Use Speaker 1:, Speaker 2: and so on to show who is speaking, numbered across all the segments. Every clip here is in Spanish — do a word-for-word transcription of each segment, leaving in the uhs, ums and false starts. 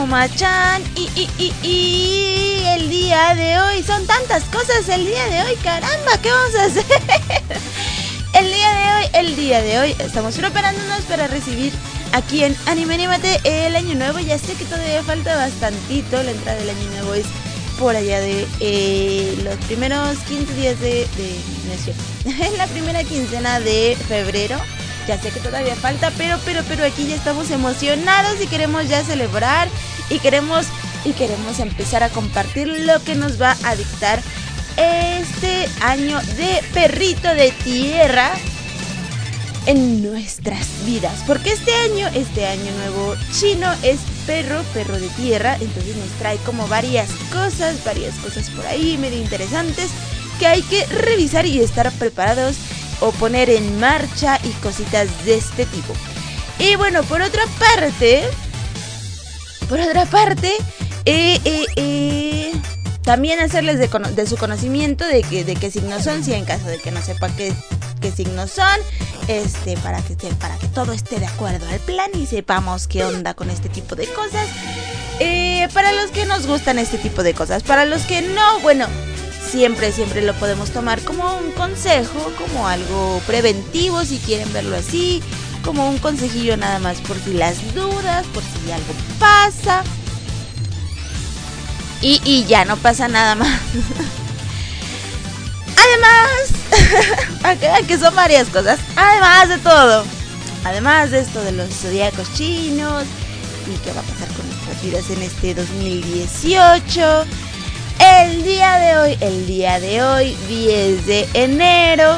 Speaker 1: Kuma-chan. Y, y, y, y el día de hoy son tantas cosas. El día de hoy, caramba, ¿qué vamos a hacer? El día de hoy, el día de hoy estamos preparándonos para recibir aquí en Anime Anímate el año nuevo. Ya sé que todavía falta bastantito. La entrada del año nuevo es por allá de eh, los primeros quince días de, de no es cierto, en la primera quincena de febrero. Ya sé que todavía falta, pero, pero, pero aquí ya estamos emocionados y queremos ya celebrar y queremos, y queremos empezar a compartir lo que nos va a dictar este año de perrito de tierra en nuestras vidas. Porque este año, este año nuevo chino es perro, perro de tierra. Entonces nos trae como varias cosas, varias cosas por ahí medio interesantes que hay que revisar y estar preparados o poner en marcha y cositas de este tipo. Y bueno, por otra parte, por otra parte, eh, eh, eh, también hacerles de, de su conocimiento de, que, de qué signos son, si en caso de que no sepa qué, qué signos son, este, para que, para que todo esté de acuerdo al plan y sepamos qué onda con este tipo de cosas. Eh, para los que nos gustan este tipo de cosas, para los que no, bueno, siempre, siempre lo podemos tomar como un consejo, como algo preventivo, si quieren verlo así, como un consejillo nada más por si las dudas, por si algo pasa. Y, y ya, no pasa nada más. Además, que son varias cosas, además de todo, además de esto de los zodiacos chinos y qué va a pasar con nuestras vidas en este dos mil dieciocho. El día de hoy, el día de hoy, diez de enero,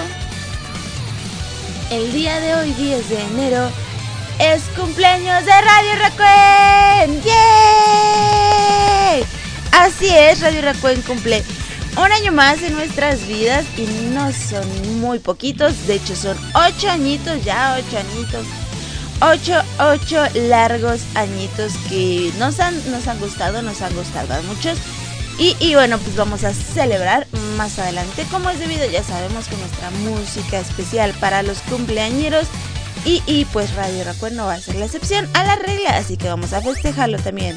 Speaker 1: el día de hoy, diez de enero, es cumpleaños de Radio Rakuen. ¡Yay! Así es, Radio Rakuen cumple un año más en nuestras vidas y no son muy poquitos, de hecho son ocho añitos, ya ocho añitos, ocho, ocho largos añitos que nos han, nos han gustado, nos han gustado a muchos. Y, y bueno, pues vamos a celebrar más adelante, como es debido, ya sabemos que nuestra música especial para los cumpleañeros. Y, y pues Radio Rakuen no va a ser la excepción a la regla, así que vamos a festejarlo también.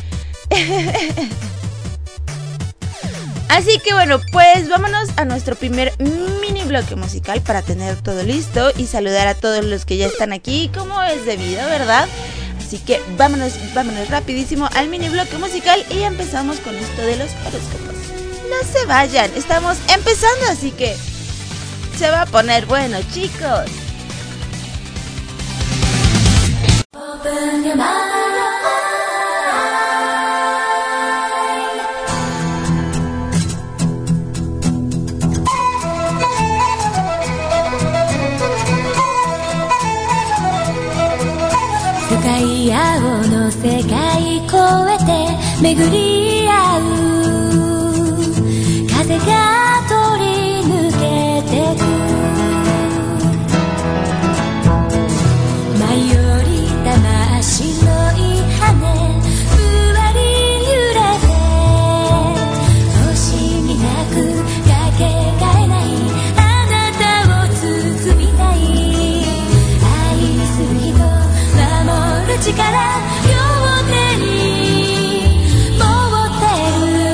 Speaker 1: Así que bueno, pues vámonos a nuestro primer mini bloque musical para tener todo listo y saludar a todos los que ya están aquí, como es debido, ¿verdad? Así que vámonos, vámonos rapidísimo al mini bloque musical y empezamos con esto de los horóscopos. No se vayan, estamos empezando, así que se va a poner bueno, chicos. Open your mind.
Speaker 2: 青の世界越えて巡り合う風が通り抜けてく舞い降り魂のい羽ふわり揺れて惜しみなくかけがえないあなたを包みたい愛する人守る力両手に持ってる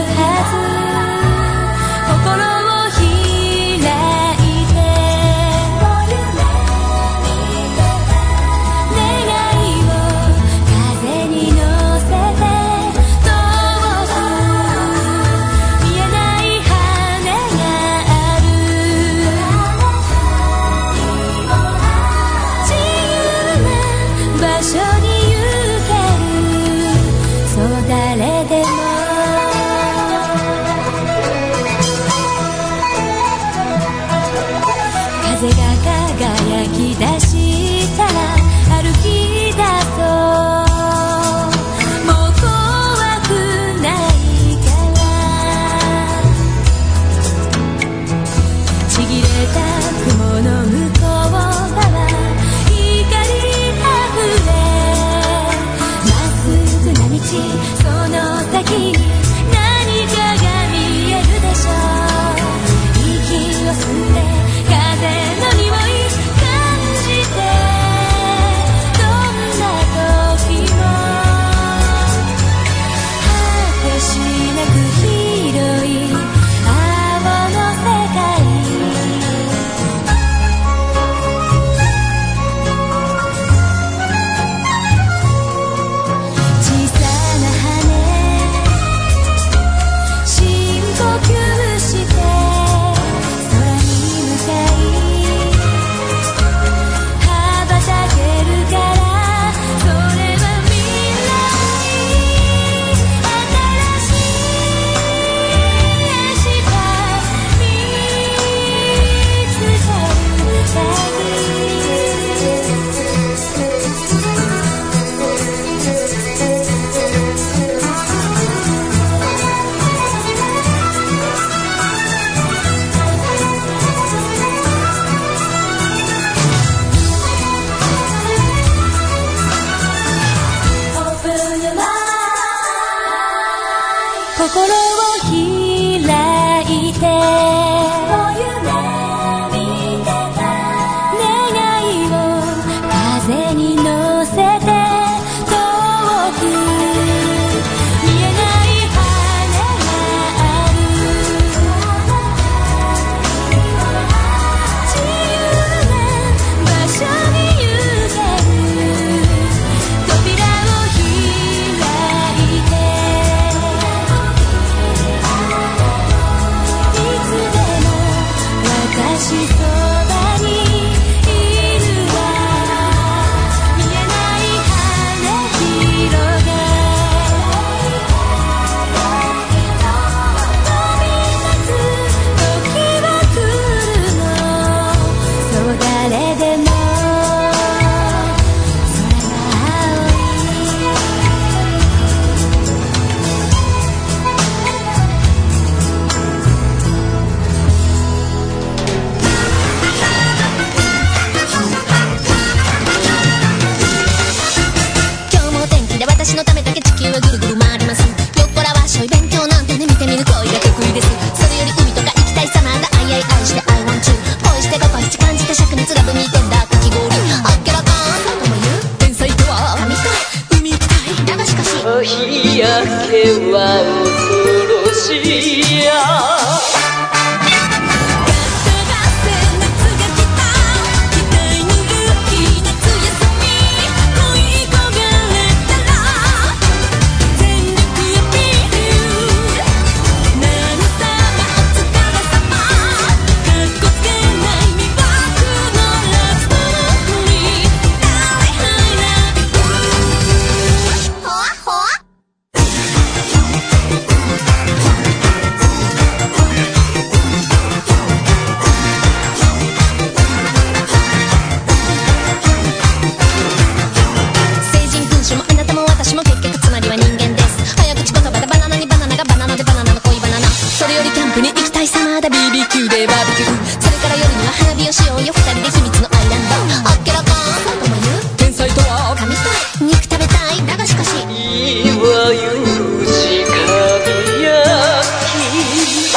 Speaker 3: ービーキュー でバーベキュー、それから夜には花火をしようよ、二人で秘密のアイランド。あっけらかんそうとも言う天才とは神さえ、肉食べたいだがしかしいいわよしかみやき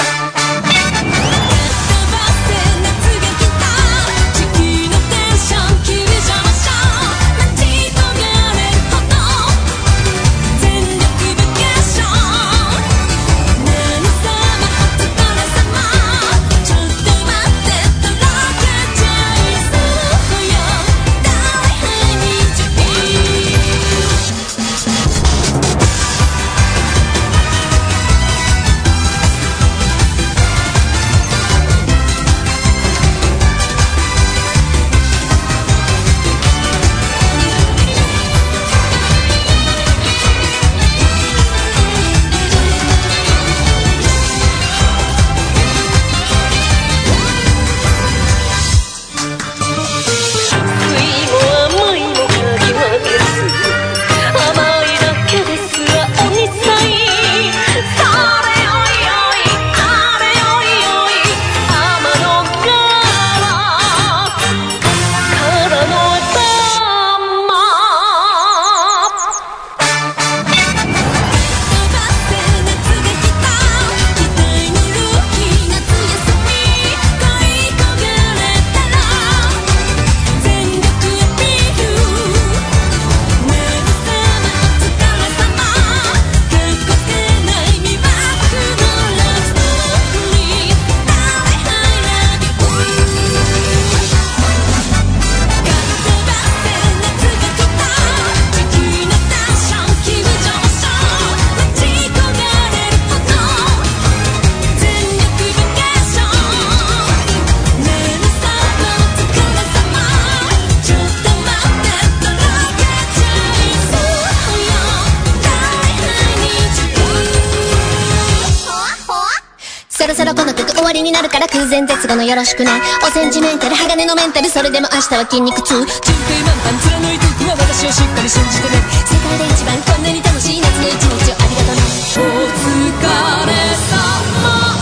Speaker 3: そろそろこの曲終わりになるから空前絶後のよろしくね。おセンチメンタル鋼のメンタル、それでも明日は筋肉痛。順風満帆貫いていくわ私をしっかり信じてね。世界で一番こんなに楽しい夏の一日をありがとね。お疲れ様。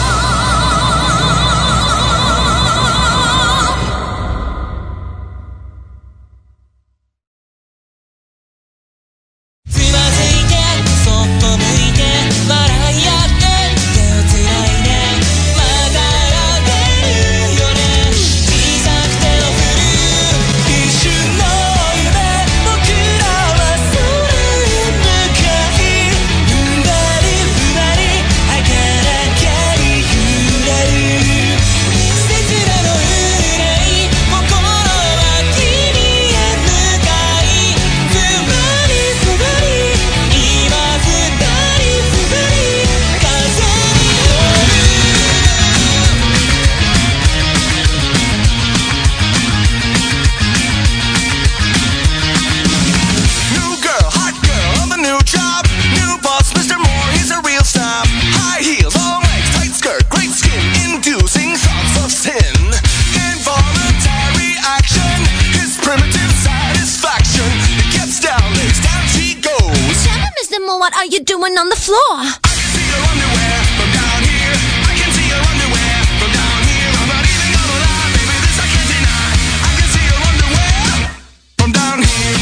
Speaker 2: What are you doing on the floor? I can see your underwear from down here. I can see your underwear from down here. I'm not even gonna lie, baby, this I can't deny. I can see your underwear from down here.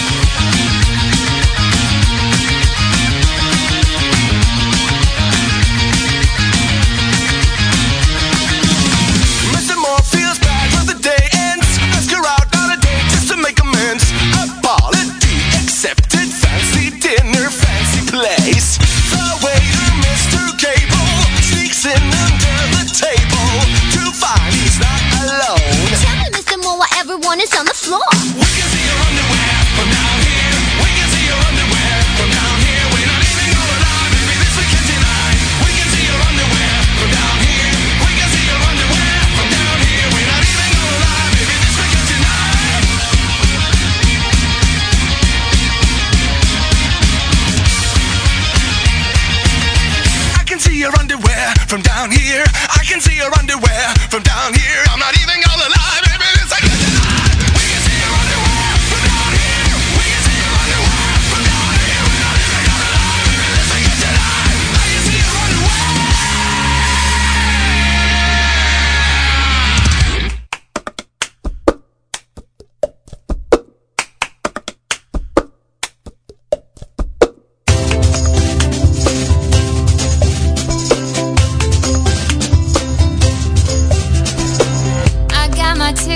Speaker 2: Mister Moore feels bad when the day ends. Ask her out on a date just to make amends. Apology accepted, fancy dinner, fancy place. The waiter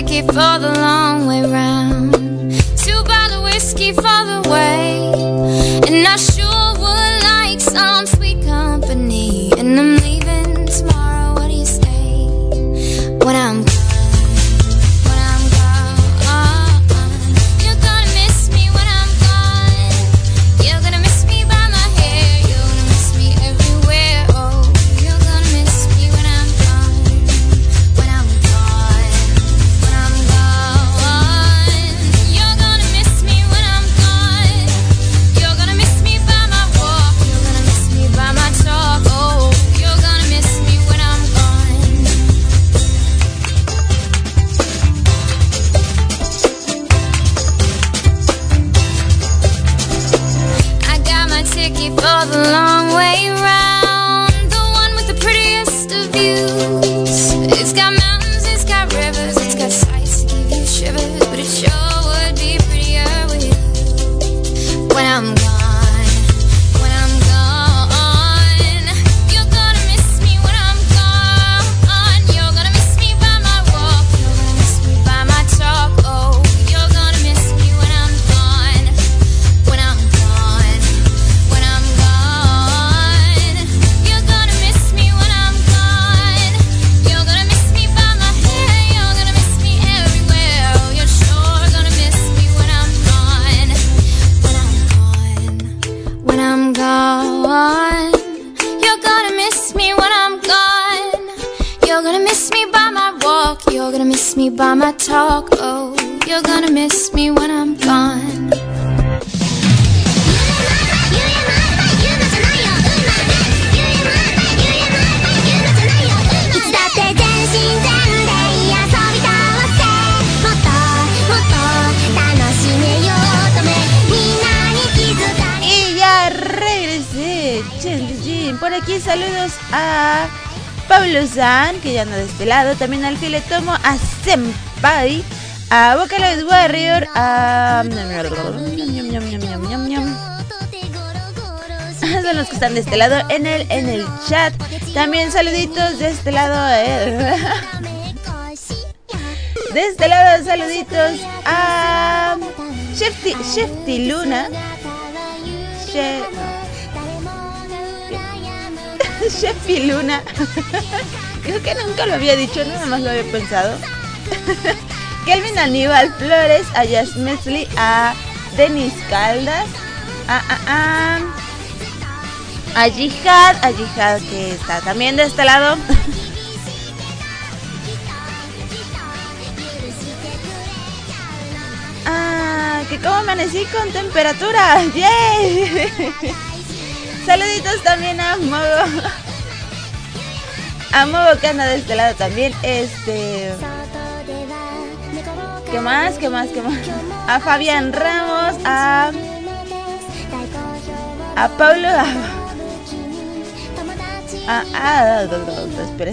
Speaker 2: ticket for the long way round. Two bottle whiskey for the way. And I sure would like some sweet company. And I'm leaving tomorrow, what do you say? When I'm gone, when I'm gone, you're gonna miss me when I'm gone. You're gonna miss me by my hair. You're gonna miss me everywhere. Oh, you're gonna miss me when I'm gone. When I'm gone, when I'm gone. You're gonna miss me when I'm gone. You're gonna miss me by my walk. You're gonna miss me by my talk. Oh, you're gonna miss me when I'm gone. I got my ticket for the long way round, the one with the prettiest of views. It's got mountains, it's got rivers, it's got sights to give you shivers, but it sure would be prettier with you. When I'm gone, when I'm gone, you're gonna miss me when I'm gone. You're gonna miss me by my walk, you're gonna miss me by my talk. Oh, you're gonna miss me when I'm gone. When I'm gone, when I'm gone, you're gonna miss me when I'm gone. You're gonna miss me by my hair, you're gonna miss me everywhere. Oh, you're sure gonna miss me when I'm gone. When I'm gone, when I'm gone, you're gonna miss me when I'm gone. You're gonna miss me by my walk, you're gonna miss me by my talk. Oh, you're gonna miss me when I'm gone.
Speaker 1: Y ya regresé. Chen Jin. Por aquí saludos a Pablo San, que ya anda de este lado. También al Filetomo, a Senpai, a Vocaloid Warrior, a... Son los que están de este lado en el, en el chat. También saluditos de este lado. Eh. De este lado saluditos a Shefty, Shefty Luna. She... Shefty Luna. Creo que nunca lo había dicho, nada más lo había pensado. Kelvin Aníbal Flores, a Jazz Mesli, a Denis Caldas, a, a, a, a Jihad, a Jihad que está también de este lado. Ah, que como amanecí con temperatura. ¡Yay! Saluditos también a Mogo. A Mogo que anda de este lado también. Este... ¿Qué más? ¿Qué más? ¿Qué más? A Fabián Ramos, a... A Pablo... A... A... a... Esperen.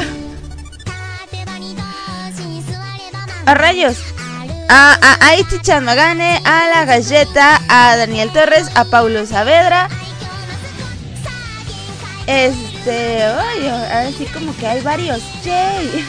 Speaker 1: A rayos. A, a, a Ichi-chan Magane, a La Galleta, a Daniel Torres, a Paulo Saavedra. Este... Ay, ahora sí como que hay varios. ¡Yay!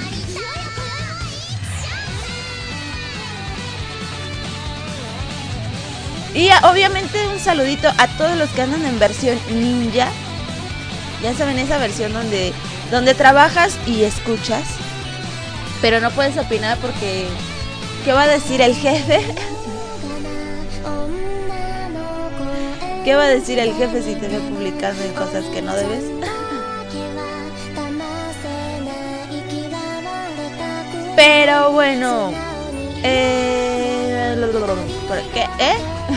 Speaker 1: Y obviamente un saludito a todos los que andan en versión ninja. Ya saben, esa versión donde, donde trabajas y escuchas, pero no puedes opinar porque ¿qué va a decir el jefe? ¿Qué va a decir el jefe si te ve publicando en cosas que no debes? Pero bueno, eh, ¿por qué? ¿Eh?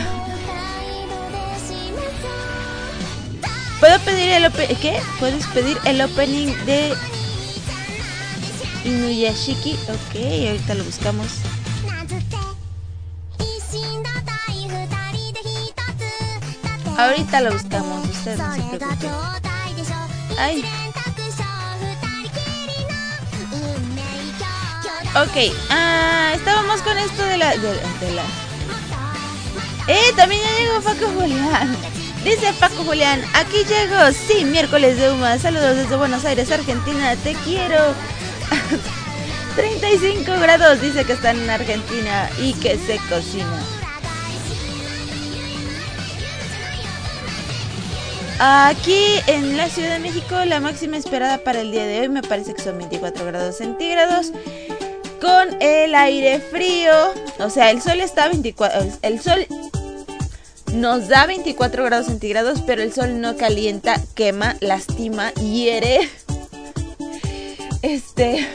Speaker 1: ¿Puedo pedir el opening? ¿Qué? ¿Puedes pedir el opening de Inuyashiki? Ok, ahorita lo buscamos. Ahorita lo buscamos, usted no se preocupe. Ay. Ok, ah, estábamos con esto de la, de, de la... Eh, también ya llegó Paco Julián. Dice Paco Julián, aquí llego, sí, miércoles de Uma. Saludos desde Buenos Aires, Argentina, te quiero. treinta y cinco grados dice que están en Argentina y que se cocina. Aquí en la Ciudad de México la máxima esperada para el día de hoy me parece que son veinticuatro grados centígrados con el aire frío. O sea, el sol está a veinticuatro, el sol nos da veinticuatro grados centígrados, pero el sol no calienta, quema, lastima, hiere. Este...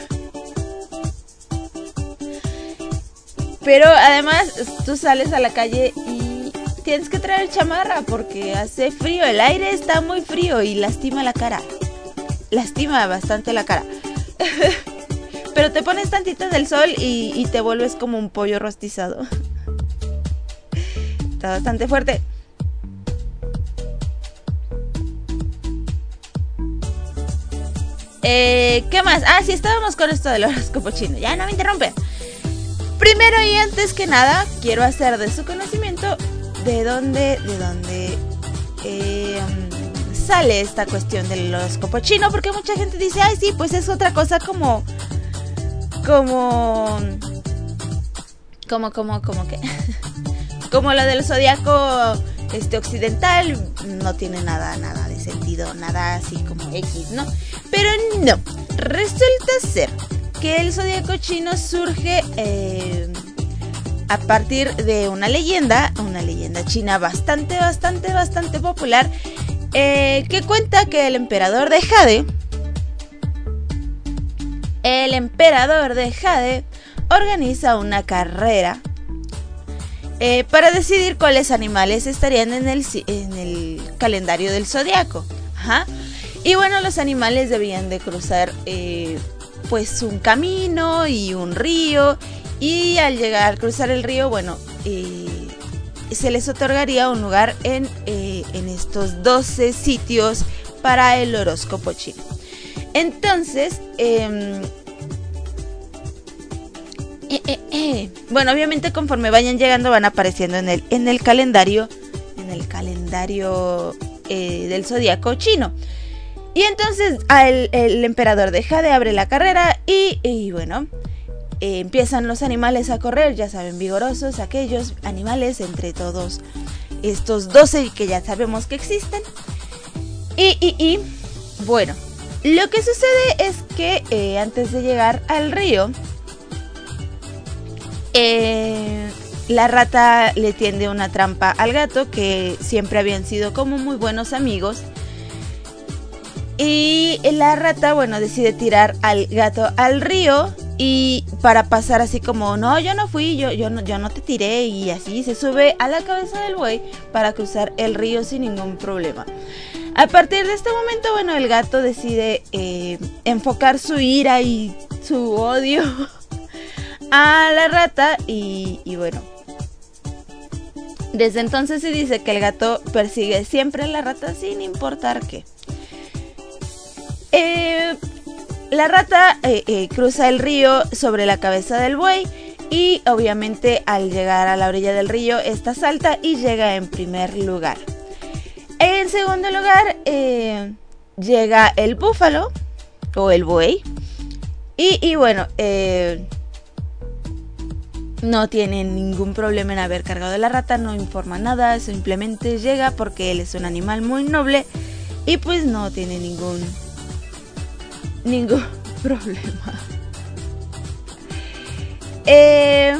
Speaker 1: Pero además tú sales a la calle y tienes que traer chamarra porque hace frío, el aire está muy frío y lastima la cara. Lastima bastante la cara. Pero te pones tantito del sol y, y te vuelves como un pollo rostizado. Está bastante fuerte. Eh, ¿Qué más? Ah, sí, estábamos con esto del horóscopo chino. Ya no me interrumpen. Primero y antes que nada, quiero hacer de su conocimiento de dónde, de dónde eh, sale esta cuestión del horóscopo chino. Porque mucha gente dice, ay, sí, pues es otra cosa como... Como... Como, como, como que... Como lo del zodiaco este, occidental, no tiene nada, nada de sentido, nada así como X, ¿no? Pero no, resulta ser que el zodiaco chino surge eh, a partir de una leyenda, una leyenda china bastante, bastante, bastante popular, eh, que cuenta que el emperador de Jade, el emperador de Jade organiza una carrera Eh, para decidir cuáles animales estarían en el, en el calendario del zodiaco. Ajá. Y bueno, los animales debían de cruzar eh, pues un camino y un río. Y al llegar, al cruzar el río, bueno, eh, se les otorgaría un lugar en, eh, en estos doce sitios para el horóscopo chino. Entonces, eh, Eh, eh, eh. Bueno, obviamente conforme vayan llegando van apareciendo en el, en el calendario, en el calendario eh, del zodiaco chino. Y entonces el, el emperador de Jade abre la carrera y, y bueno, eh, empiezan los animales a correr, ya saben, vigorosos, aquellos animales entre todos estos doce que ya sabemos que existen. Y, y, y bueno, lo que sucede es que eh, antes de llegar al río, Eh, la rata le tiende una trampa al gato, que siempre habían sido como muy buenos amigos. Y la rata, bueno, decide tirar al gato al río y para pasar así como, no, yo no fui, yo, yo, no, yo no te tiré, y así se sube a la cabeza del buey para cruzar el río sin ningún problema. A partir de este momento, bueno, el gato decide eh, enfocar su ira y su odio a la rata y, y bueno, desde entonces se dice que el gato persigue siempre a la rata sin importar qué. Eh, la rata eh, eh, cruza el río sobre la cabeza del buey y obviamente al llegar a la orilla del río esta salta y llega en primer lugar. En segundo lugar eh, llega el búfalo o el buey y, y bueno, eh, no tiene ningún problema en haber cargado a la rata, no informa nada, simplemente llega porque él es un animal muy noble y pues no tiene ningún ningún problema. Eh,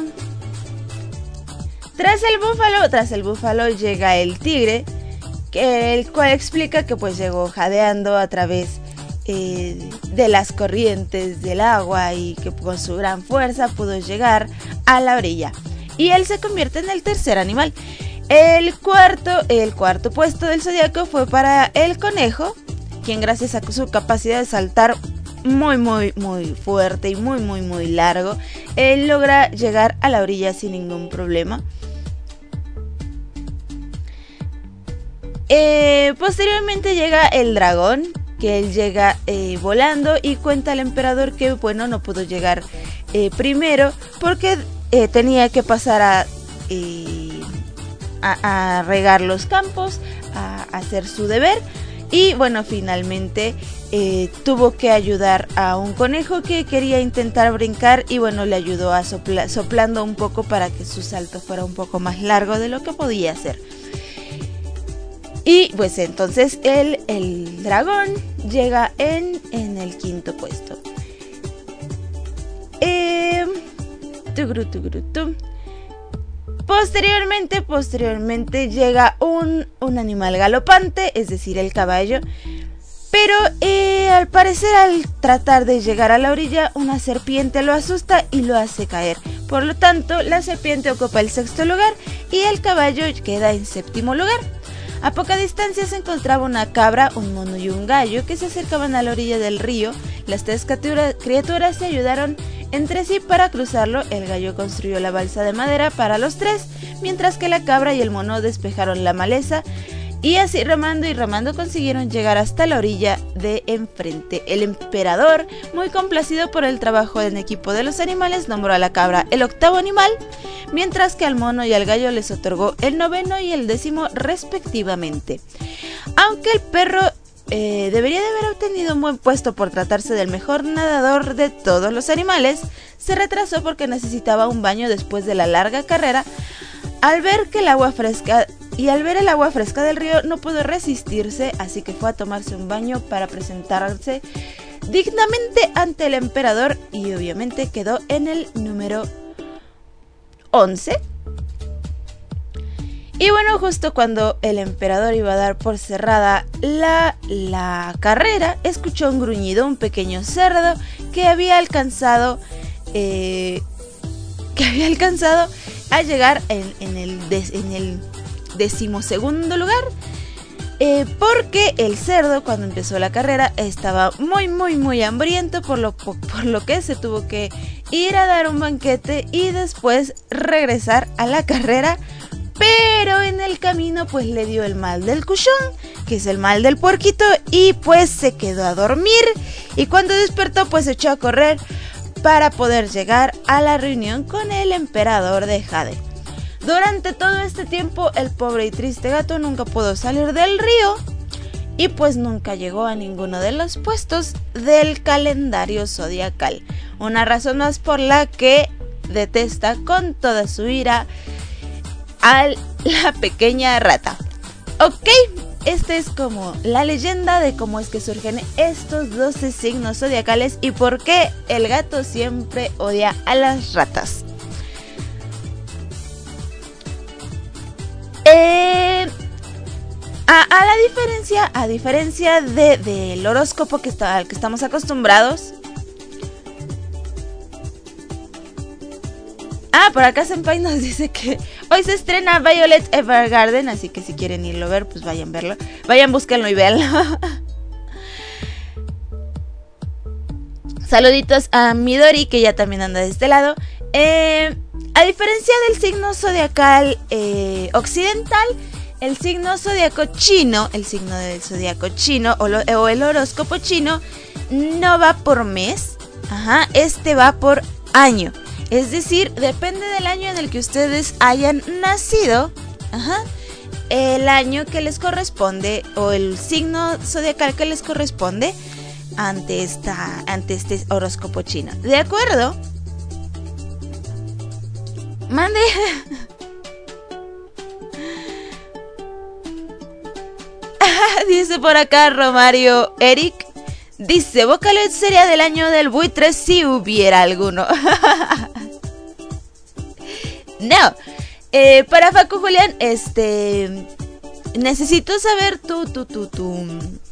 Speaker 1: tras el búfalo, tras el búfalo llega el tigre, que, el cual explica que pues llegó jadeando a través eh, de las corrientes del agua y que con su gran fuerza pudo llegar a la orilla y él se convierte en el tercer animal. El cuarto, el cuarto puesto del zodiaco fue para el conejo, quien gracias a su capacidad de saltar muy muy muy fuerte y muy muy muy largo, él logra llegar a la orilla sin ningún problema. Eh, posteriormente llega el dragón, que él llega eh, volando y cuenta al emperador que bueno, no pudo llegar eh, primero porque eh, tenía que pasar a, eh, a, a regar los campos, a, a hacer su deber y bueno, finalmente eh, tuvo que ayudar a un conejo que quería intentar brincar y bueno, le ayudó a sopla, soplando un poco para que su salto fuera un poco más largo de lo que podía hacer. Y pues entonces el, el dragón llega en, en el quinto puesto. Eh, tugru, tugru, tu. Posteriormente, posteriormente llega un, un animal galopante, es decir, el caballo. Pero eh, al parecer al tratar de llegar a la orilla, una serpiente lo asusta y lo hace caer. Por lo tanto, la serpiente ocupa el sexto lugar y el caballo queda en séptimo lugar. A poca distancia se encontraba una cabra, un mono y un gallo que se acercaban a la orilla del río. Las tres criaturas se ayudaron entre sí para cruzarlo. El gallo construyó la balsa de madera para los tres, mientras que la cabra y el mono despejaron la maleza. Y así remando y remando consiguieron llegar hasta la orilla de enfrente. El emperador, muy complacido por el trabajo en equipo de los animales, nombró a la cabra el octavo animal, mientras que al mono y al gallo les otorgó el noveno y el décimo respectivamente. Aunque el perro eh, debería de haber obtenido un buen puesto por tratarse del mejor nadador de todos los animales, se retrasó porque necesitaba un baño después de la larga carrera. Al ver que el agua fresca Y al ver el agua fresca del río no pudo resistirse, así que fue a tomarse un baño para presentarse dignamente ante el emperador y obviamente quedó en el número once. Y bueno, justo cuando el emperador iba a dar por cerrada la, la carrera, escuchó un gruñido, un pequeño cerdo que había alcanzado, eh, que había alcanzado a llegar en, en el... Des, en el decimosegundo lugar, eh, porque el cerdo cuando empezó la carrera estaba muy muy muy hambriento, por lo, por, por lo que se tuvo que ir a dar un banquete y después regresar a la carrera, pero en el camino pues le dio el mal del cuchón, que es el mal del puerquito, y pues se quedó a dormir y cuando despertó pues se echó a correr para poder llegar a la reunión con el emperador de Jade. Durante todo este tiempo el pobre y triste gato nunca pudo salir del río y pues nunca llegó a ninguno de los puestos del calendario zodiacal. Una razón más por la que detesta con toda su ira a la pequeña rata. Ok, esta es como la leyenda de cómo es que surgen estos doce signos zodiacales y por qué el gato siempre odia a las ratas. Eh, a, a la diferencia, a diferencia de, del horóscopo que está, al que estamos acostumbrados. Ah, por acá Senpai nos dice que hoy se estrena Violet Evergarden, así que si quieren irlo a ver, pues vayan a verlo. Vayan, búsquenlo y véanlo. Saluditos a Midori, que ya también anda de este lado. Eh... A diferencia del signo zodiacal eh, occidental, el signo zodiaco chino, el signo del zodiaco chino o, lo, o el horóscopo chino no va por mes, ajá, este va por año. Es decir, depende del año en el que ustedes hayan nacido, ajá, el año que les corresponde o el signo zodiacal que les corresponde ante, esta, ante este horóscopo chino. ¿De acuerdo? Mande. Dice por acá Romario Eric. Dice, Vocaloid sería del año del buitre si hubiera alguno. No. Eh, para Facu Julián, este... necesito saber tu, tu, tu, tu...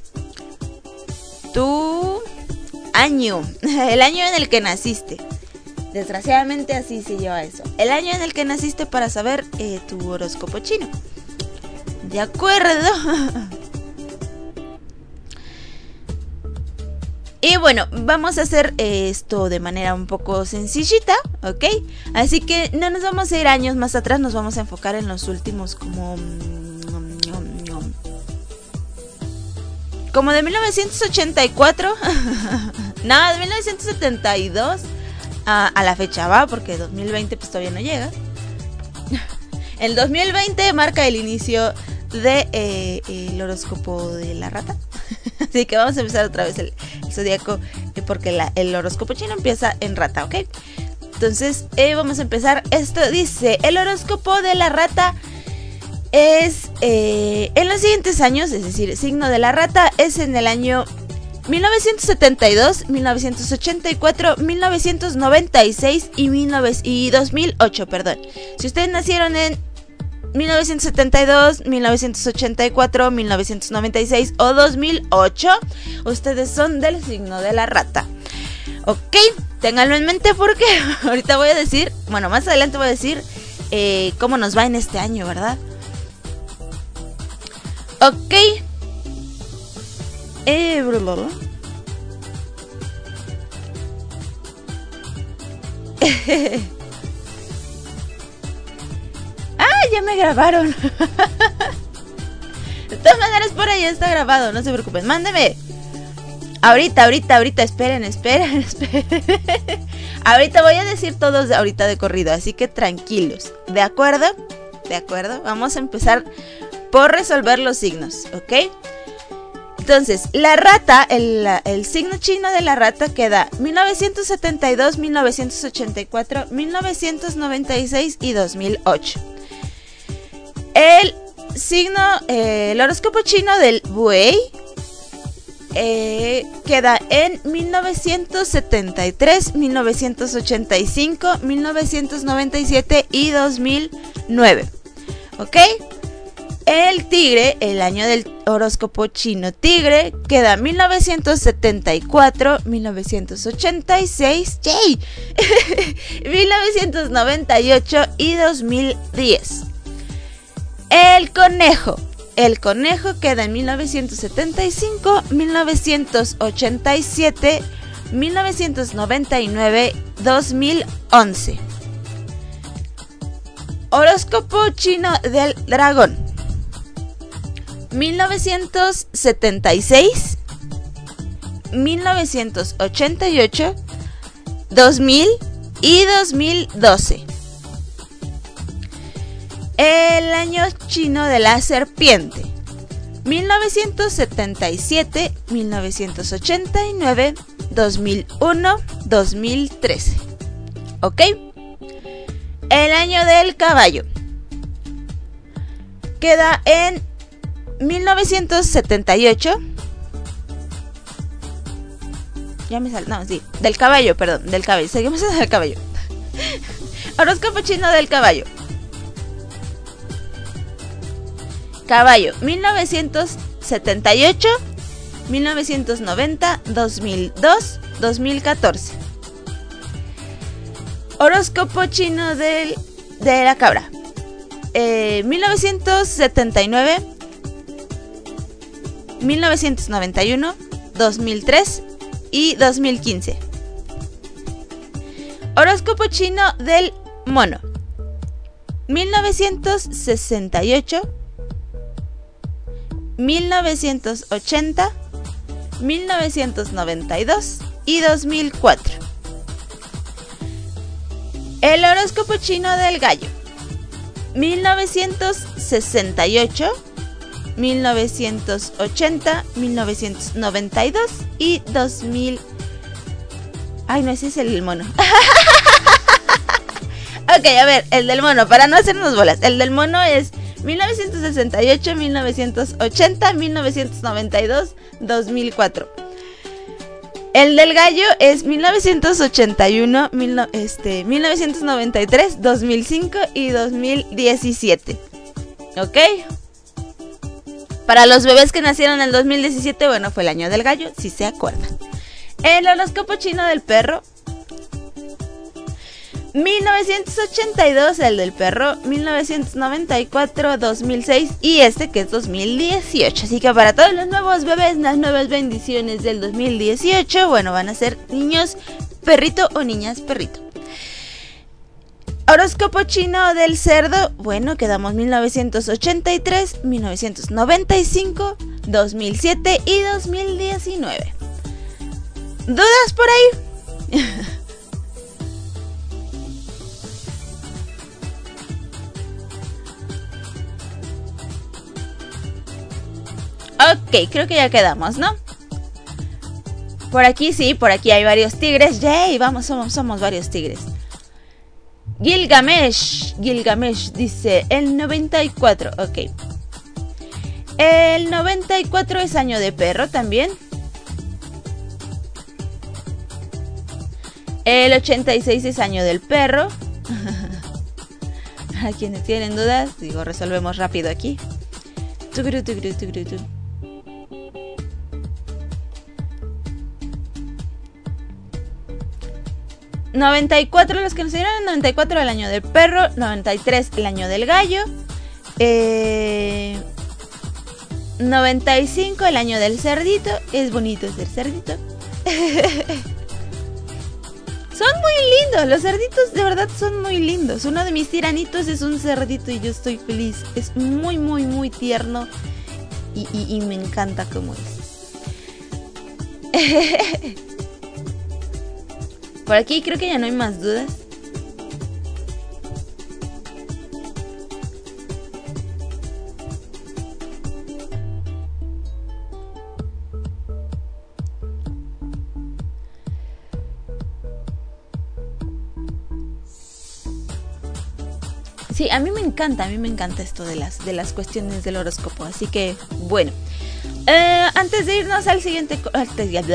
Speaker 1: Tu... año. El año en el que naciste. Desgraciadamente así se lleva eso. El año en el que naciste para saber eh, tu horóscopo chino. De acuerdo. Y bueno, vamos a hacer esto de manera un poco sencillita, ¿ok? Así que no nos vamos a ir años más atrás, nos vamos a enfocar en los últimos como... Como de mil novecientos ochenta y cuatro. No, de mil novecientos setenta y dos a, a la fecha, va, porque dos mil veinte pues todavía no llega. El dos mil veinte marca el inicio de eh, el horóscopo de la rata. Así que vamos a empezar otra vez el, el zodiaco, eh, porque la, el horóscopo chino empieza en rata, ¿ok? Entonces, eh, vamos a empezar. Esto dice, el horóscopo de la rata es eh, en los siguientes años, es decir, el signo de la rata es en el año mil novecientos setenta y dos, mil novecientos ochenta y cuatro, mil novecientos noventa y seis y, y dos mil ocho, perdón. Si ustedes nacieron en mil novecientos setenta y dos, mil novecientos ochenta y cuatro, mil novecientos noventa y seis o dos mil ocho, ustedes son del signo de la rata. Ok, ténganlo en mente porque ahorita voy a decir, bueno, más adelante voy a decir eh, cómo nos va en este año, ¿verdad? Ok. Eh, bla, bla, bla. Ah, ya me grabaron. De todas maneras, por ahí está grabado, no se preocupen. Mándeme. Ahorita, ahorita, ahorita, esperen, esperen, esperen. Ahorita voy a decir todos de ahorita de corrido, así que tranquilos. ¿De acuerdo? ¿De acuerdo? Vamos a empezar por resolver los signos, ¿ok? Entonces, la rata, el, el signo chino de la rata queda mil novecientos setenta y dos, mil novecientos ochenta y cuatro, mil novecientos noventa y seis y dos mil ocho. El signo, eh, el horóscopo chino del buey eh, queda en mil novecientos setenta y tres, mil novecientos ochenta y cinco, mil novecientos noventa y siete y dos mil nueve. ¿Ok? El tigre, el año del horóscopo chino tigre, queda mil novecientos setenta y cuatro, mil novecientos ochenta y seis, ¡yay! mil novecientos noventa y ocho y dos mil diez. El conejo, el conejo queda en mil novecientos setenta y cinco, mil novecientos ochenta y siete, mil novecientos noventa y nueve, dos mil once. Horóscopo chino del dragón. mil novecientos setenta y seis, mil novecientos ochenta y ocho, dos mil y dos mil doce. El año chino de la serpiente. mil novecientos setenta y siete, mil novecientos ochenta y nueve, dos mil uno, dos mil trece. ¿Ok? El año del caballo. Queda en mil novecientos setenta y ocho. Ya me sale. No, sí. Del caballo, perdón. Del caballo. Seguimos en el caballo. Horóscopo chino del caballo. Caballo. mil novecientos setenta y ocho. mil novecientos noventa. dos mil dos. dos mil catorce. Horóscopo chino del, de la cabra. Eh, mil novecientos setenta y nueve. mil novecientos noventa y uno, dos mil tres y dos mil quince. Horóscopo chino del mono. mil novecientos sesenta y ocho, mil novecientos ochenta, mil novecientos noventa y dos y dos mil cuatro. El horóscopo chino del gallo. mil novecientos sesenta y ocho, mil novecientos ochenta, mil novecientos noventa y dos y dos mil. Ay, no, ese es el del mono. Ok, a ver, el del mono, para no hacernos bolas. El del mono es mil novecientos sesenta y ocho, mil novecientos ochenta, mil novecientos noventa y dos, dos mil cuatro. El del gallo es mil novecientos ochenta y uno, mil, este, mil novecientos noventa y tres, dos mil cinco y dos mil diecisiete. ¿Ok? Para los bebés que nacieron en el dos mil diecisiete, bueno, fue el año del gallo, si se acuerdan. El horóscopo chino del perro. mil novecientos ochenta y dos, el del perro. mil novecientos noventa y cuatro, dos mil seis y este que es dos mil dieciocho. Así que para todos los nuevos bebés, las nuevas bendiciones del dos mil dieciocho, bueno, van a ser niños perrito o niñas perrito. Horóscopo chino del cerdo. Bueno, quedamos mil novecientos ochenta y tres, mil novecientos noventa y cinco, dos mil siete y dos mil diecinueve. ¿Dudas por ahí? Ok, creo que ya quedamos, ¿no? Por aquí sí, por aquí hay varios tigres. ¡Yay! Vamos, somos, somos varios tigres. Gilgamesh. Gilgamesh dice el noventa y cuatro. Ok. El noventa y cuatro es año de perro también. El ochenta y seis es año del perro. A quienes tienen dudas, digo, resolvemos rápido aquí. Tuguru, tuguru, tuguru, tuguru. noventa y cuatro, los que nos dieron, noventa y cuatro el año del perro, noventa y tres el año del gallo, eh, noventa y cinco el año del cerdito. Es bonito ser cerdito. Son muy lindos, los cerditos de verdad son muy lindos. Uno de mis tiranitos es un cerdito y yo estoy feliz. Es muy muy muy tierno y, y, y me encanta cómo es. Por aquí creo que ya no hay más dudas. Sí, a mí me encanta, a mí me encanta esto de las, de las cuestiones del horóscopo. Así que, bueno. Eh, antes de irnos al siguiente... Al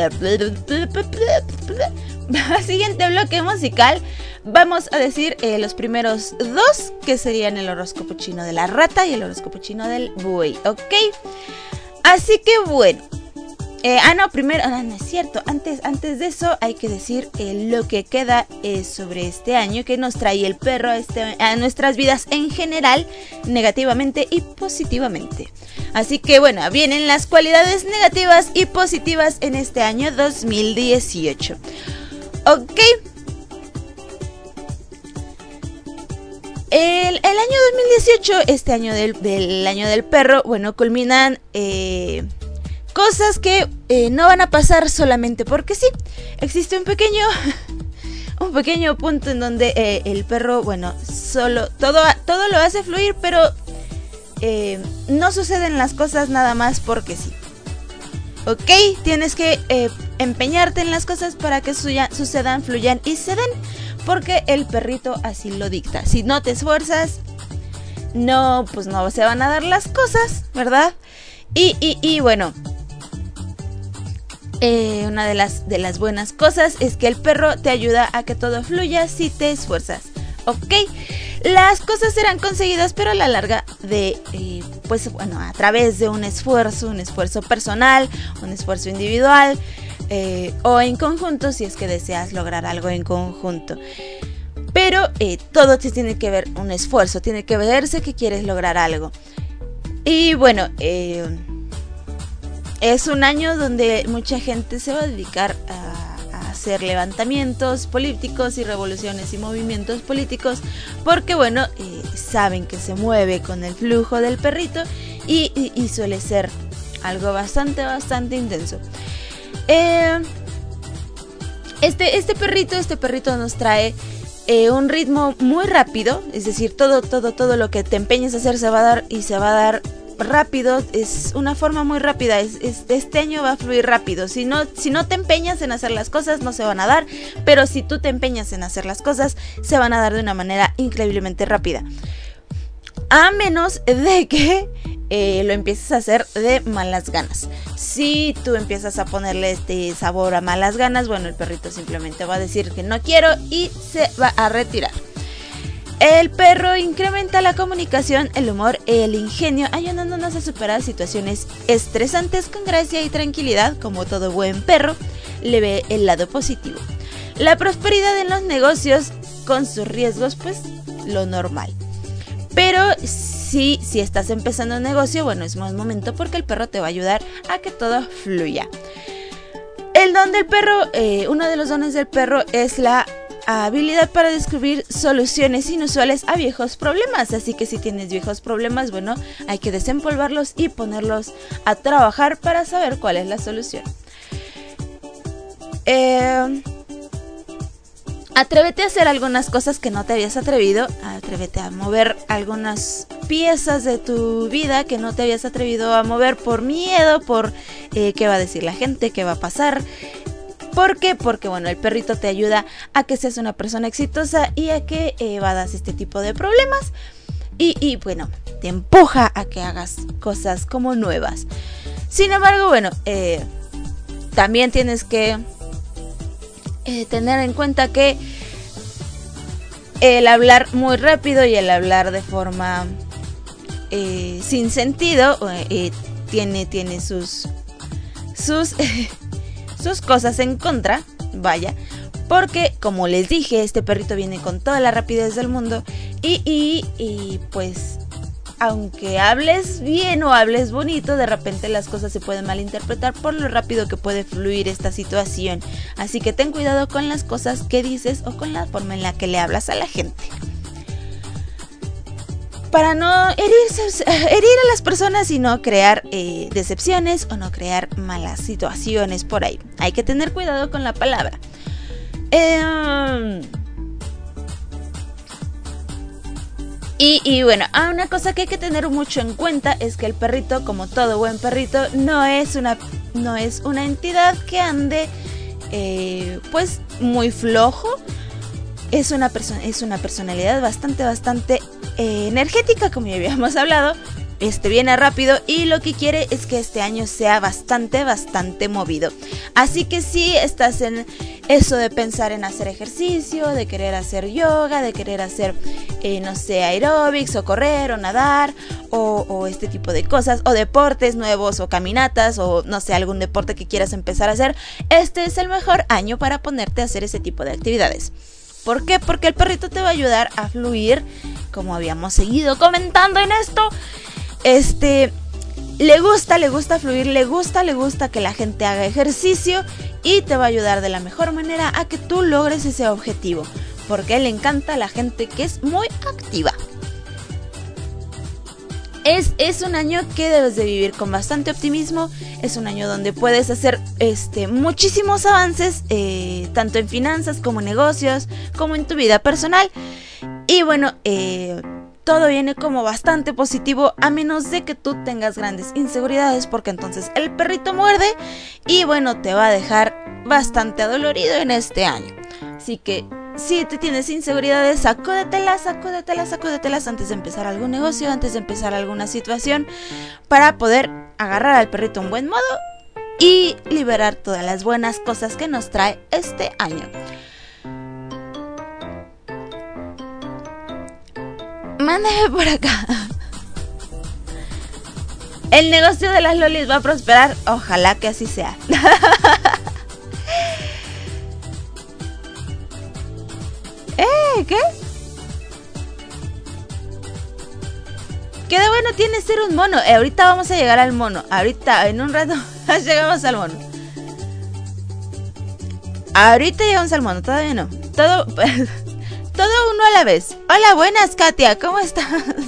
Speaker 1: siguiente bloque musical, vamos a decir eh, los primeros dos, que serían el horóscopo chino de la rata y el horóscopo chino del buey, ¿ok? Así que bueno. Eh, ah, no, primero, ah, no es cierto, antes, antes de eso hay que decir eh, lo que queda eh, sobre este año que nos trae el perro a, este, a nuestras vidas en general, negativamente y positivamente. Así que bueno, vienen las cualidades negativas y positivas en este año dos mil dieciocho. Ok. El, el año dos mil dieciocho, este año del, del año del perro, bueno, culminan... Eh, cosas que eh, no van a pasar solamente porque sí. Existe un pequeño un pequeño punto en donde eh, el perro, bueno, solo todo, todo lo hace fluir, pero eh, no suceden las cosas nada más porque sí. Ok, tienes que eh, empeñarte en las cosas para que suya, sucedan, fluyan y se den, porque el perrito así lo dicta. Si no te esfuerzas, no, pues no se van a dar las cosas, ¿verdad? Y, y, y bueno... Eh, una de las, de las buenas cosas es que el perro te ayuda a que todo fluya si te esfuerzas, ¿ok? Las cosas serán conseguidas, pero a la larga de, eh, pues bueno, a través de un esfuerzo, un esfuerzo personal, un esfuerzo individual eh, o en conjunto si es que deseas lograr algo en conjunto. Pero eh, todo te tiene que ver un esfuerzo, tiene que verse que quieres lograr algo. Y bueno, eh... es un año donde mucha gente se va a dedicar a, a hacer levantamientos políticos y revoluciones y movimientos políticos porque, bueno, eh, saben que se mueve con el flujo del perrito y, y, y suele ser algo bastante, bastante intenso. Eh, este, este perrito, este perrito nos trae eh, un ritmo muy rápido, es decir, todo, todo, todo lo que te empeñes a hacer se va a dar y se va a dar rápido, es una forma muy rápida, es, es, este año va a fluir rápido. Si no, si no te empeñas en hacer las cosas no se van a dar, pero si tú te empeñas en hacer las cosas se van a dar de una manera increíblemente rápida, a menos de que eh, lo empieces a hacer de malas ganas. Si tú empiezas a ponerle este sabor a malas ganas, bueno, el perrito simplemente va a decir que no quiero y se va a retirar. El perro incrementa la comunicación, el humor y el ingenio, ayudándonos a superar situaciones estresantes con gracia y tranquilidad. Como todo buen perro, le ve el lado positivo. La prosperidad en los negocios, con sus riesgos, pues lo normal. Pero si, si estás empezando un negocio, bueno, es buen momento porque el perro te va a ayudar a que todo fluya. El don del perro, eh, uno de los dones del perro es la habilidad para descubrir soluciones inusuales a viejos problemas. Así que si tienes viejos problemas, bueno, hay que desempolvarlos y ponerlos a trabajar para saber cuál es la solución. Eh, atrévete a hacer algunas cosas que no te habías atrevido. Atrévete a mover algunas piezas de tu vida que no te habías atrevido a mover por miedo, por eh, qué va a decir la gente, qué va a pasar. ¿Por qué? Porque bueno, el perrito te ayuda a que seas una persona exitosa y a que evadas este tipo de problemas. Y, y bueno, te empuja a que hagas cosas como nuevas. Sin embargo, bueno, eh, también tienes que eh, tener en cuenta que el hablar muy rápido y el hablar de forma eh, sin sentido eh, tiene, tiene sus, sus, eh, sus cosas en contra, vaya. Porque, como les dije, este perrito viene con toda la rapidez del mundo y, y, y pues, aunque hables bien o hables bonito, de repente las cosas se pueden malinterpretar por lo rápido que puede fluir esta situación. Así que ten cuidado con las cosas que dices o con la forma en la que le hablas a la gente. Para no herir, herir a las personas y no crear eh, decepciones o no crear malas situaciones por ahí. Hay que tener cuidado con la palabra. Eh, y, y bueno, ah, una cosa que hay que tener mucho en cuenta es que el perrito, como todo buen perrito, no es una, no es una entidad que ande eh, pues muy flojo. Es una, perso- es una personalidad bastante, bastante eh, energética, como ya habíamos hablado. Este viene rápido y lo que quiere es que este año sea bastante, bastante movido. Así que si estás en eso de pensar en hacer ejercicio, de querer hacer yoga, de querer hacer, eh, no sé, aeróbics o correr o nadar o, o este tipo de cosas, o deportes nuevos o caminatas o no sé, algún deporte que quieras empezar a hacer, este es el mejor año para ponerte a hacer ese tipo de actividades. ¿Por qué? Porque el perrito te va a ayudar a fluir, como habíamos seguido comentando en esto. Este, le gusta, le gusta fluir, le gusta, le gusta que la gente haga ejercicio y te va a ayudar de la mejor manera a que tú logres ese objetivo, porque le encanta a la gente que es muy activa. Es, es un año que debes de vivir con bastante optimismo, es un año donde puedes hacer este, muchísimos avances, eh, tanto en finanzas como en negocios, como en tu vida personal. Y bueno, eh... todo viene como bastante positivo, a menos de que tú tengas grandes inseguridades, porque entonces el perrito muerde y bueno, te va a dejar bastante adolorido en este año. Así que si te tienes inseguridades, sacúdetelas, sacúdetelas, sacúdetelas antes de empezar algún negocio, antes de empezar alguna situación, para poder agarrar al perrito un buen modo y liberar todas las buenas cosas que nos trae este año. Mándeme por acá. El negocio de las lolis va a prosperar. Ojalá que así sea. ¿Eh? ¿Qué? ¿Qué de bueno tiene ser un mono? Eh, ahorita vamos a llegar al mono. Ahorita, en un rato, llegamos al mono. Ahorita llegamos al mono, todavía no. Todo... Todo uno a la vez. Hola, buenas, Katia, ¿cómo estás?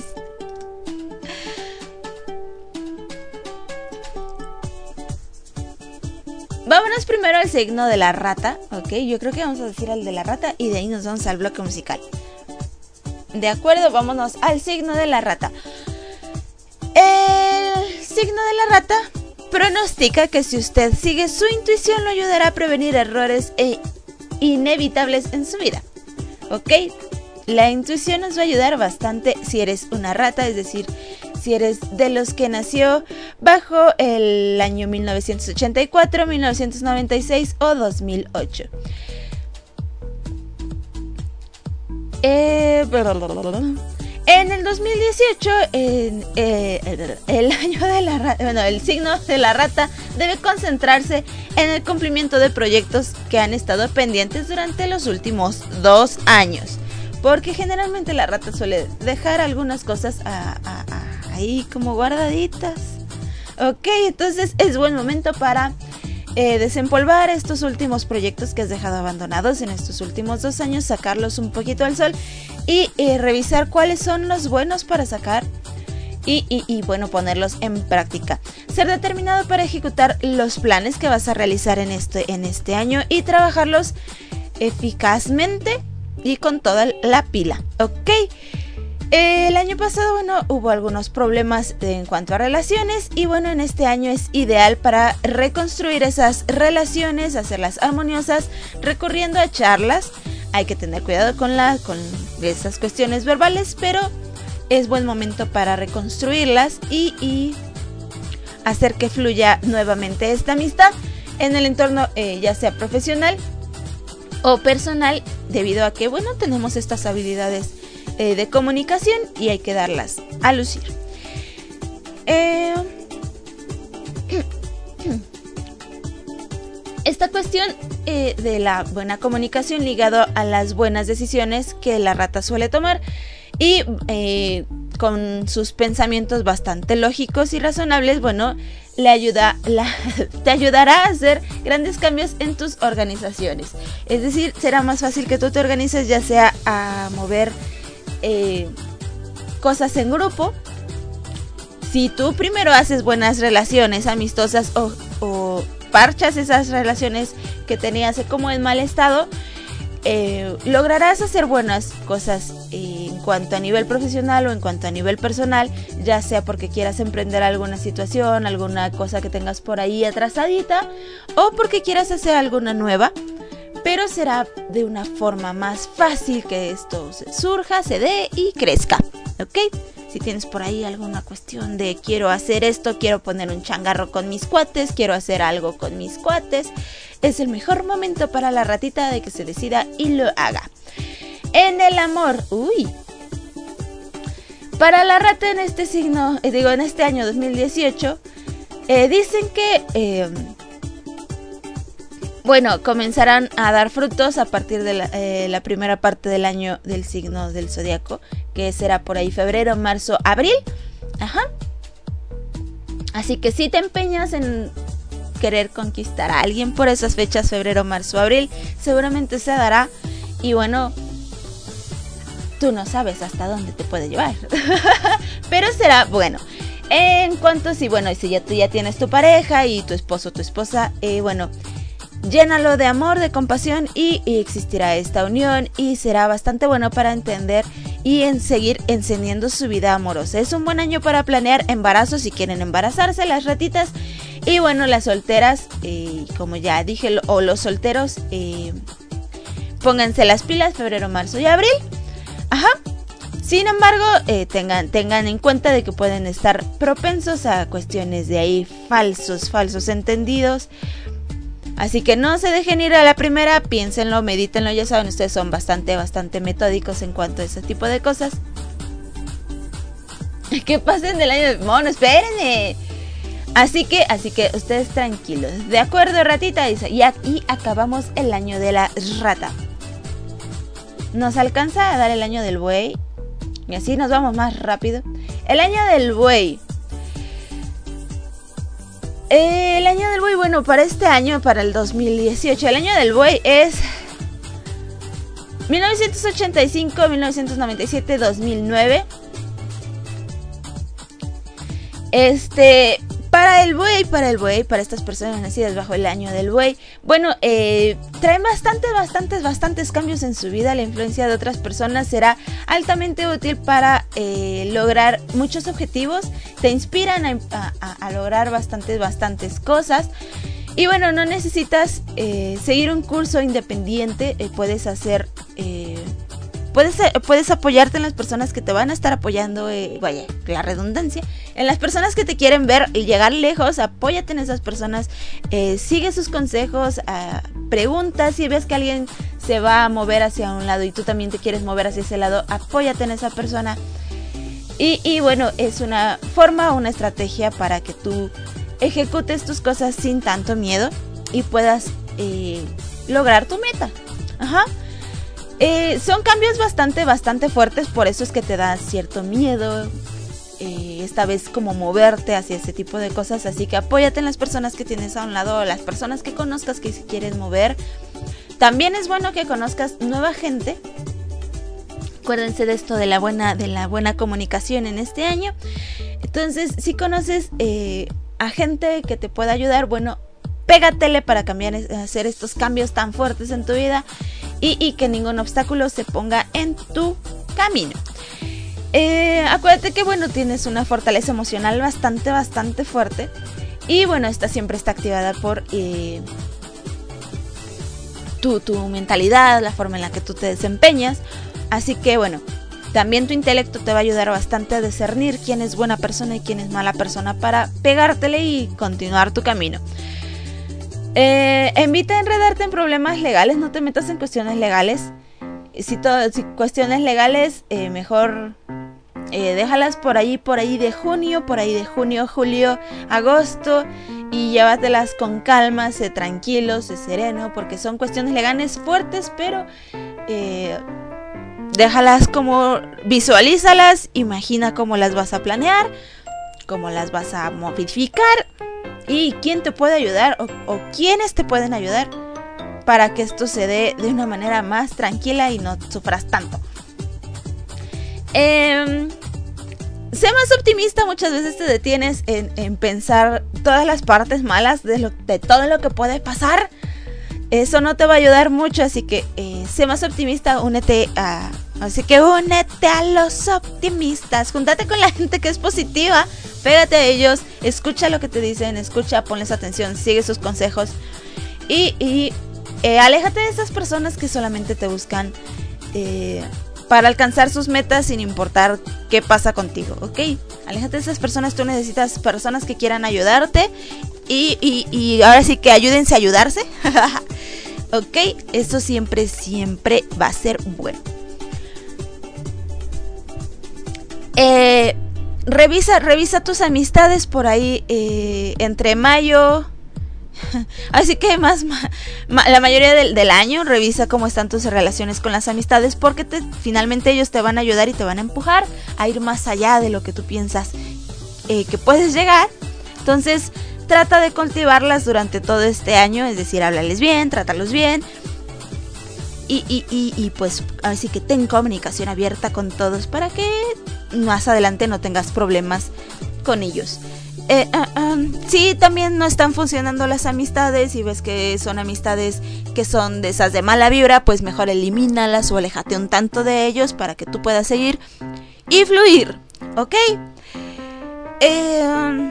Speaker 1: Vámonos primero al signo de la rata, ¿ok? Yo creo que vamos a decir al de la rata y de ahí nos vamos al bloque musical. De acuerdo, vámonos al signo de la rata. El signo de la rata pronostica que si usted sigue su intuición lo ayudará a prevenir errores e inevitables en su vida. Ok, la intuición nos va a ayudar bastante si eres una rata, es decir, si eres de los que nació bajo el año mil novecientos ochenta y cuatro, mil novecientos noventa y seis o dos mil ocho. Eh, en el dos mil dieciocho, en, eh, el año de la rata, bueno, el signo de la rata debe concentrarse en el cumplimiento de proyectos que han estado pendientes durante los últimos dos años. Porque generalmente la rata suele dejar algunas cosas a, a, a, ahí como guardaditas. Ok, entonces es buen momento para eh, desempolvar estos últimos proyectos que has dejado abandonados en estos últimos dos años, sacarlos un poquito al sol y eh, revisar cuáles son los buenos para sacar y, y, y bueno, ponerlos en práctica. Ser determinado para ejecutar los planes que vas a realizar en este, en este año y trabajarlos eficazmente y con toda la pila, ¿ok? El año pasado, bueno, hubo algunos problemas en cuanto a relaciones y bueno, en este año es ideal para reconstruir esas relaciones, hacerlas armoniosas, recurriendo a charlas. Hay que tener cuidado con, la, con esas cuestiones verbales, pero es buen momento para reconstruirlas y, y hacer que fluya nuevamente esta amistad en el entorno eh, ya sea profesional o personal, debido a que, bueno, tenemos estas habilidades eh, de comunicación y hay que darlas a lucir. Eh, esta cuestión eh, de la buena comunicación ligado a las buenas decisiones que la rata suele tomar y eh, con sus pensamientos bastante lógicos y razonables, bueno, le ayuda, la, te ayudará a hacer grandes cambios en tus organizaciones. Es decir, será más fácil que tú te organices, ya sea a mover eh, cosas en grupo. Si tú primero haces buenas relaciones amistosas o, o parchas esas relaciones que tenías como en mal estado, eh, lograrás hacer buenas cosas eh, en cuanto a nivel profesional o en cuanto a nivel personal, ya sea porque quieras emprender alguna situación, alguna cosa que tengas por ahí atrasadita, o porque quieras hacer alguna nueva, pero será de una forma más fácil que esto se surja, se dé y crezca, ¿ok? Si tienes por ahí alguna cuestión de quiero hacer esto, quiero poner un changarro con mis cuates, quiero hacer algo con mis cuates, es el mejor momento para la ratita de que se decida y lo haga. En el amor, uy, para la rata en este signo, eh, digo en este año dos mil dieciocho, eh, dicen que, eh, bueno, comenzarán a dar frutos a partir de la, eh, la primera parte del año del signo del zodiaco, que será por ahí febrero, marzo, abril. Ajá. Así que si te empeñas en querer conquistar a alguien por esas fechas, febrero, marzo, abril, seguramente se dará. Y bueno, tú no sabes hasta dónde te puede llevar. Pero será bueno. En cuanto si, bueno, si ya tú ya tienes tu pareja y tu esposo o tu esposa, eh, bueno, llénalo de amor, de compasión y, y existirá esta unión y será bastante bueno para entender y en seguir encendiendo su vida amorosa. Es un buen año para planear embarazos si quieren embarazarse las ratitas. Y bueno, las solteras, eh, como ya dije, o los solteros, eh, pónganse las pilas febrero, marzo y abril. Ajá. Sin embargo, eh, tengan, tengan en cuenta de que pueden estar propensos a cuestiones de ahí falsos, falsos entendidos. Así que no se dejen ir a la primera, piénsenlo, medítenlo, ya saben, ustedes son bastante, bastante metódicos en cuanto a ese tipo de cosas. Que pasen del año de mono, espérenme. Así que, así que ustedes tranquilos. De acuerdo, ratita, y aquí acabamos el año de la rata. Nos alcanza a dar el año del buey. Y así nos vamos más rápido. El año del buey. El año del buey, bueno, para este año, para el dos mil dieciocho, el año del buey es mil novecientos ochenta y cinco, mil novecientos noventa y siete, dos mil nueve. Este, para el buey, para el buey, para estas personas nacidas bajo el año del buey, bueno, eh, traen bastante, bastantes, bastantes cambios en su vida. La influencia de otras personas será altamente útil para eh, lograr muchos objetivos. Te inspiran a, a, a lograr bastantes, bastantes cosas. Y bueno, no necesitas eh, seguir un curso independiente, eh, puedes hacer... Eh, Puedes, puedes apoyarte en las personas que te van a estar apoyando, eh, vaya, la redundancia, en las personas que te quieren ver y llegar lejos. Apóyate en esas personas, eh, sigue sus consejos, eh, pregunta si ves que alguien se va a mover hacia un lado y tú también te quieres mover hacia ese lado, apóyate en esa persona. Y, y bueno, es una forma, una estrategia para que tú ejecutes tus cosas sin tanto miedo y puedas eh, lograr tu meta. Ajá. Eh, son cambios bastante, bastante fuertes, por eso es que te da cierto miedo, eh, esta vez como moverte hacia ese tipo de cosas, así que apóyate en las personas que tienes a un lado, las personas que conozcas que se quieren mover. También es bueno que conozcas nueva gente. Acuérdense de esto de la buena, de la buena comunicación en este año. Entonces, si conoces eh, a gente que te pueda ayudar, bueno, pégatele para cambiar, hacer estos cambios tan fuertes en tu vida y, y que ningún obstáculo se ponga en tu camino. Eh, acuérdate que, bueno, tienes una fortaleza emocional bastante, bastante fuerte. Y bueno, esta siempre está activada por eh, tu, tu mentalidad, la forma en la que tú te desempeñas. Así que bueno, también tu intelecto te va a ayudar bastante a discernir quién es buena persona y quién es mala persona para pegártele y continuar tu camino. Eh, evita enredarte en problemas legales, no te metas en cuestiones legales. Si, todo, si cuestiones legales, eh, mejor eh, déjalas por ahí, por ahí de junio, por ahí de junio, julio, agosto, y llévatelas con calma, sé tranquilo, sé sereno, porque son cuestiones legales fuertes, pero eh, déjalas como, visualízalas, imagina cómo las vas a planear, cómo las vas a modificar y quién te puede ayudar o, o quiénes te pueden ayudar para que esto se dé de una manera más tranquila y no sufras tanto. Eh, sé más optimista, muchas veces te detienes en, en pensar todas las partes malas de, lo, de todo lo que puede pasar. Eso no te va a ayudar mucho, así que eh, sé más optimista, únete a... Así que únete a los optimistas, júntate con la gente que es positiva, pégate a ellos, escucha lo que te dicen, escucha, ponles atención, sigue sus consejos y... y Eh, aléjate de esas personas que solamente te buscan eh, para alcanzar sus metas sin importar qué pasa contigo, ¿ok? Aléjate de esas personas, tú necesitas personas que quieran ayudarte y, y, y ahora sí que ayúdense a ayudarse, ¿ok? Eso siempre, siempre va a ser bueno. Eh, revisa, revisa tus amistades por ahí eh, entre mayo... Así que más, más la mayoría del, del año revisa cómo están tus relaciones con las amistades, porque te, finalmente ellos te van a ayudar y te van a empujar a ir más allá de lo que tú piensas eh, que puedes llegar. Entonces trata de cultivarlas durante todo este año, es decir, háblales bien, trátalos bien y, y, y, y pues así que ten comunicación abierta con todos para que más adelante no tengas problemas con ellos. Eh, uh, um, sí, también no están funcionando las amistades y ves que son amistades que son de esas de mala vibra, pues mejor elimínalas o aléjate un tanto de ellos para que tú puedas seguir y fluir, ¿ok? Eh,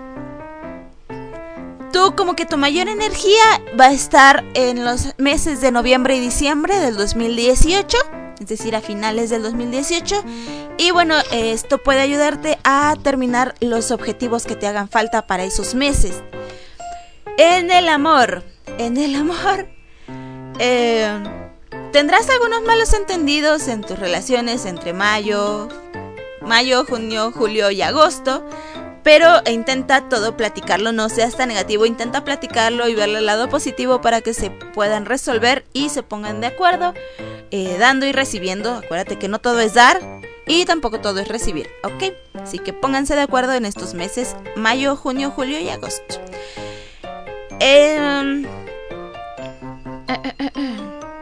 Speaker 1: tú como que tu mayor energía va a estar en los meses de noviembre y diciembre del dos mil dieciocho, es decir, a finales del dos mil dieciocho. Y bueno, esto puede ayudarte a terminar los objetivos que te hagan falta para esos meses. En el amor, en el amor, eh, tendrás algunos malos entendidos en tus relaciones entre mayo, mayo, junio, julio y agosto. Pero intenta todo platicarlo, no seas tan negativo, intenta platicarlo y verle el lado positivo para que se puedan resolver y se pongan de acuerdo, eh, dando y recibiendo. Acuérdate que no todo es dar y tampoco todo es recibir, ¿ok? Así que pónganse de acuerdo en estos meses, mayo, junio, julio y agosto. Eh, eh, eh, eh, eh.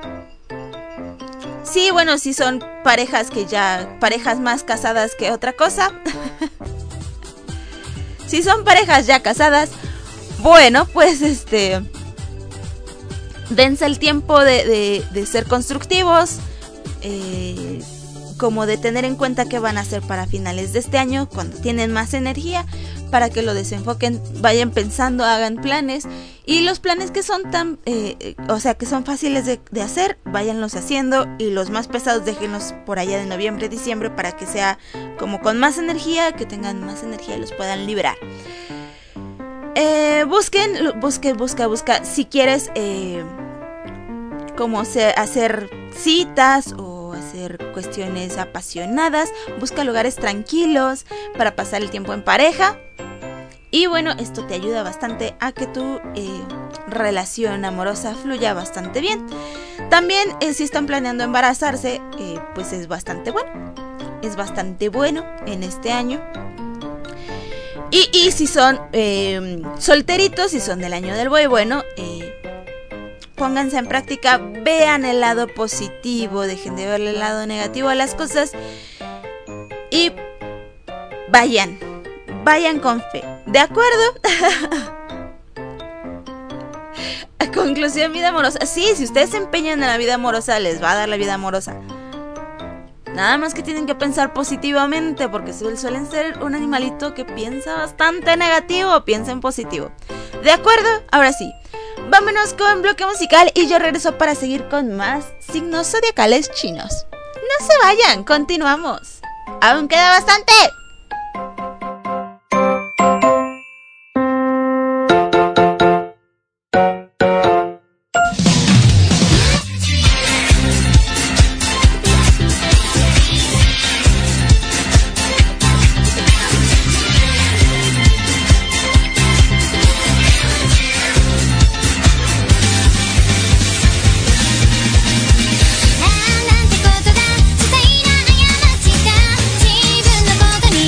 Speaker 1: Sí, bueno, si son parejas que ya, parejas más casadas que otra cosa. Si son parejas ya casadas, bueno, pues este, dense el tiempo de, de, de ser constructivos, eh, como de tener en cuenta qué van a hacer para finales de este año, cuando tienen más energía, para que lo desenfoquen, vayan pensando, hagan planes, y los planes que son tan, eh, o sea, que son fáciles de, de hacer, váyanlos haciendo, y los más pesados déjenlos por allá de noviembre, diciembre, para que sea como con más energía, que tengan más energía y los puedan liberar. Eh, busquen, busquen, busca, busca, si quieres eh, como se, hacer citas o hacer cuestiones apasionadas, busca lugares tranquilos para pasar el tiempo en pareja. Y bueno, esto te ayuda bastante a que tu eh, relación amorosa fluya bastante bien. También eh, si están planeando embarazarse, eh, pues es bastante bueno. Es bastante bueno en este año. Y, y si son eh, solteritos, si son del año del buey, bueno, eh, pónganse en práctica, vean el lado positivo, dejen de ver el lado negativo a las cosas y vayan, vayan con fe. ¿De acuerdo? Conclusión, vida amorosa. Sí, si ustedes se empeñan en la vida amorosa, les va a dar la vida amorosa. Nada más que tienen que pensar positivamente, porque suelen ser un animalito que piensa bastante negativo. Piensa en positivo. ¿De acuerdo? Ahora sí, vámonos con bloque musical y yo regreso para seguir con más signos zodiacales chinos. No se vayan, continuamos. Aún queda bastante.
Speaker 3: 「なんてことだ」「些細な過ちが自分のことに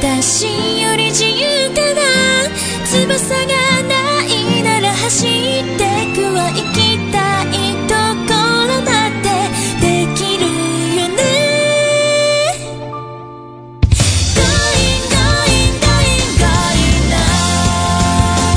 Speaker 2: 私より自由かな翼がないなら走ってくは行きたいところだってできるよね Going going going going now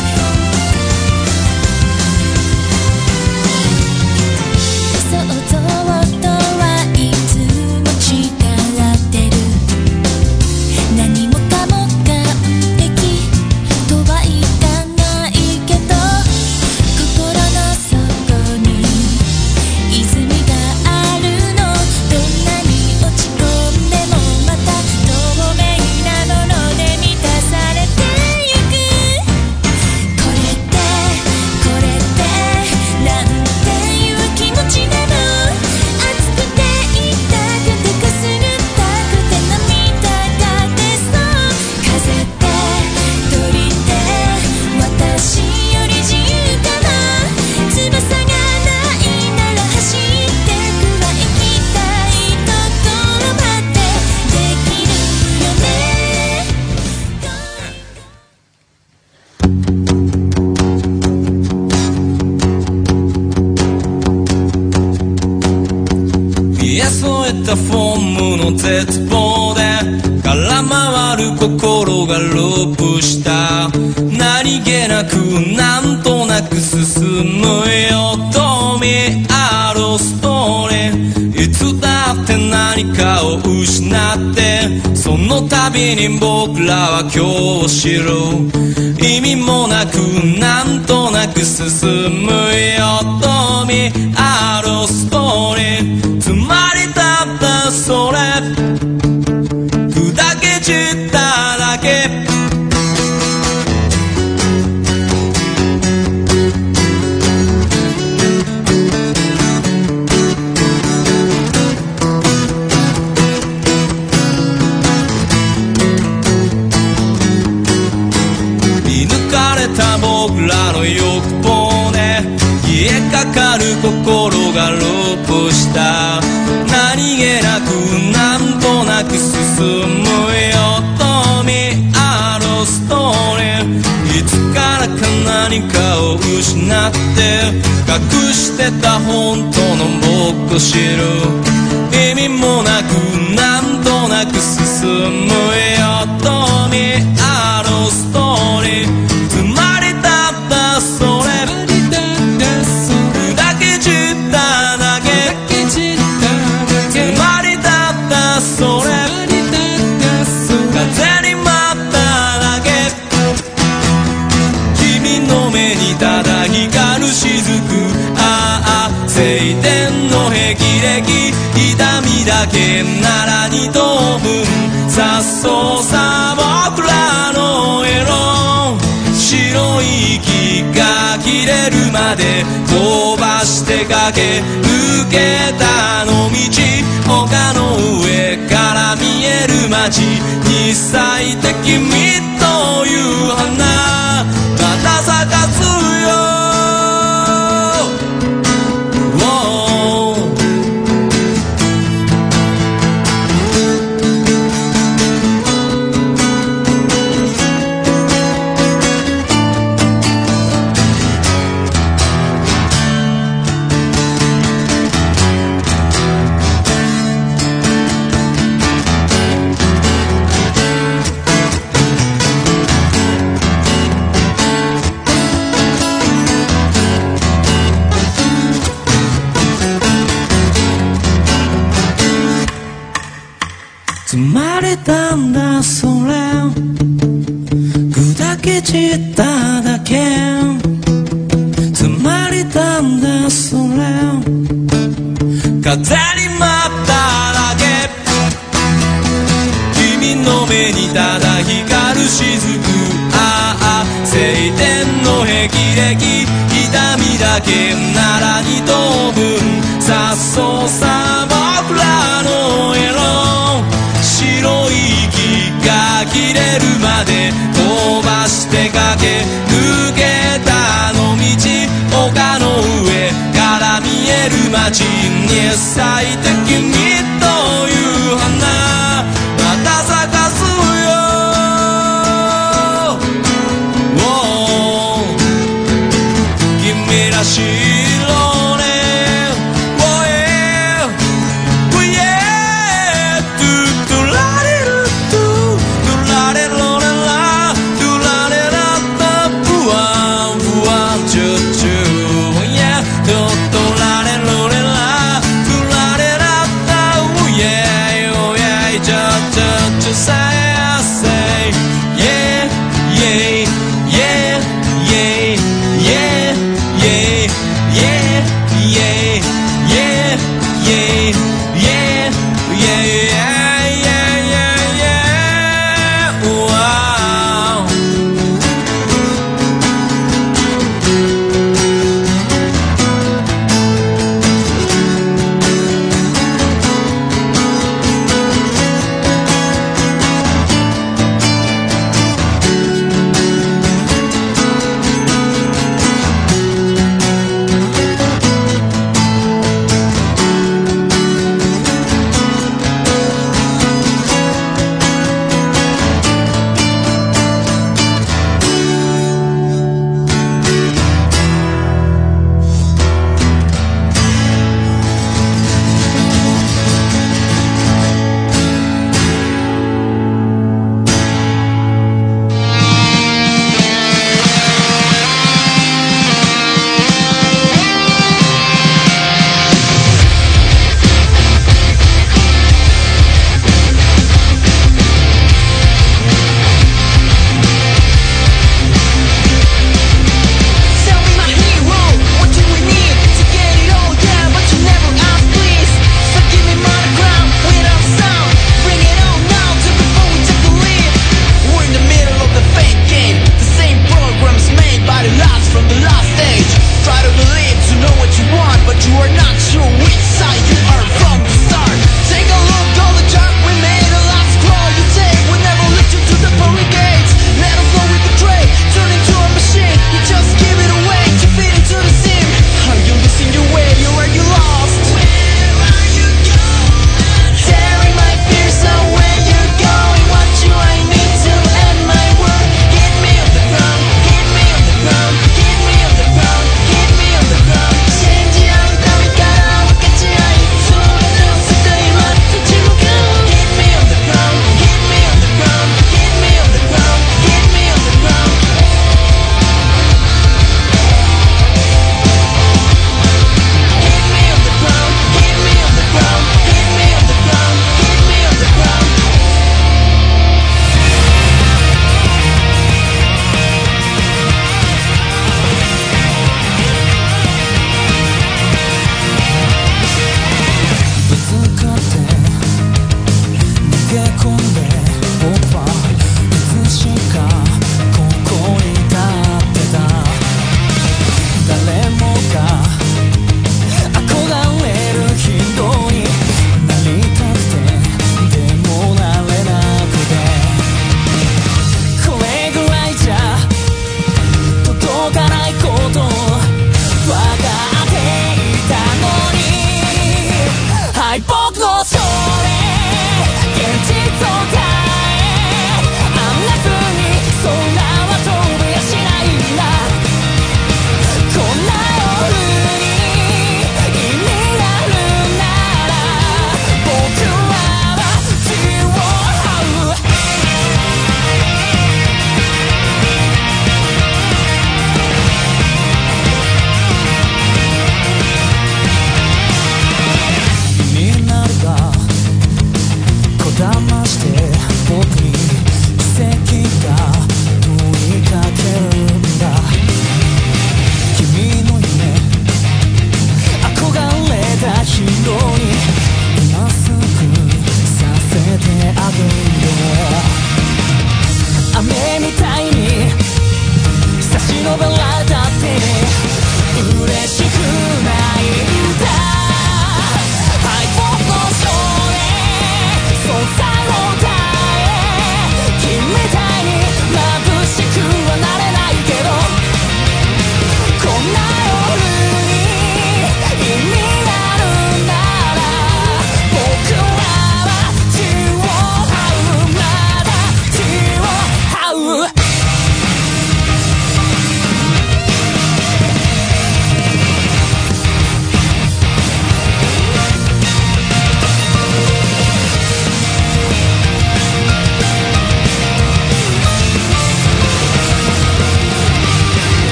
Speaker 2: 想像とはいつも違ってる何もかも完璧とは言わないけど心の底に泉があるのどんなに落ち込んでもまた透明なもので満たされてゆくこれってこれってなんていう気持ちなの熱くて痛くてくすぐったくて涙が出そう風って鳥って私より自由かな翼がないなら走ってくは行きたいところまでできるよね
Speaker 4: 冷え添えたフォームの絶望で空回る心がループした何気なくなんとなく進むよとみあるストーリーいつだって何かを失ってその度に僕らは今日を知る意味もなくなんとなく進むよとみあるストーリーつまりたったそれ砕け散っただけ見抜かれた僕らの欲望で消えかかる心がループした何気なくなんとなく進むよとみあるストーリーいつからか何かを失って隠してた本当の僕を知る意味もなくなんとなく進むよとみあるストーリーつまりたったそれ砕け散っただけつまりたったそれ風に舞っただけ君の目にただ光る雫ああ晴天の霹靂痛みだけなら二等分さっそうさ僕らの色白い息が切れるまで飛ばして駆け抜けたの道丘の上から見える街に咲いて君という花また咲かすよつまれたんだそれ砕け散っただけつまれたんだそれ風に舞っただけ君の目にただ光る雫ああ晴天の霹靂痛みだけなら二等分さっそうさ僕らの色白い息が切れるまで飛ばして駆け抜けたの道丘の上から見える街に咲いて君という花また咲かすよ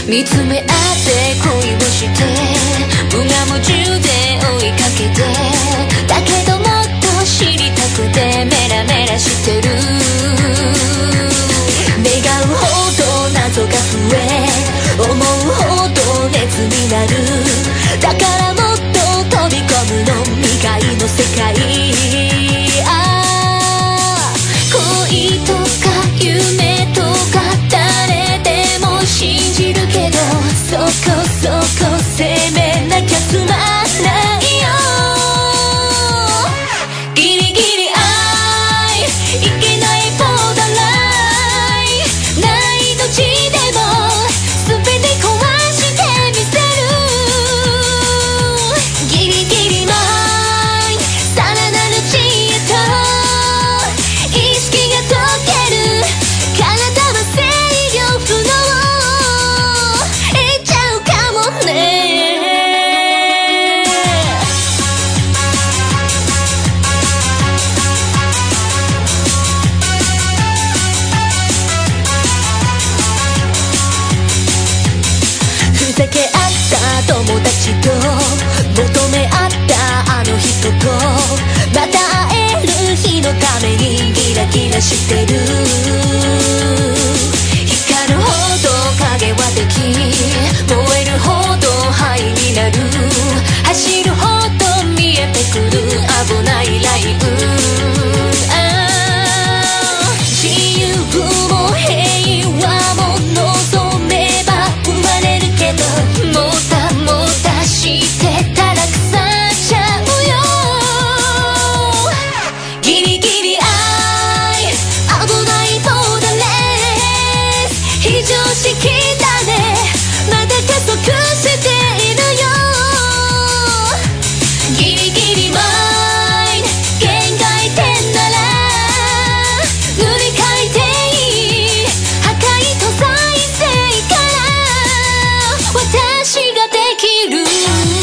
Speaker 3: 見つめ合って恋をして無我夢中で追いかけてだけどもっと知りたくてメラメラしてる願うほど謎が増え思うほど熱になるだからもっと飛び込むの未開の世界ああ恋とか夢とか誰でも信じるけどそこそこ責めなきゃつまんないよギリギリ愛いけないボーダーラインない命でも全て壊してみせるギリギリマインさらなる知恵と意識が解ける体は制御不能いっちゃうかもねふざけ合った友達と求め合ったあの人とまた会える日のためにギラギラしてる光るほど影は敵燃えるほど灰になる走るほど見えてくる危ないラインあー自由も平和も望めば生まれるけどもたもたしてたら腐っちゃうよギリギリ愛危ないボーダーレス非常識だねまだ加速しているよギリギリマイン限界点なら塗り替えていい破壊と再生から私ができる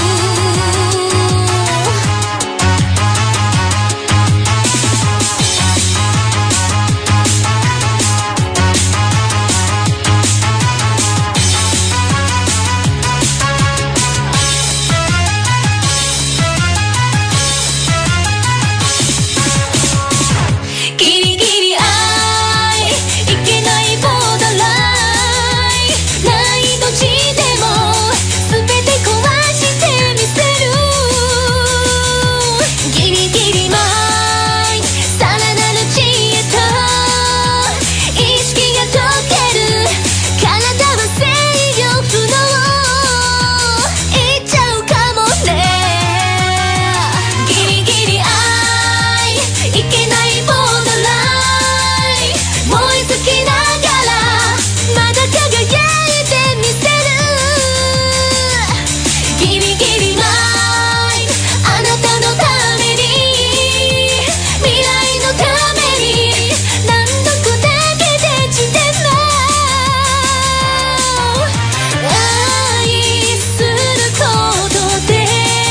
Speaker 3: ギリギリ愛いけないボーダーラインない命でも全て壊してみせるギリギリマインさらなる知恵と意識が解ける体は制御不能いっちゃうかもねギリギリ愛いけないボーダーライン燃え尽きながらまだ輝いてみせるギリギリマインあなたのために未来のために何度砕けて地点も愛することで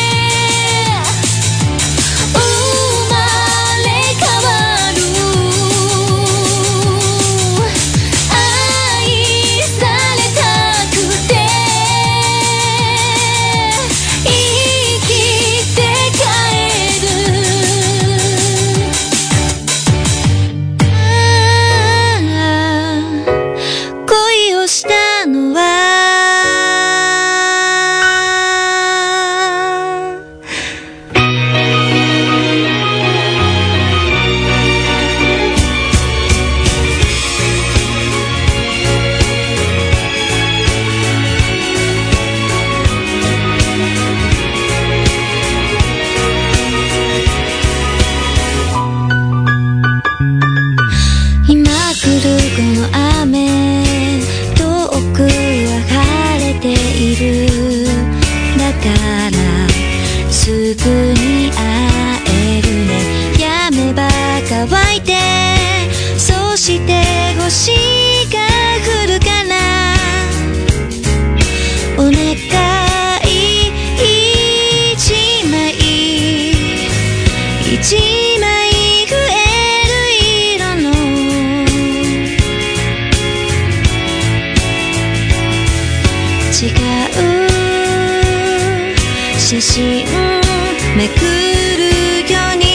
Speaker 3: 生まれ変わる愛されたくて生きて帰る恋をしたのは今来るこの雨遠くは晴れているだからすぐに会えるねやめば乾いてそして星が降るかなお願い一枚一枚増える色の
Speaker 2: 写真めくるように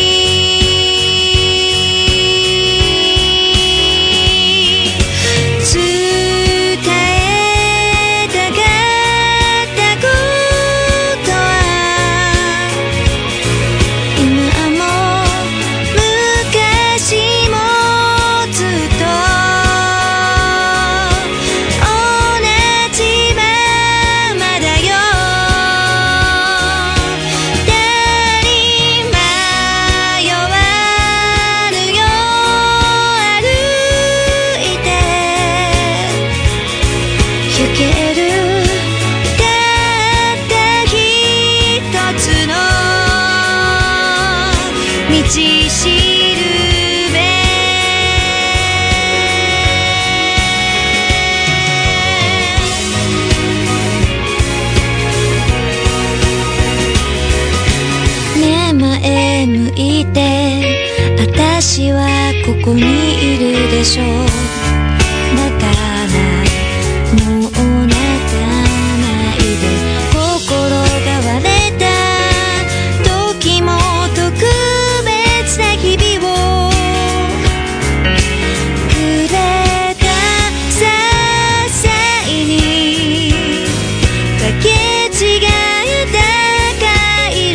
Speaker 2: 私はここにいるでしょう。だからもう泣かないで。心が割れた時も特別な日々をくれた些細にかけ違えた回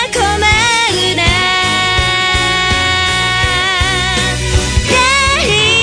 Speaker 2: 路。Daddy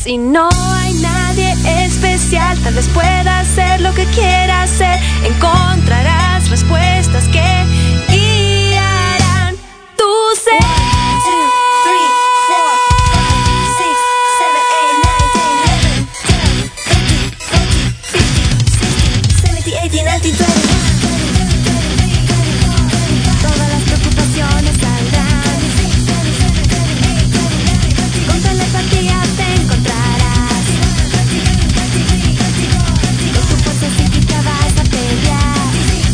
Speaker 5: Si no hay nadie especial, tal vez puedas hacer lo que quieras hacer. Encontrarás respuestas que guiarán tu ser. Todas las preocupaciones saldrán. Con telepatía te encontrarás. Con tu fuerza psíquica vas a pelear.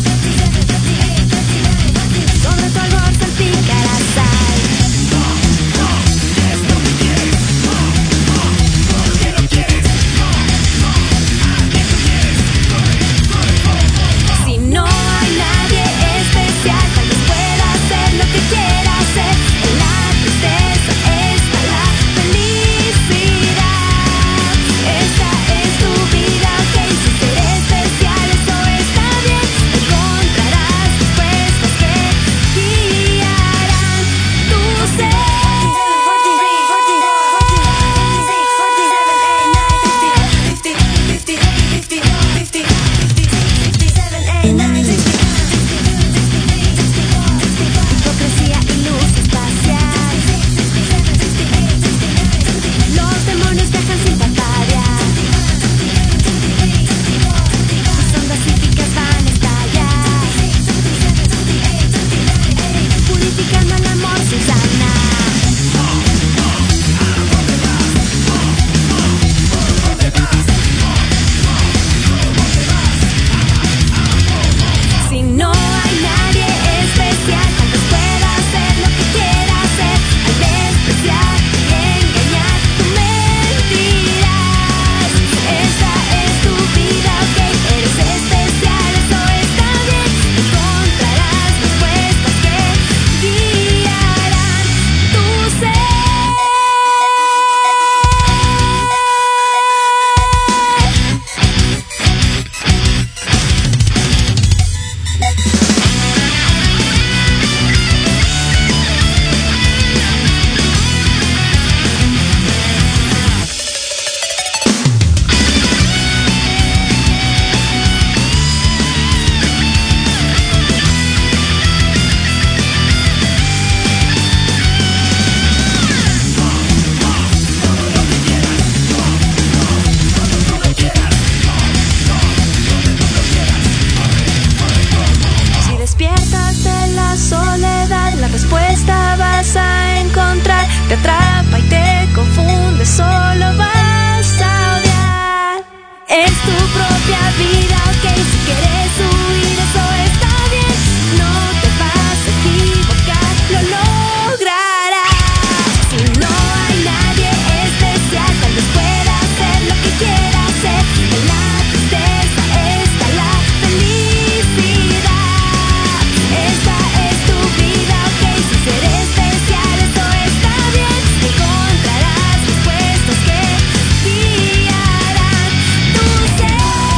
Speaker 5: Sobre tu árbol salpicarás sal. Si no hay nadie especial, tal vez pueda hacer lo que quiera hacer. En la tristeza está la felicidad. Esta es tu vida, ok. Si ser especial, eso está bien. Encontrarás respuestas que guiarán tu ser. Hipocresía y luz espacial. Los demonios viajan sin parpadear. Tus ondas psíquicas van a estallar, purificando el amor sin sanar. Si no hay nadie especial, tal vez pueda hacer lo que quiera hacer. Al despreciar y engañar, tú mentirás. Esa es tu vida, ok. Eres especial, eso está bien. Encontrarás respuestas que guiarán tu ser. Si despiertas de la soledad, la respuesta vas a encontrar. Te atrapa y te confunde, solo vas a odiar. Es tu propia vida, ok. Si quieres huir, eso está bien. No te vas a equivocar, lo lograrás. Si no hay nadie especial, tal vez pueda hacer lo que quiera hacer. En la tristeza está la felicidad. Esta es tu vida, ok. Si ser especial, eso está bien. Encontrarás respuestas que guiarán tu ser.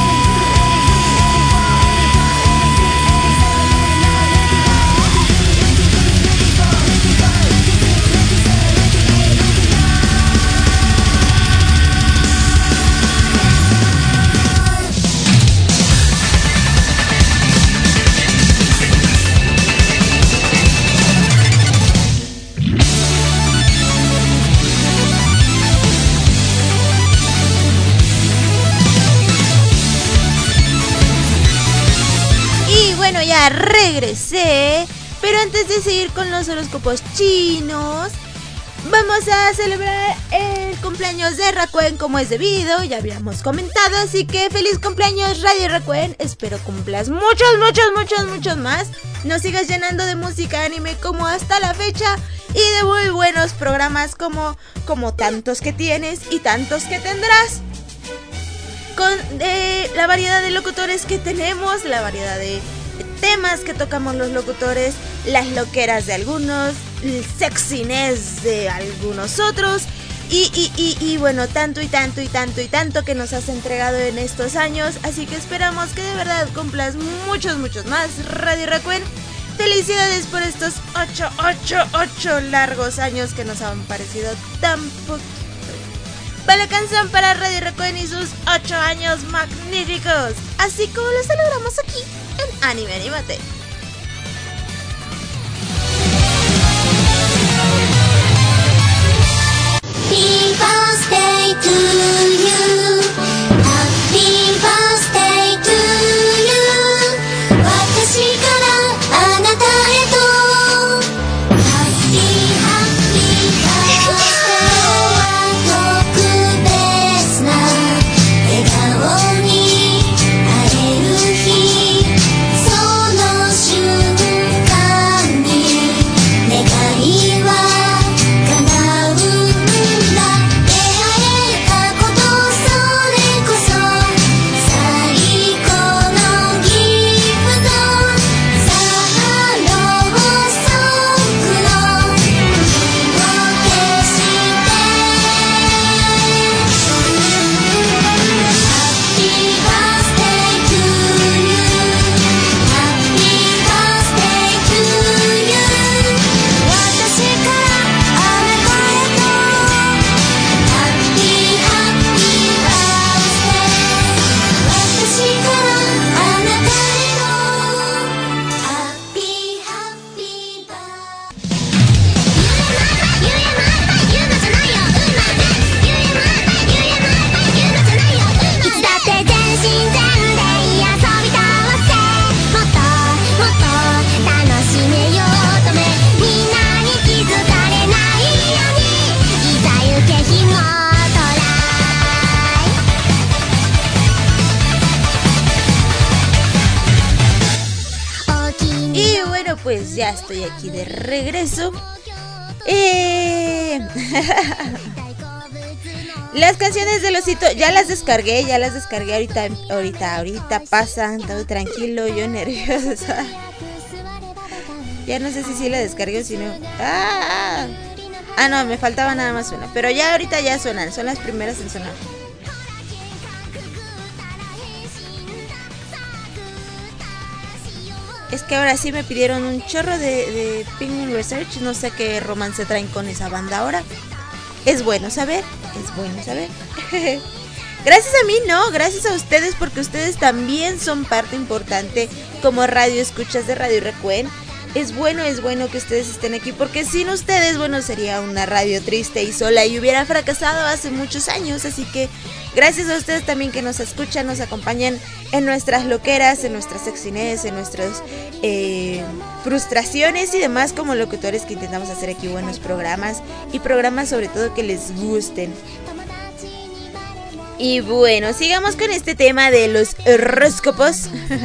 Speaker 1: Y bueno, ya regresé. Pero antes de seguir con los horóscopos chinos, vamos a celebrar el cumpleaños de Rakuen como es debido. Ya habíamos comentado, así que feliz cumpleaños Radio Rakuen. Espero cumplas muchos, muchos, muchos, muchos más. Nos sigas llenando de música anime como hasta la fecha. Y de muy buenos programas como, como tantos que tienes y tantos que tendrás. Con eh, la variedad de locutores que tenemos, la variedad de temas que tocamos los locutores, las loqueras de algunos, el sexiness de algunos otros y, y, y, y bueno, tanto y tanto y tanto y tanto que nos has entregado en estos años. Así que esperamos que de verdad cumplas muchos, muchos más, Radio Rakuen. Felicidades por estos ocho, ocho, ocho largos años que nos han parecido tan poquito. Va la canción para Radio Recuerden y sus ocho años magníficos, así como lo celebramos aquí en Anime Anímate.
Speaker 3: Happy birthday to you. Happy birthday to you. 私からあなたへと Happy Happy birthday は特別な笑顔に会える日、その瞬間に願いは叶う。
Speaker 1: Pues ya estoy aquí de regreso. Eh... Las canciones del osito ya las descargué, ya las descargué ahorita, ahorita, ahorita pasan, todo tranquilo, yo nerviosa. Ya no sé si sí la descargué o si no. Ah, ah, no, me faltaba nada más una, pero ya ahorita ya suenan, son las primeras en sonar. Es que ahora sí me pidieron un chorro de, de Penguin Research. No sé qué romance traen con esa banda ahora. Es bueno saber, es bueno saber. Gracias a mí, no, gracias a ustedes, porque ustedes también son parte importante como radio escuchas de Radio Recuerden. Es bueno, es bueno que ustedes estén aquí, porque sin ustedes, bueno, sería una radio triste y sola y hubiera fracasado hace muchos años. Así que gracias a ustedes también que nos escuchan, nos acompañan en nuestras loqueras, en nuestras exines, en nuestras eh, frustraciones y demás como locutores que intentamos hacer aquí buenos programas y programas sobre todo que les gusten. Y bueno, sigamos con este tema de los horóscopos.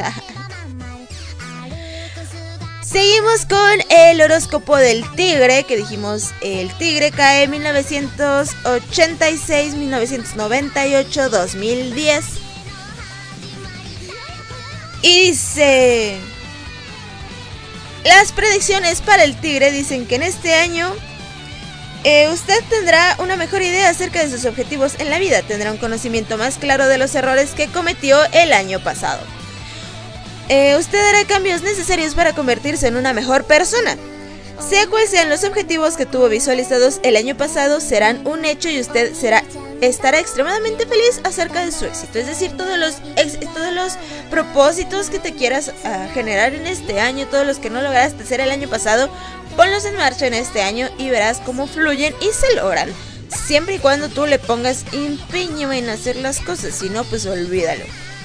Speaker 1: Seguimos con el horóscopo del tigre, que dijimos el tigre cae mil novecientos ochenta y seis, mil novecientos noventa y ocho, dos mil diez. Y dice... Las predicciones para el tigre dicen que en este año eh, usted tendrá una mejor idea acerca de sus objetivos en la vida. Tendrá un conocimiento más claro de los errores que cometió el año pasado. Eh, usted hará cambios necesarios para convertirse en una mejor persona. Sea cuales sean los objetivos que tuvo visualizados el año pasado, serán un hecho y usted será, estará extremadamente feliz acerca de su éxito. Es decir, todos los, ex, todos los propósitos que te quieras uh, generar en este año, todos los que no lograste hacer el año pasado, ponlos en marcha en este año y verás cómo fluyen y se logran. Siempre y cuando tú le pongas empeño en hacer las cosas, si no, pues olvídalo.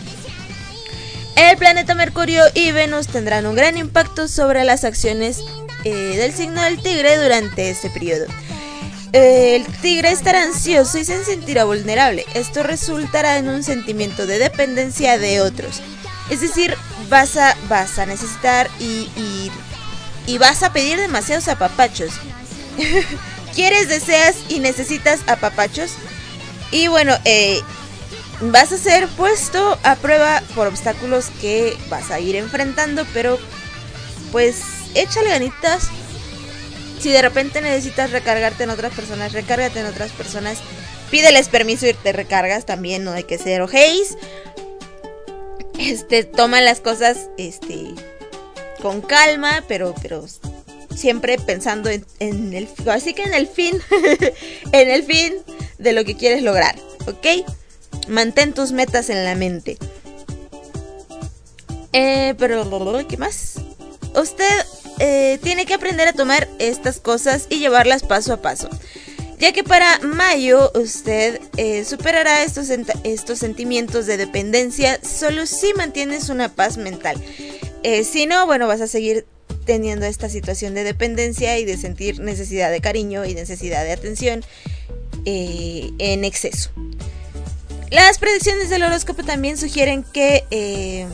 Speaker 1: El planeta Mercurio y Venus tendrán un gran impacto sobre las acciones eh, del signo del tigre durante este periodo. Eh, el tigre estará ansioso y se sentirá vulnerable. Esto resultará en un sentimiento de dependencia de otros. Es decir, vas a, vas a necesitar y, y, y vas a pedir demasiados apapachos. ¿Quieres, deseas y necesitas apapachos? Y bueno, eh... vas a ser puesto a prueba por obstáculos que vas a ir enfrentando, pero pues échale ganitas. Si de repente necesitas recargarte en otras personas, recárgate en otras personas. Pídeles permiso y te recargas también, no hay que ser ojéis. Este, toma las cosas este con calma, pero pero siempre pensando en, en el, así que en el fin, en el fin de lo que quieres lograr, ¿ok? Mantén tus metas en la mente. Eh, pero, ¿qué más? Usted eh, tiene que aprender a tomar estas cosas y llevarlas paso a paso, ya que para mayo usted eh, superará estos, estos sentimientos de dependencia solo si mantienes una paz mental. Eh, si no, bueno, vas a seguir teniendo esta situación de dependencia y de sentir necesidad de cariño y necesidad de atención eh, en exceso. Las predicciones del horóscopo también sugieren que eh,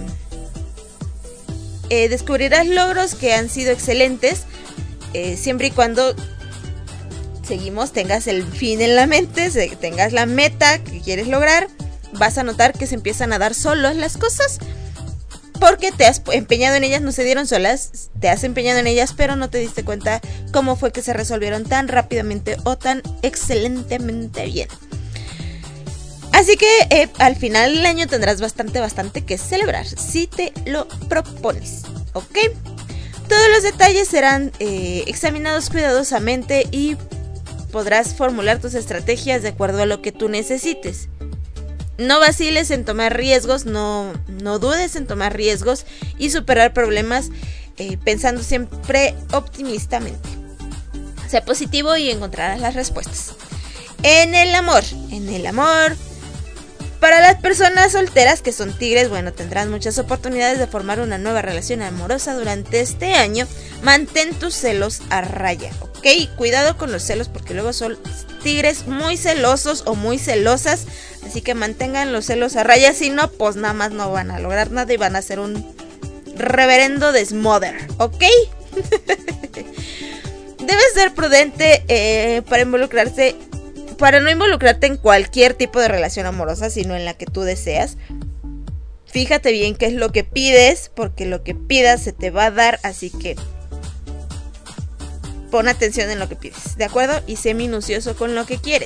Speaker 1: eh, descubrirás logros que han sido excelentes, eh, siempre y cuando seguimos, tengas el fin en la mente, tengas la meta que quieres lograr. Vas a notar que se empiezan a dar solas las cosas, porque te has empeñado en ellas, no se dieron solas, te has empeñado en ellas, pero no te diste cuenta cómo fue que se resolvieron tan rápidamente o tan excelentemente bien. Así que eh, al final del año tendrás bastante, bastante que celebrar, si te lo propones, ¿ok? Todos los detalles serán eh, examinados cuidadosamente y podrás formular tus estrategias de acuerdo a lo que tú necesites. No vaciles en tomar riesgos, no, no dudes en tomar riesgos y superar problemas eh, pensando siempre optimistamente. Sé positivo y encontrarás las respuestas. En el amor, en el amor, para las personas solteras que son tigres, bueno, tendrás muchas oportunidades de formar una nueva relación amorosa durante este año. Mantén tus celos a raya, ¿ok? Cuidado con los celos porque luego son tigres muy celosos o muy celosas, así que mantengan los celos a raya, si no, pues nada más no van a lograr nada y van a hacer un reverendo desmother, ¿ok? Debes ser prudente eh, para involucrarse Para no involucrarte en cualquier tipo de relación amorosa, sino en la que tú deseas. Fíjate bien qué es lo que pides, porque lo que pidas se te va a dar, así que pon atención en lo que pides, ¿de acuerdo? Y sé minucioso con lo que quieres.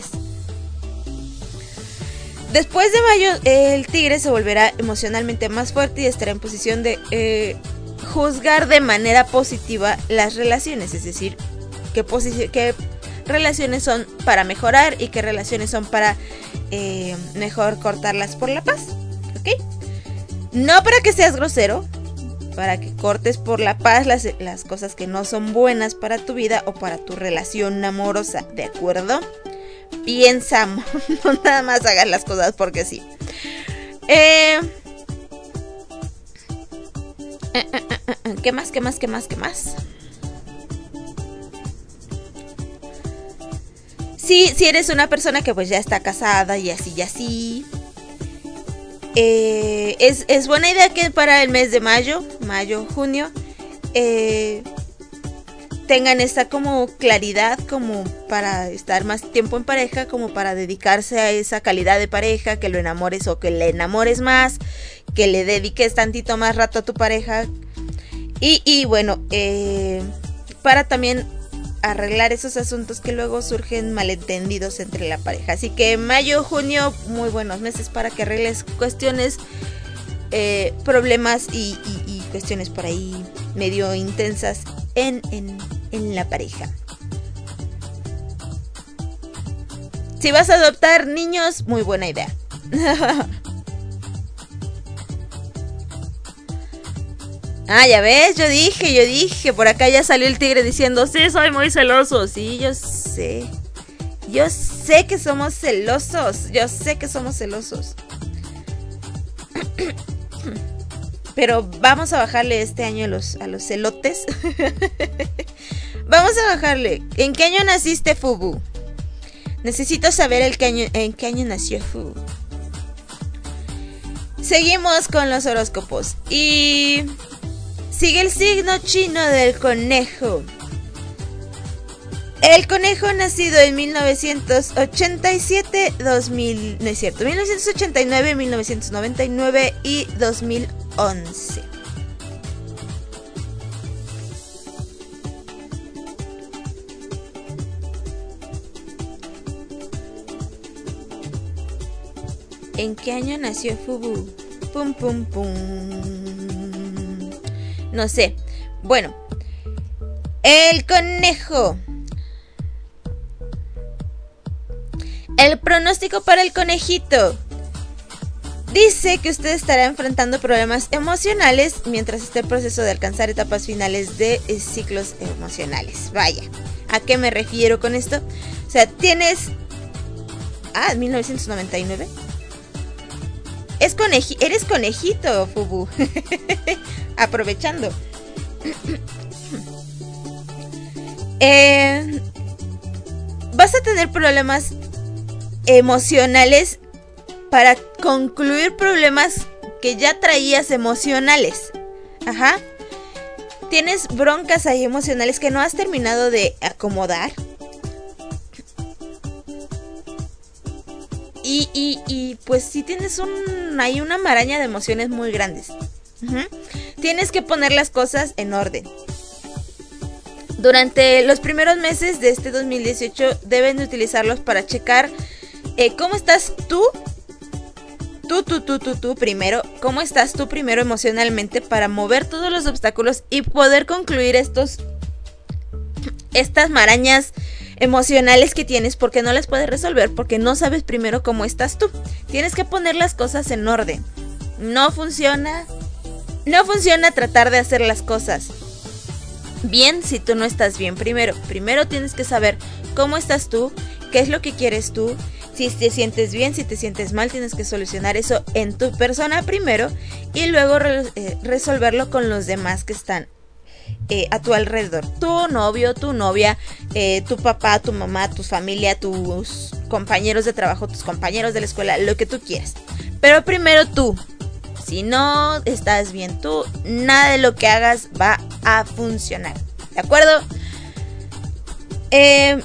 Speaker 1: Después de mayo, el tigre se volverá emocionalmente más fuerte y estará en posición de eh, juzgar de manera positiva las relaciones, es decir, qué posición... qué relaciones son para mejorar y qué relaciones son para eh, mejor cortarlas por la paz, ¿ok? No para que seas grosero, para que cortes por la paz las, las cosas que no son buenas para tu vida o para tu relación amorosa, ¿de acuerdo? Piensa, no nada más hagas las cosas porque sí. Eh, eh, eh, eh, ¿Qué más, qué más, qué más, qué más? Sí, si eres una persona que pues ya está casada y así y así, eh, es, es buena idea que para el mes de mayo, mayo, junio, eh, tengan esta como claridad como para estar más tiempo en pareja, como para dedicarse a esa calidad de pareja, que lo enamores o que le enamores más, que le dediques tantito más rato a tu pareja y, y bueno, eh, para también arreglar esos asuntos que luego surgen malentendidos entre la pareja. Así que mayo, junio, muy buenos meses para que arregles cuestiones, eh, problemas y, y, y cuestiones por ahí medio intensas en, en, en la pareja. Si vas a adoptar niños, muy buena idea. Ah, ya ves, yo dije, yo dije, por acá ya salió el tigre diciendo, sí, soy muy celoso. Sí, yo sé, yo sé que somos celosos, yo sé que somos celosos. Pero vamos a bajarle este año a los, a los celotes. Vamos a bajarle. ¿En qué año naciste, Fubu? Necesito saber el que año, en qué año nació Fubu. Seguimos con los horóscopos y... sigue el signo chino del conejo. El conejo nacido en mil novecientos ochenta y siete, dos mil, no es cierto, mil novecientos ochenta y nueve, mil novecientos noventa y nueve y dos mil once. ¿En qué año nació Fubu? Pum, pum, pum. No sé. Bueno. El conejo. El pronóstico para el conejito. Dice que usted estará enfrentando problemas emocionales mientras esté en proceso de alcanzar etapas finales de eh, ciclos emocionales. Vaya, ¿a qué me refiero con esto? O sea, tienes... Ah, mil novecientos noventa y nueve. Es coneji... Eres conejito, Fubu. Aprovechando. eh, vas a tener problemas emocionales para concluir problemas que ya traías emocionales. Ajá. Tienes broncas ahí emocionales que no has terminado de acomodar. Y, y, y pues sí tienes un, hay una maraña de emociones muy grandes. Uh-huh. Tienes que poner las cosas en orden. Durante los primeros meses de este dos mil dieciocho deben de utilizarlos para checar eh, cómo estás tú. Tú, tú, tú, tú, tú primero. ¿Cómo estás tú primero emocionalmente para mover todos los obstáculos y poder concluir estos estas marañas emocionales que tienes, porque no las puedes resolver porque no sabes primero cómo estás tú? Tienes que poner las cosas en orden. No funciona. No funciona tratar de hacer las cosas bien si tú no estás bien primero. Primero tienes que saber cómo estás tú, qué es lo que quieres tú. Si te sientes bien, si te sientes mal, tienes que solucionar eso en tu persona primero y luego re- eh, resolverlo con los demás que están eh, a tu alrededor. Tu novio, tu novia, eh, tu papá, tu mamá, tu familia, tus compañeros de trabajo, tus compañeros de la escuela, lo que tú quieras. Pero primero tú. Si no estás bien tú, nada de lo que hagas va a funcionar. ¿De acuerdo? Eh...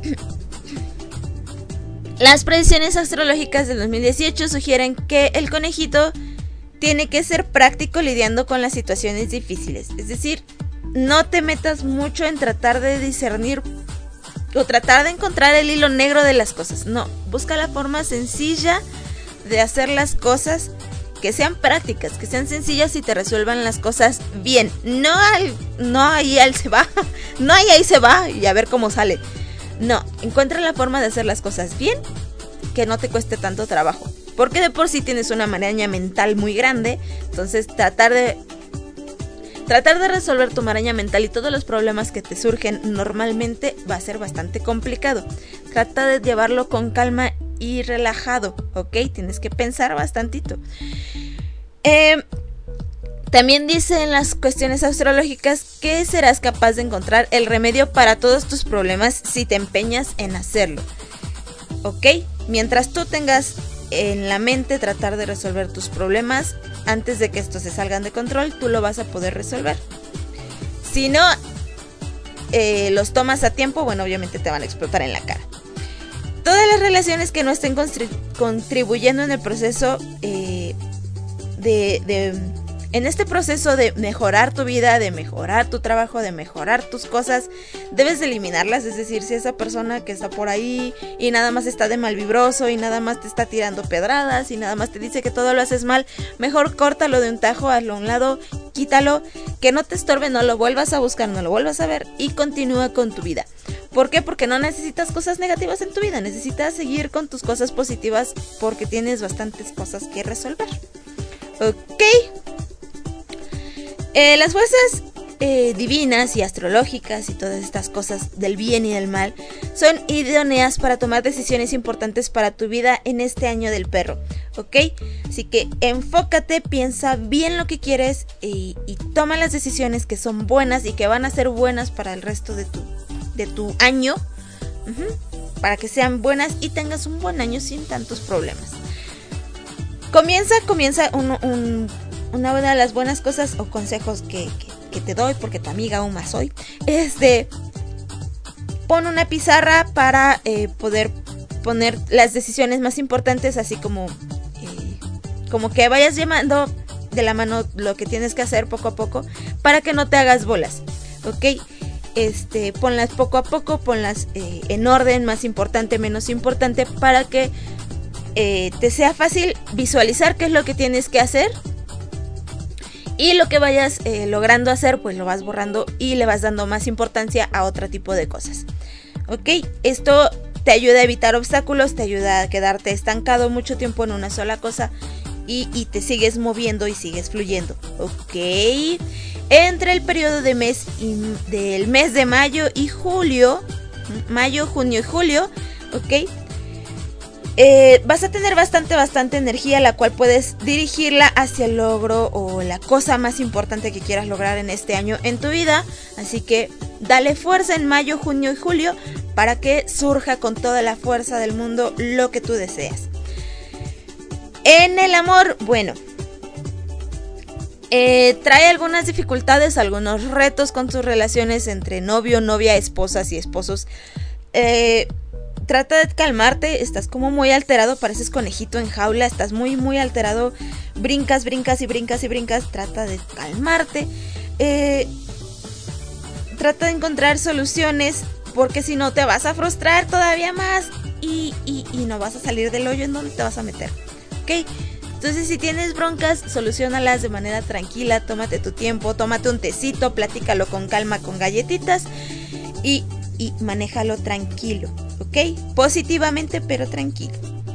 Speaker 1: Las predicciones astrológicas del dos mil dieciocho sugieren que el conejito tiene que ser práctico lidiando con las situaciones difíciles. Es decir, no te metas mucho en tratar de discernir o tratar de encontrar el hilo negro de las cosas. No, busca la forma sencilla de hacer las cosas, que sean prácticas, que sean sencillas y te resuelvan las cosas bien. No, al, no ahí al se va, no ahí ahí se va y a ver cómo sale. No, encuentra la forma de hacer las cosas bien, que no te cueste tanto trabajo. Porque de por sí tienes una maraña mental muy grande. Entonces tratar de Tratar de resolver tu maraña mental y todos los problemas que te surgen normalmente va a ser bastante complicado. Trata de llevarlo con calma y relajado, ¿ok? Tienes que pensar bastantito. Eh... También dice en las cuestiones astrológicas que serás capaz de encontrar el remedio para todos tus problemas si te empeñas en hacerlo. ¿Ok? Mientras tú tengas en la mente tratar de resolver tus problemas antes de que estos se salgan de control, tú lo vas a poder resolver. Si no eh, los tomas a tiempo, bueno, obviamente te van a explotar en la cara. Todas las relaciones que no estén contribuyendo en el proceso eh, de... de En este proceso de mejorar tu vida, de mejorar tu trabajo, de mejorar tus cosas, debes de eliminarlas. Es decir, si esa persona que está por ahí y nada más está de malvibroso y nada más te está tirando pedradas y nada más te dice que todo lo haces mal, mejor córtalo de un tajo, hazlo a un lado, quítalo, que no te estorbe, no lo vuelvas a buscar, no lo vuelvas a ver y continúa con tu vida. ¿Por qué? Porque no necesitas cosas negativas en tu vida, necesitas seguir con tus cosas positivas porque tienes bastantes cosas que resolver. Ok. Eh, las fuerzas eh, divinas y astrológicas y todas estas cosas del bien y del mal son idóneas para tomar decisiones importantes para tu vida en este año del perro, ¿ok? Así que enfócate, piensa bien lo que quieres y, y toma las decisiones que son buenas y que van a ser buenas para el resto de tu, de tu año, uh-huh, para que sean buenas y tengas un buen año sin tantos problemas. Comienza, comienza un... un Una de las buenas cosas o consejos que, que, que te doy, porque tu amiga aún más soy, es de pon una pizarra para eh, poder poner las decisiones más importantes, así como, eh, como que vayas llevando de la mano lo que tienes que hacer poco a poco para que no te hagas bolas, ¿ok? Este, ponlas poco a poco, ponlas eh, en orden, más importante, menos importante, para que eh, te sea fácil visualizar qué es lo que tienes que hacer. Y lo que vayas eh, logrando hacer, pues lo vas borrando y le vas dando más importancia a otro tipo de cosas. Ok, esto te ayuda a evitar obstáculos, te ayuda a quedarte estancado mucho tiempo en una sola cosa y, y te sigues moviendo y sigues fluyendo. Ok. Entre el periodo de mes y, del mes de mayo y julio, mayo, junio y julio, ok, eh, vas a tener bastante, bastante energía, la cual puedes dirigirla hacia el logro o la cosa más importante que quieras lograr en este año en tu vida. Así que dale fuerza en mayo, junio y julio para que surja con toda la fuerza del mundo lo que tú deseas. En el amor, bueno, eh, trae algunas dificultades, algunos retos con tus relaciones entre novio, novia, esposas y esposos. Eh, trata de calmarte, estás como muy alterado, pareces conejito en jaula, estás muy, muy alterado, brincas, brincas y brincas y brincas, trata de calmarte. Eh, trata de encontrar soluciones, porque si no te vas a frustrar todavía más y, y, y no vas a salir del hoyo en donde te vas a meter. ¿Ok? Entonces, si tienes broncas, soluciónalas de manera tranquila, tómate tu tiempo, tómate un tecito, platícalo con calma, con galletitas y, y manéjalo tranquilo, ¿ok? Positivamente, pero tranquilo.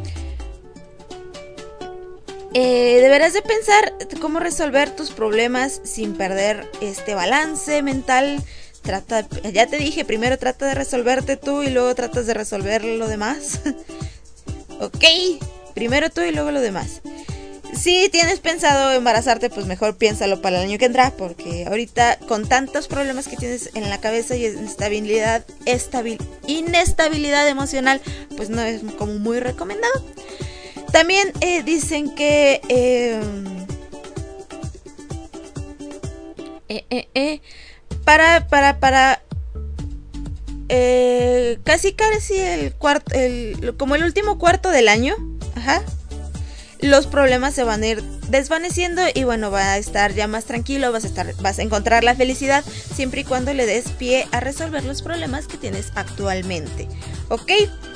Speaker 1: Eh, deberás de pensar cómo resolver tus problemas sin perder este balance mental. Trata, ya te dije, primero trata de resolverte tú y luego tratas de resolver lo demás. Ok, primero tú y luego lo demás. Si tienes pensado embarazarte, pues mejor piénsalo para el año que entra, porque ahorita con tantos problemas que tienes en la cabeza y inestabilidad, estabil, inestabilidad emocional, pues no es como muy recomendado. También eh, dicen que eh, eh, eh, eh, para para para eh, casi casi el cuarto, el, como el último cuarto del año, ajá, los problemas se van a ir desvaneciendo y bueno, va a estar ya más tranquilo, vas a estar, vas a encontrar la felicidad siempre y cuando le des pie a resolver los problemas que tienes actualmente, ¿ok?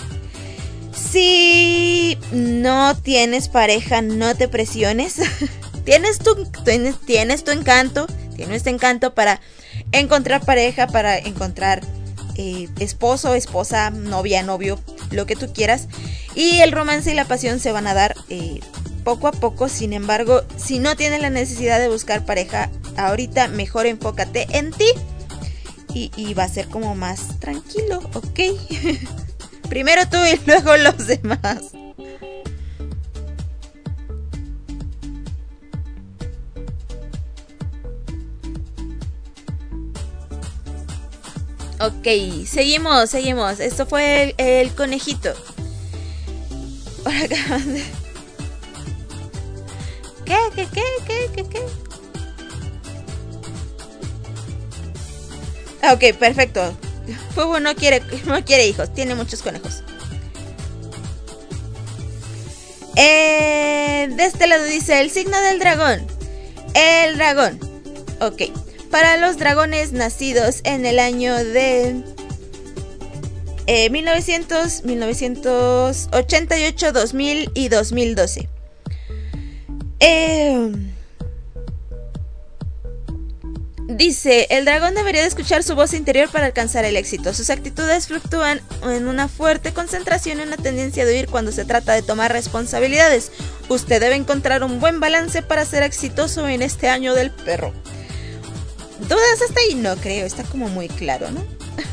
Speaker 1: Si no tienes pareja, no te presiones. tienes, tu, tienes, tienes tu encanto, tienes tu encanto para encontrar pareja, para encontrar eh, esposo, esposa, novia, novio, lo que tú quieras. Y el romance y la pasión se van a dar eh, poco a poco. Sin embargo, si no tienes la necesidad de buscar pareja ahorita, mejor enfócate en ti. Y, y va a ser como más tranquilo, ¿ok? Primero tú y luego los demás. Ok, seguimos, seguimos. Esto fue el, el conejito. Ahora acaban de... ¿Qué? ¿Qué? ¿Qué? ¿Qué? ¿Qué? ¿Qué? Ah, ok, perfecto. Fubu no quiere, no quiere hijos, tiene muchos conejos. Eh, de este lado dice el signo del dragón. El dragón. Ok. Para los dragones nacidos en el año de eh, mil novecientos, mil novecientos ochenta y ocho, dos mil y dos mil doce. Eh... Dice, el dragón debería de escuchar su voz interior para alcanzar el éxito. Sus actitudes fluctúan en una fuerte concentración y una tendencia de huir cuando se trata de tomar responsabilidades. Usted debe encontrar un buen balance para ser exitoso en este año del perro. ¿Dudas hasta ahí? No creo, está como muy claro, ¿no?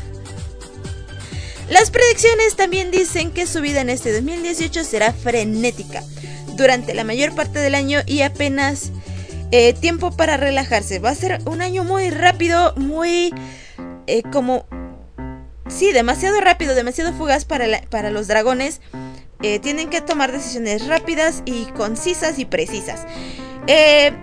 Speaker 1: Las predicciones también dicen que su vida en este dos mil dieciocho será frenética durante la mayor parte del año y apenas... Eh, tiempo para relajarse. Va a ser un año muy rápido, muy eh, como... Sí, demasiado rápido, demasiado fugaz para, la, para los dragones. Eh, tienen que tomar decisiones rápidas y concisas y precisas. Eh,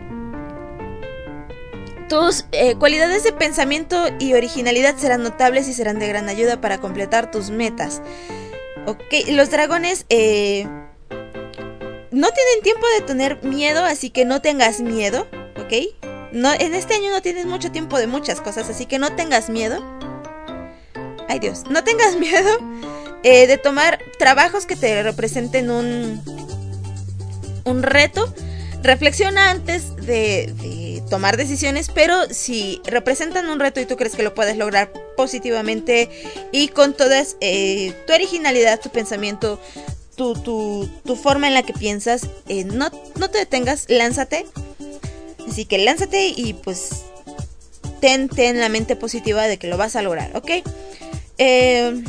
Speaker 1: tus eh, cualidades de pensamiento y originalidad serán notables y serán de gran ayuda para completar tus metas. Ok, los dragones... Eh, no tienen tiempo de tener miedo, así que no tengas miedo, ¿ok? No, en este año no tienes mucho tiempo de muchas cosas, así que no tengas miedo. Ay Dios, no tengas miedo eh, de tomar trabajos que te representen un, un reto. Reflexiona antes de, de tomar decisiones, pero si representan un reto y tú crees que lo puedes lograr positivamente y con todas eh, tu originalidad, tu pensamiento, tu, tu, tu forma en la que piensas, eh, no, no te detengas, lánzate. Así que lánzate y pues ten, ten la mente positiva de que lo vas a lograr, ¿ok? Eh...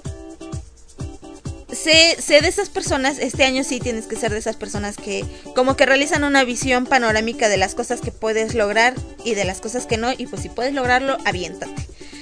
Speaker 1: Sé, sé de esas personas, este año sí tienes que ser de esas personas que como que realizan una visión panorámica de las cosas que puedes lograr y de las cosas que no, y pues si puedes lograrlo, aviéntate.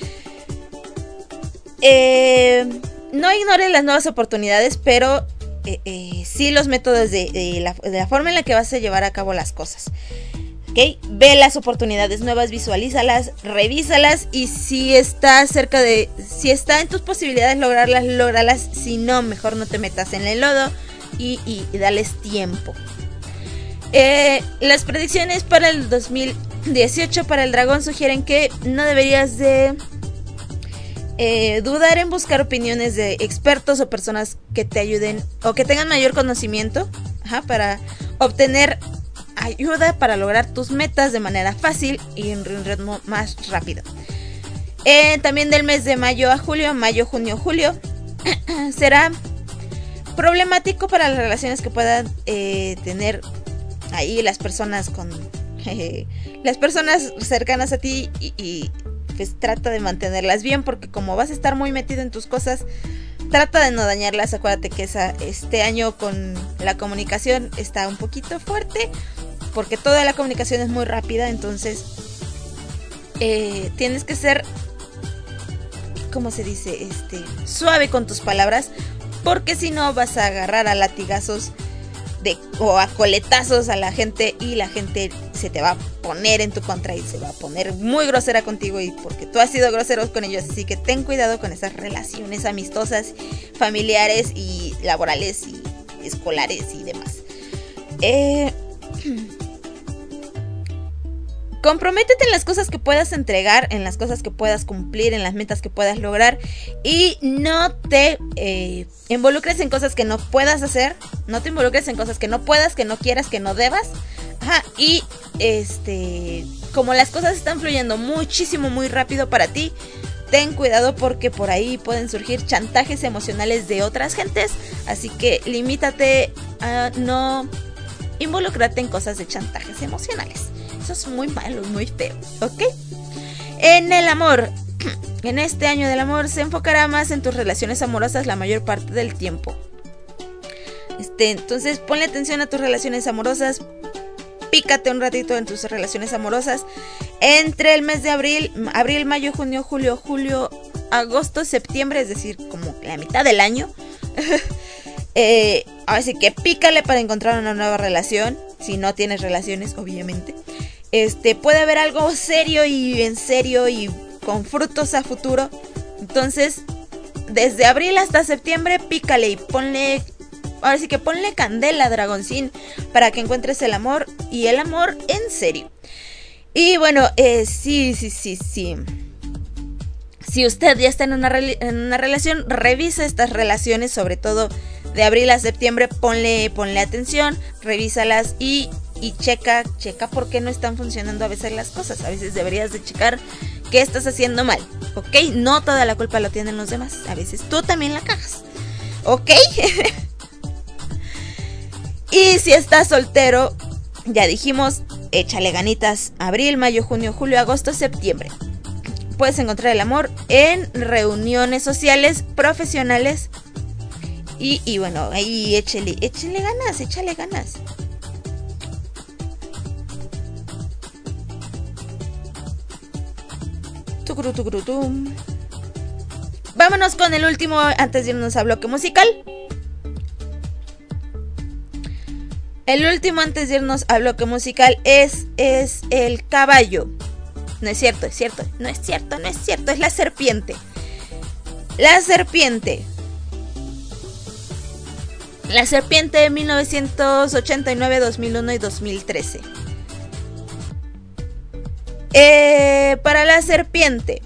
Speaker 1: Eh, no ignores las nuevas oportunidades, pero eh, eh, sí los métodos de, de, la, de la forma en la que vas a llevar a cabo las cosas. ¿Okay? Ve las oportunidades nuevas, visualízalas, revísalas y si está cerca de, si está en tus posibilidades lograrlas, lógralas. Si no, mejor no te metas en el lodo y, y, y dales tiempo. Eh, las predicciones para el dos mil dieciocho para el dragón sugieren que no deberías de eh, dudar en buscar opiniones de expertos o personas que te ayuden o que tengan mayor conocimiento, ajá, para obtener ayuda para lograr tus metas de manera fácil y en un ritmo más rápido. Eh, también del mes de mayo a julio, mayo, junio, julio, será problemático para las relaciones que puedan eh, tener ahí las personas con eh, las personas cercanas a ti y, y pues trata de mantenerlas bien, porque como vas a estar muy metido en tus cosas, trata de no dañarlas. Acuérdate que esa, este año con la comunicación está un poquito fuerte, porque toda la comunicación es muy rápida, entonces eh, tienes que ser, ¿cómo se dice? Este, suave con tus palabras, porque si no vas a agarrar a latigazos de, o a coletazos a la gente y la gente se te va a poner en tu contra y se va a poner muy grosera contigo, y porque tú has sido grosero con ellos. Así que ten cuidado con esas relaciones amistosas, familiares y laborales y escolares y demás. Eh... Comprométete en las cosas que puedas entregar, en las cosas que puedas cumplir, en las metas que puedas lograr, y no te eh, involucres en cosas que no puedas hacer, no te involucres en cosas que no puedas, que no quieras, que no debas. Ajá, y este, como las cosas están fluyendo muchísimo, muy rápido para ti, ten cuidado porque por ahí pueden surgir chantajes emocionales de otras gentes, así que limítate a no involucrarte en cosas de chantajes emocionales. Eso es muy malo, muy feo, ¿ok? En el amor, en este año del amor se enfocará más en tus relaciones amorosas la mayor parte del tiempo. Este, entonces ponle atención a tus relaciones amorosas, pícate un ratito en tus relaciones amorosas. Entre el mes de abril, abril, mayo, junio, julio, julio, agosto, septiembre, es decir, como la mitad del año. eh, así que pícale para encontrar una nueva relación, si no tienes relaciones, obviamente. Este, puede haber algo serio y en serio y con frutos a futuro. Entonces, desde abril hasta septiembre, pícale y ponle, ahora sí que ponle candela, dragoncín, para que encuentres el amor, y el amor en serio. Y bueno, eh, sí, sí, sí, sí. Si usted ya está en una, en una relación, revisa estas relaciones, sobre todo de abril a septiembre, ponle, ponle atención, revísalas y... Y checa, checa por qué no están funcionando a veces las cosas. A veces deberías de checar qué estás haciendo mal, ¿ok? No toda la culpa la tienen los demás. A veces tú también la cagas, ¿ok? Y si estás soltero, ya dijimos, échale ganitas. Abril, mayo, junio, julio, agosto, septiembre. Puedes encontrar el amor en reuniones sociales, profesionales. Y, y bueno, ahí échale, échale ganas, échale ganas. Vámonos con el último antes de irnos a bloque musical. El último antes de irnos a bloque musical es, es el caballo. No es cierto, es cierto, no es cierto, no es cierto, es la serpiente. La serpiente. La serpiente de mil novecientos ochenta y nueve, dos mil uno y dos mil trece. Eh, para la serpiente,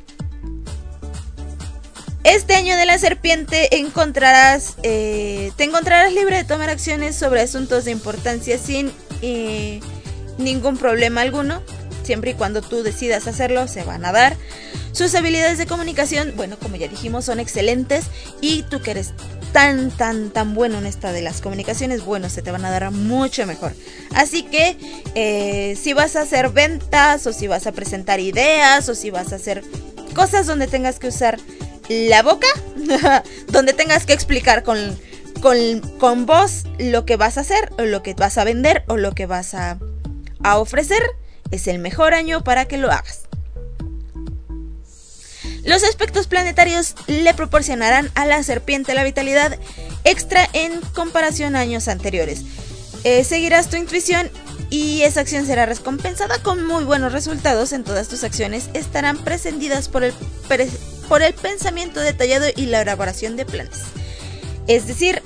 Speaker 1: este año de la serpiente encontrarás, eh, te encontrarás libre de tomar acciones sobre asuntos de importancia sin eh, ningún problema alguno. siempre y cuando tú decidas hacerlo, se van a dar. Sus habilidades de comunicación, bueno, como ya dijimos, son excelentes, y tú que eres tan, tan, tan bueno en esta de las comunicaciones, bueno, se te van a dar mucho mejor. Así que eh, si vas a hacer ventas, o si vas a presentar ideas, o si vas a hacer cosas donde tengas que usar la boca, donde tengas que explicar con, con, con voz lo que vas a hacer, o lo que vas a vender, o lo que vas a, a ofrecer, es el mejor año para que lo hagas. Los aspectos planetarios le proporcionarán a la serpiente la vitalidad extra en comparación a años anteriores. Eh, seguirás tu intuición y esa acción será recompensada con muy buenos resultados. En todas tus acciones estarán precedidas por el, pre, por el pensamiento detallado y la elaboración de planes. Es decir,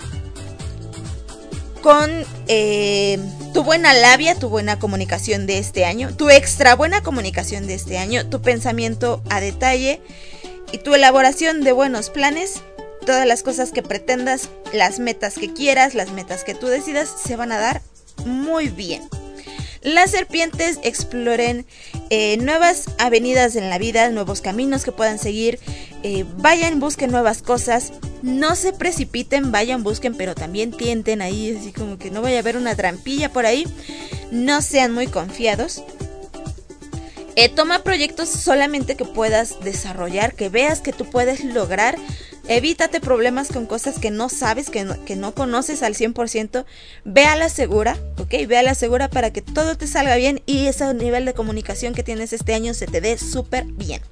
Speaker 1: con eh, tu buena labia, tu buena comunicación de este año, tu extra buena comunicación de este año, tu pensamiento a detalle y tu elaboración de buenos planes, todas las cosas que pretendas, las metas que quieras, las metas que tú decidas, se van a dar muy bien. Las serpientes exploren eh, nuevas avenidas en la vida, nuevos caminos que puedan seguir, eh, vayan, busquen nuevas cosas, no se precipiten, vayan, busquen, pero también tienten ahí, así como que no vaya a haber una trampilla por ahí, no sean muy confiados. Eh, toma proyectos solamente que puedas desarrollar, que veas que tú puedes lograr. Evítate problemas con cosas que no sabes, que no, que no conoces al cien por ciento. Ve a la segura, ¿ok? Ve a la segura para que todo te salga bien y ese nivel de comunicación que tienes este año se te dé súper bien.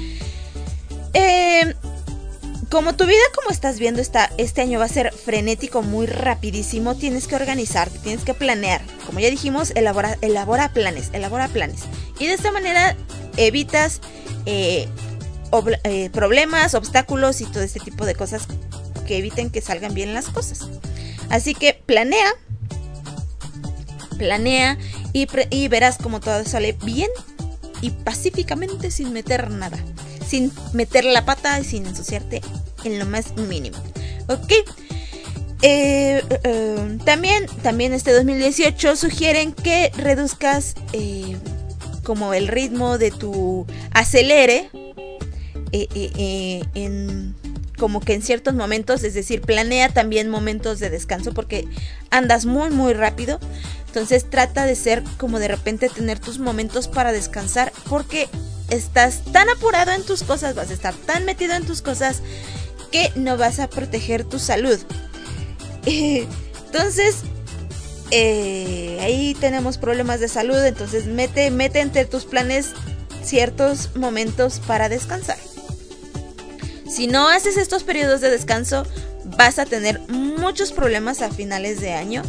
Speaker 1: Eh, como tu vida, como estás viendo, está, este año va a ser frenético, muy rapidísimo. Tienes que organizarte, tienes que planear. Como ya dijimos, elabora, elabora planes, elabora planes. Y de esta manera evitas... Eh, Ob- eh, problemas, obstáculos y todo este tipo de cosas que eviten que salgan bien las cosas. Así que planea, planea y, pre- y verás cómo todo sale bien y pacíficamente, sin meter nada, sin meter la pata y sin ensuciarte en lo más mínimo. Ok. Eh, eh, también, también este dos mil dieciocho sugieren que reduzcas eh, como el ritmo de tu acelere. Eh, eh, eh, en, como que en ciertos momentos, es decir, planea también momentos de descanso porque andas muy muy rápido. Entonces trata de ser como de repente tener tus momentos para descansar, porque estás tan apurado en tus cosas, vas a estar tan metido en tus cosas que no vas a proteger tu salud. Eh, entonces eh, ahí tenemos problemas de salud. Entonces mete, mete entre tus planes ciertos momentos para descansar. Si no haces estos periodos de descanso, vas a tener muchos problemas a finales de año.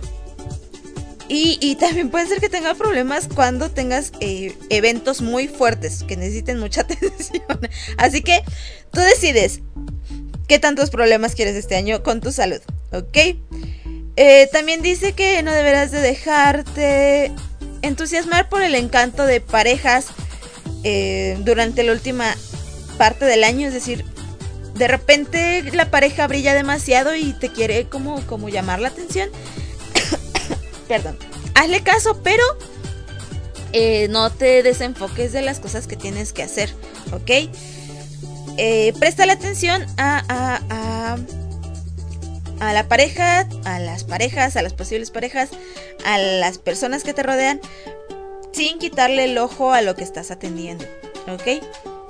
Speaker 1: Y, y también puede ser que tengas problemas cuando tengas eh, eventos muy fuertes que necesiten mucha atención. Así que tú decides qué tantos problemas quieres este año con tu salud, ¿ok? Eh, también dice que no deberás de dejarte entusiasmar por el encanto de parejas eh, durante la última parte del año. Es decir, de repente la pareja brilla demasiado y te quiere como, como llamar la atención. Perdón. Hazle caso, pero eh, no te desenfoques de las cosas que tienes que hacer, ¿ok? Eh, presta la atención a, a, a, a la pareja, a las parejas, a las posibles parejas, a las personas que te rodean, sin quitarle el ojo a lo que estás atendiendo, ¿ok?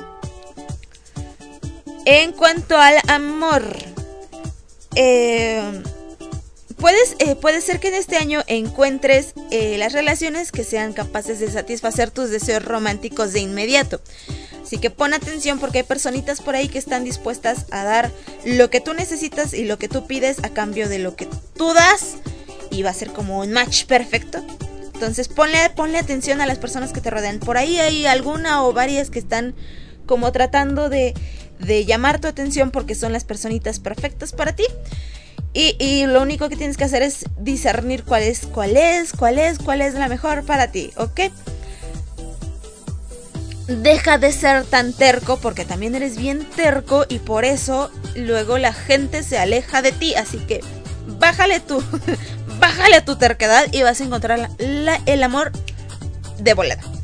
Speaker 1: En cuanto al amor, eh, puedes, eh, puede ser que en este año encuentres eh, las relaciones que sean capaces de satisfacer tus deseos románticos de inmediato. Así que pon atención, porque hay personitas por ahí que están dispuestas a dar lo que tú necesitas y lo que tú pides a cambio de lo que tú das, y va a ser como un match perfecto. Entonces ponle, ponle atención a las personas que te rodean. Por ahí hay alguna o varias que están como tratando de, de llamar tu atención porque son las personitas perfectas para ti. Y, y lo único que tienes que hacer es discernir cuál es, cuál es, cuál es, cuál es la mejor para ti, ¿ok? Deja de ser tan terco, porque también eres bien terco y por eso luego la gente se aleja de ti. Así que bájale tu, bájale a tu terquedad y vas a encontrar la, la, el amor de volada.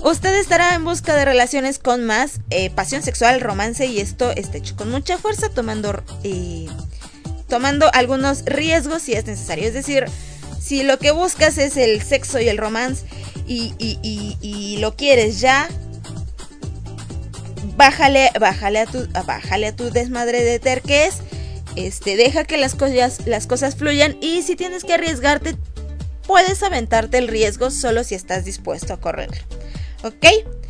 Speaker 1: Usted estará en busca de relaciones con más eh, pasión sexual, romance, y esto está hecho con mucha fuerza, tomando, eh, tomando algunos riesgos si es necesario. Es decir, si lo que buscas es el sexo y el romance y, y, y, y lo quieres ya, bájale, bájale, a tu, bájale a tu desmadre de terquez, este, deja que las cosas, las cosas fluyan, y si tienes que arriesgarte, puedes aventarte el riesgo solo si estás dispuesto a correrlo. ¿Ok?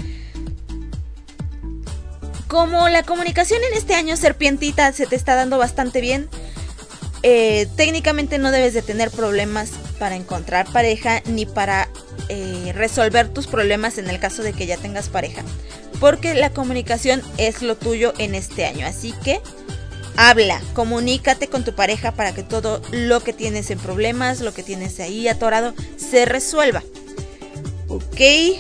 Speaker 1: Como la comunicación en este año, serpientita, se te está dando bastante bien, eh, técnicamente no debes de tener problemas para encontrar pareja ni para eh, resolver tus problemas en el caso de que ya tengas pareja, porque la comunicación es lo tuyo en este año. Así que habla, comunícate con tu pareja para que todo lo que tienes en problemas, lo que tienes ahí atorado, se resuelva. ¿Ok?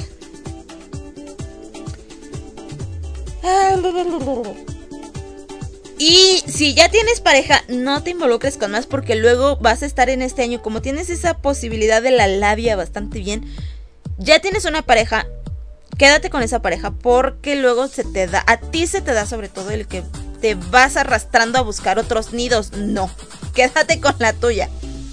Speaker 1: Y si ya tienes pareja, no te involucres con más, porque luego vas a estar en este año, como tienes esa posibilidad de la labia bastante bien, ya tienes una pareja, quédate con esa pareja, porque luego se te da, a ti se te da sobre todo el que te vas arrastrando a buscar otros nidos. No, quédate con la tuya.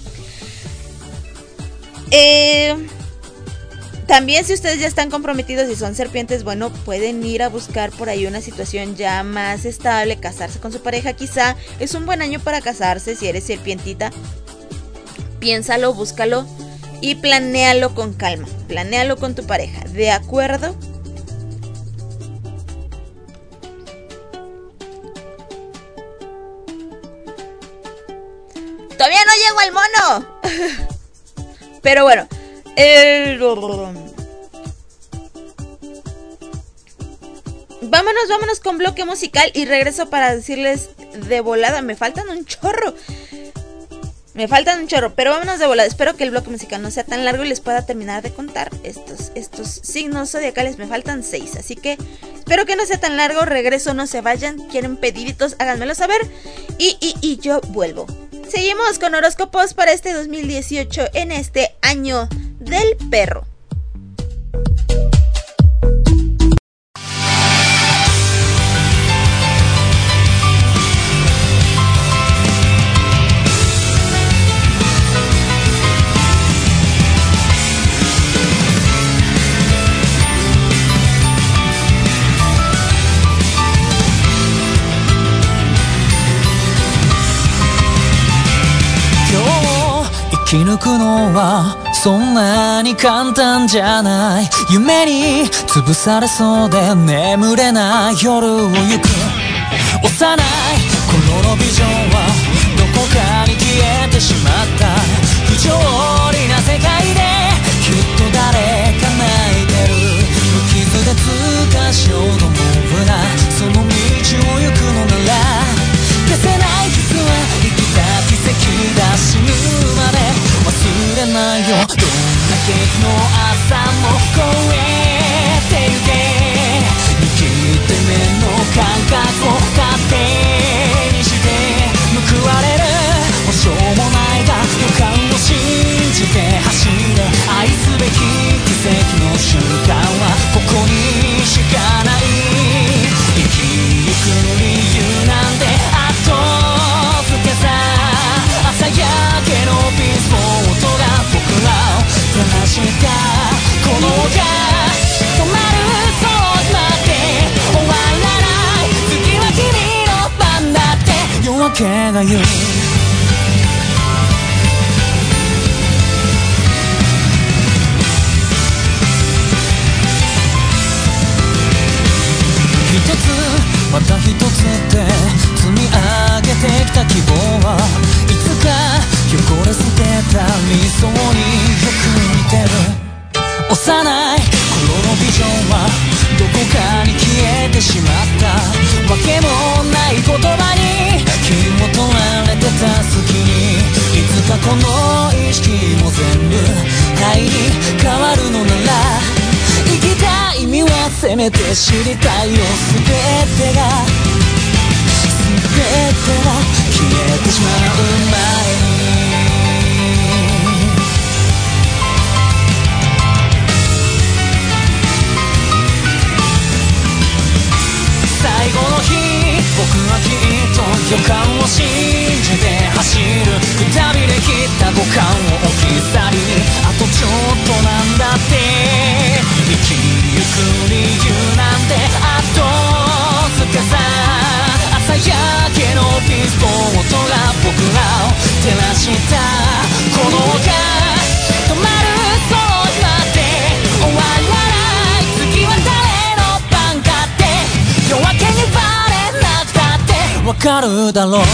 Speaker 1: Eh... También, si ustedes ya están comprometidos y son serpientes, bueno, pueden ir a buscar por ahí una situación ya más estable, casarse con su pareja. Quizá es un buen año para casarse si eres serpientita. Piénsalo, búscalo y planéalo con calma. Planéalo con tu pareja, ¿de acuerdo? ¡Todavía no llego al mono! Pero bueno, el... Vámonos, vámonos con bloque musical y regreso para decirles de volada. Me faltan un chorro. Me faltan un chorro, pero vámonos de volada. Espero que el bloque musical no sea tan largo y les pueda terminar de contar estos, estos signos zodiacales. Me faltan seis, así que espero que no sea tan largo. Regreso, no se vayan. Quieren pediditos, háganmelo saber. Y, y, y yo vuelvo. Seguimos con horóscopos para este dos mil dieciocho en este año del perro.
Speaker 4: 生き抜くのはそんなに簡単じゃない。夢に潰されそうで眠れない夜を行く。幼い頃のビジョンはどこかに消えてしまった。不条理な世界できっと誰か泣いてる。無傷で通過しようと思うな。その道を行くのなら消せない傷は生きた奇跡だ。死ぬまで忘れないよ。どんな時の朝も越えてゆけ。生きて目の感覚を勝手にして報われる保証もないが予感を信じて走れ。愛すべき奇跡の瞬間はここにしかない。生きゆく理由なんて後付けさ。朝焼けのピースボートが僕らを照らしたこの丘止まるそうなって終わらない。次は君の番だって夜明けが言う。一つまた一つって積み上げてきた希望はいつか汚れ捨てた理想によく似てる。幼い頃のビジョンはどこかに消えてしまった。わけもない言葉に気を取られてた隙にいつかこの意識も全部愛に変わるのなら生きた意味はせめて知りたいよ。全てが全てが消えてしまう前にかるだろう。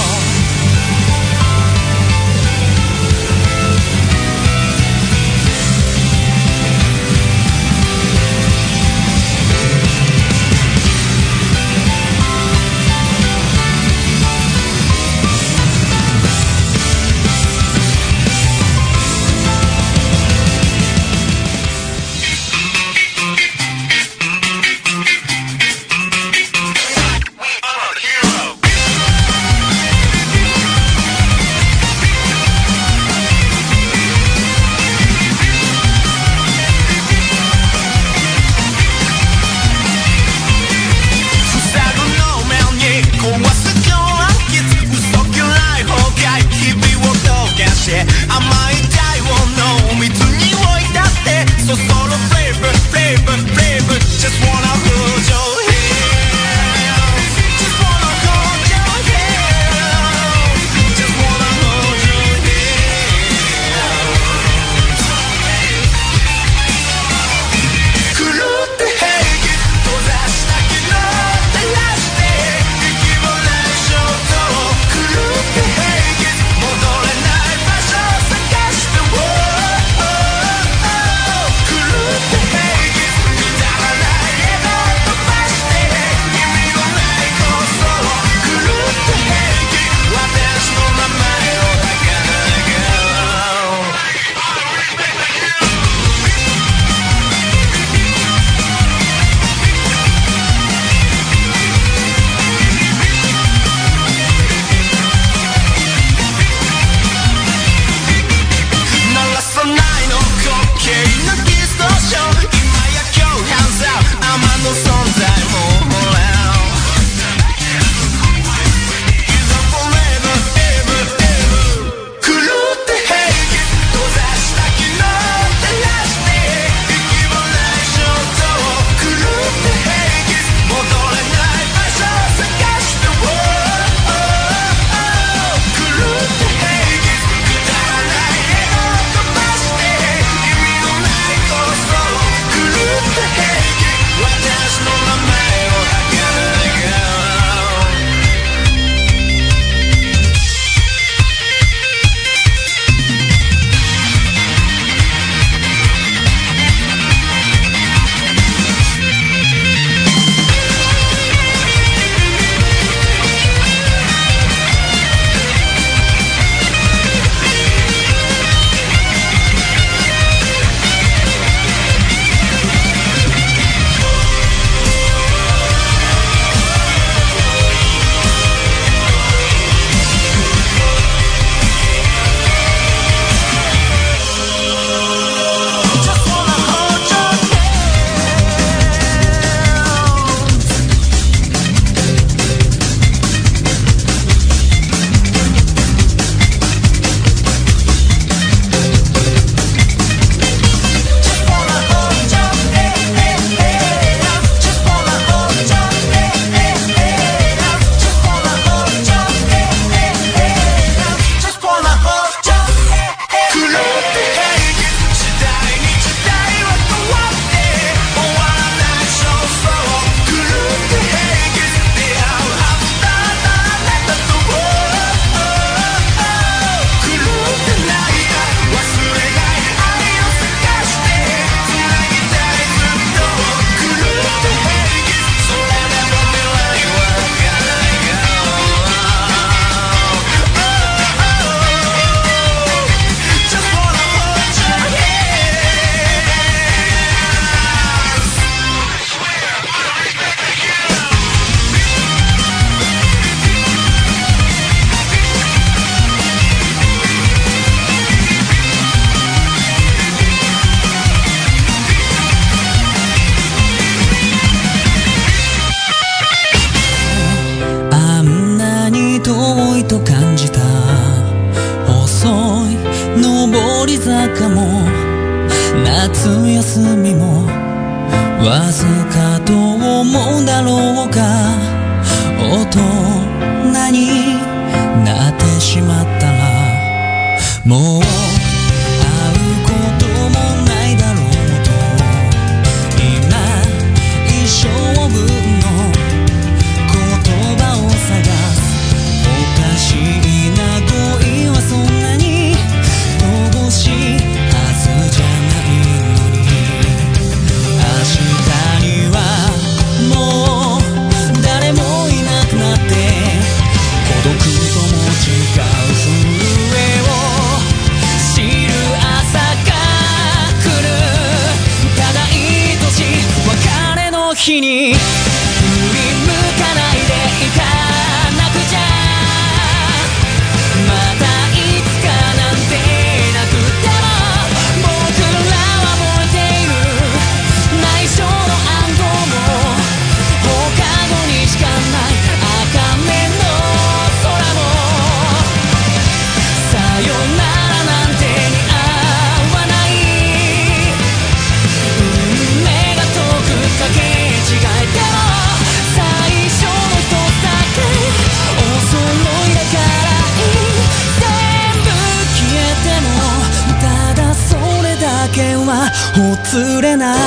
Speaker 4: かも夏休みもわずかと思うだろうか、大人になってしまったらもう会うこともないだろうと、今一生分の言葉を探すけはほつれない。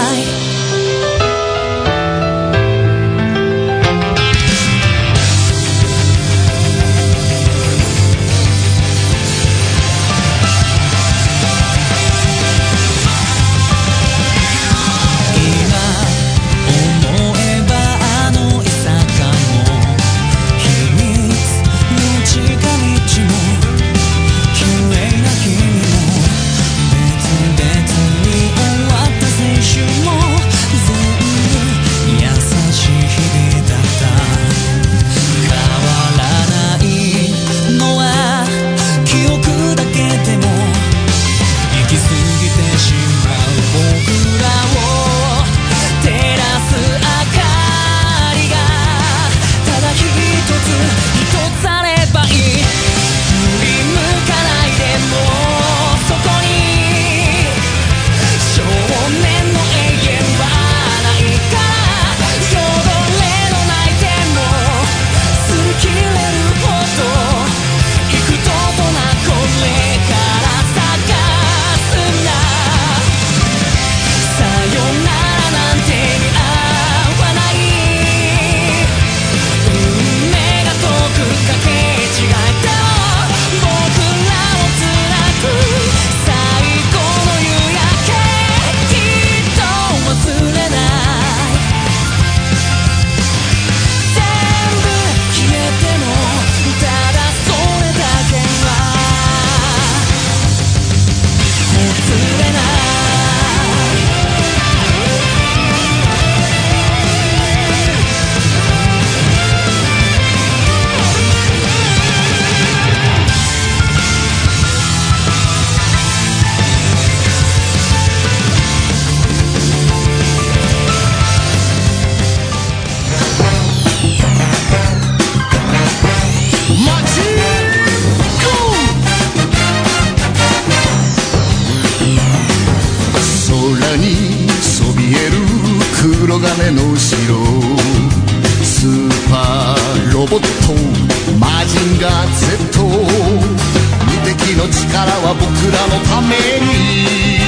Speaker 6: 金の城スーパーロボットマジンガー Z 無敵の力は僕らのために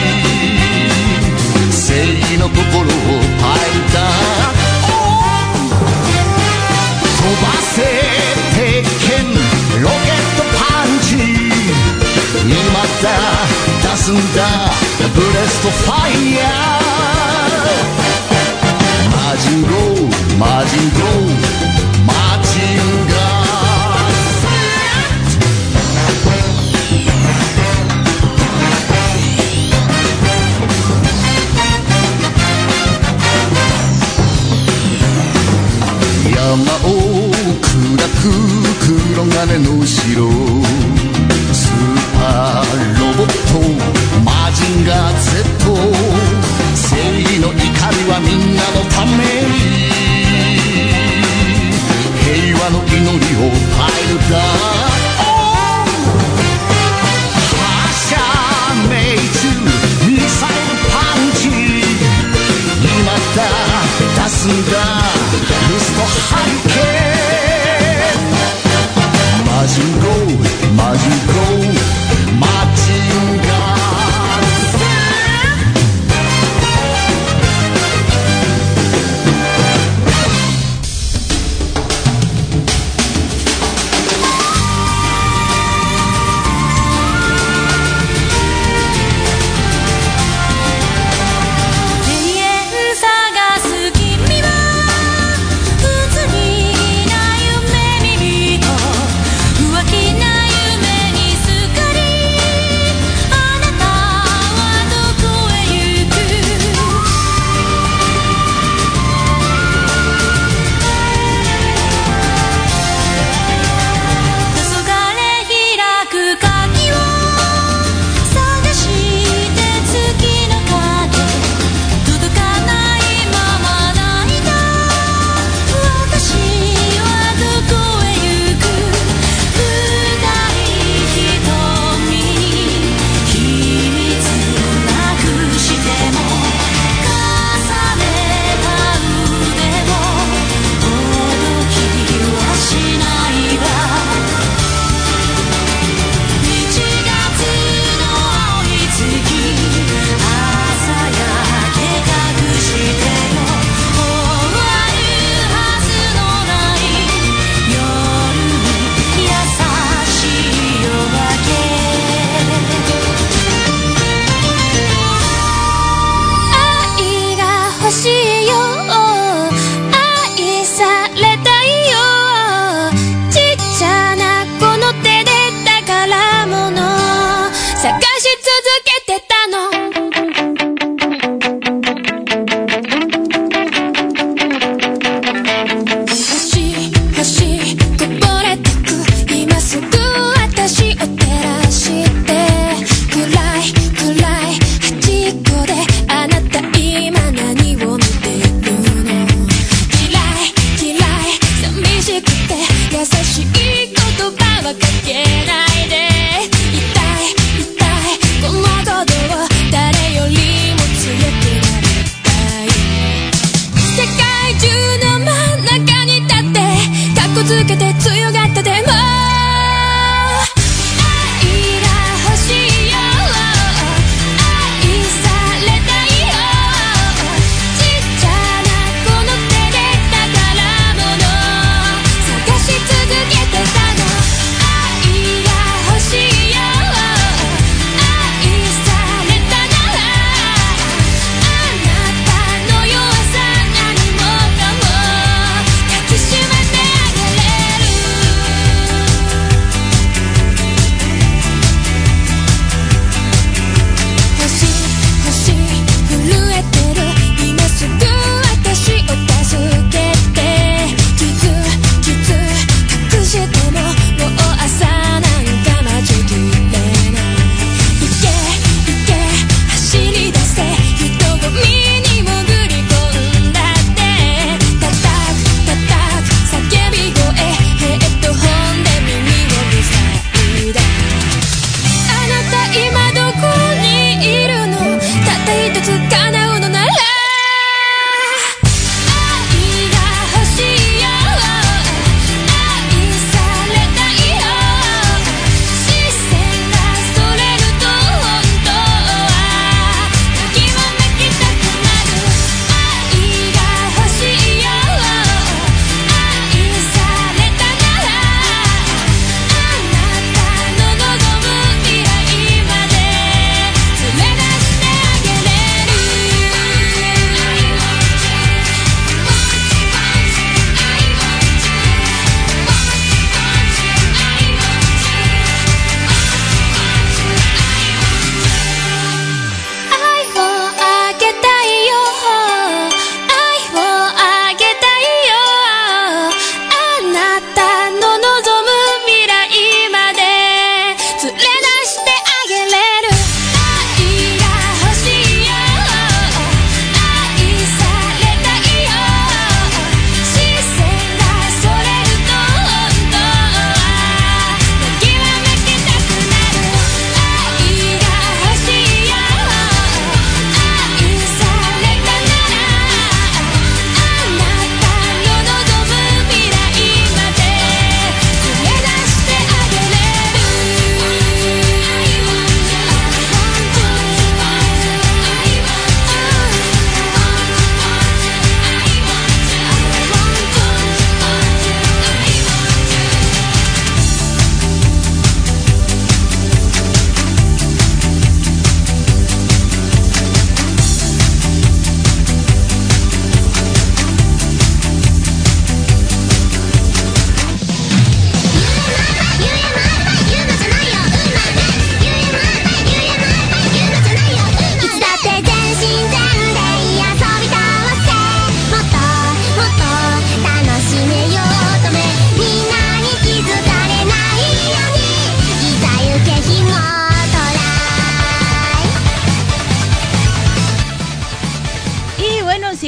Speaker 6: 正義の心をパイルダ飛ばせ鉄拳ロケットパンチ今だ出すんだブレストファイヤーマジンゴーマジンゴーマジンガー山を砕く黒金の城スーパーロボットマジンガー Z 正義の怒りはみんなのために平和の祈りをパイルダ発射命中ミサイルパンチ今だ出すんだルストハリケーンマジンゴーマジンゴーマジンガー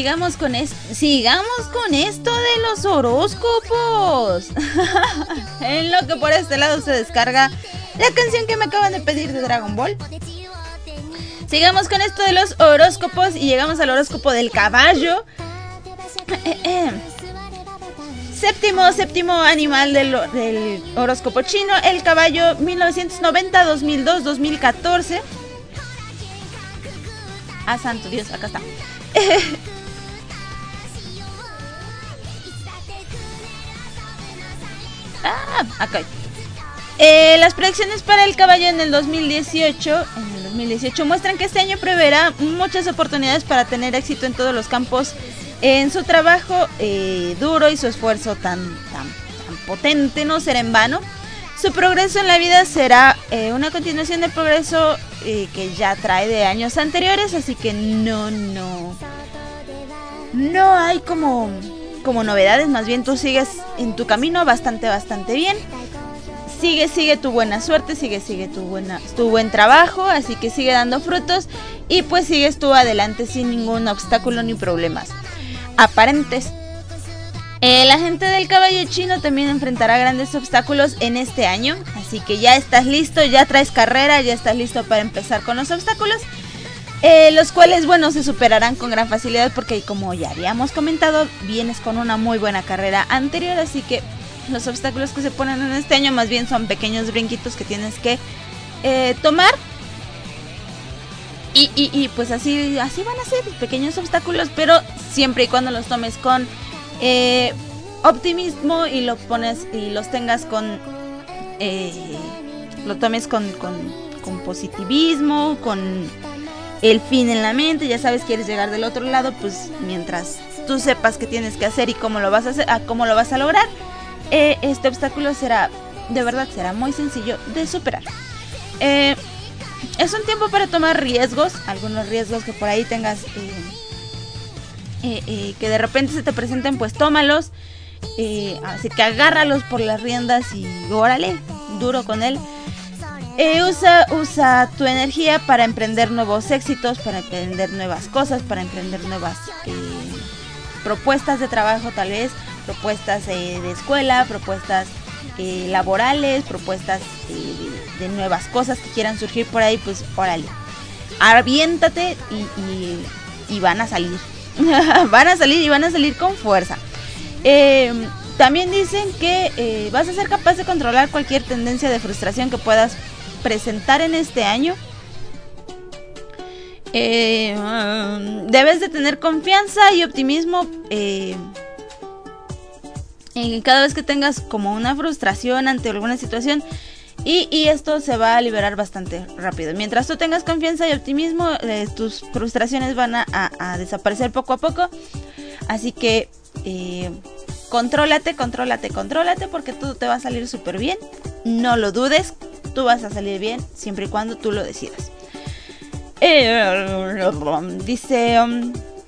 Speaker 1: sigamos con esto, sigamos con esto de los horóscopos. En lo que por este lado se descarga la canción que me acaban de pedir de Dragon Ball. Sigamos con esto de los horóscopos y llegamos al horóscopo del caballo. Eh, eh. Séptimo, séptimo animal del, del horóscopo chino, el caballo, mil novecientos noventa, dos mil dos, dos mil catorce. Ah, santo Dios, acá está. Ah, acá. Eh, las predicciones para el caballo en el dos mil dieciocho, en el dos mil dieciocho muestran que este año preverá muchas oportunidades para tener éxito en todos los campos. En su trabajo eh, duro y su esfuerzo tan, tan, tan potente no será en vano. Su progreso en la vida será eh, una continuación del progreso eh, que ya trae de años anteriores, así que no, no, no hay como, como novedades, más bien tú sigues en tu camino bastante, bastante bien. Sigue, sigue tu buena suerte, sigue, sigue tu, buena, tu buen trabajo, así que sigue dando frutos y pues sigues tú adelante sin ningún obstáculo ni problemas aparentes. Eh, la gente del caballo chino también enfrentará grandes obstáculos en este año, así que ya estás listo, ya traes carrera, ya estás listo para empezar con los obstáculos, eh, los cuales, bueno, se superarán con gran facilidad porque, como ya habíamos comentado, vienes con una muy buena carrera anterior, así que los obstáculos que se ponen en este año más bien son pequeños brinquitos que tienes que eh, tomar. Y, y, y pues así, así van a ser pequeños obstáculos, pero siempre y cuando los tomes con eh, optimismo y lo pones y los tengas con eh, lo tomes con, con, con positivismo, con el fin en la mente. Ya sabes, quieres llegar del otro lado, pues mientras tú sepas qué tienes que hacer y cómo lo vas a hacer, cómo lo vas a lograr, eh, este obstáculo será, de verdad, será muy sencillo de superar. Eh, Es un tiempo para tomar riesgos, algunos riesgos que por ahí tengas, eh, eh, eh, que de repente se te presenten, pues tómalos, eh, así que agárralos por las riendas y órale, duro con él. Eh, usa, usa tu energía para emprender nuevos éxitos, para emprender nuevas cosas, para emprender nuevas eh, propuestas de trabajo, tal vez, propuestas eh, de escuela, propuestas eh, laborales, propuestas eh, de, de nuevas cosas que quieran surgir por ahí, pues órale, aviéntate y, y, y van a salir, van a salir y van a salir con fuerza. Eh, también dicen que eh, vas a ser capaz de controlar cualquier tendencia de frustración que puedas presentar en este año. Eh, um, debes de tener confianza y optimismo eh, en cada vez que tengas como una frustración ante alguna situación, y, y esto se va a liberar bastante rápido. Mientras tú tengas confianza y optimismo, eh, tus frustraciones van a, a, a desaparecer poco a poco. Así que eh, contrólate, contrólate, contrólate, porque todo te va a salir súper bien. No lo dudes, tú vas a salir bien siempre y cuando tú lo decidas. Eh, dice... Um,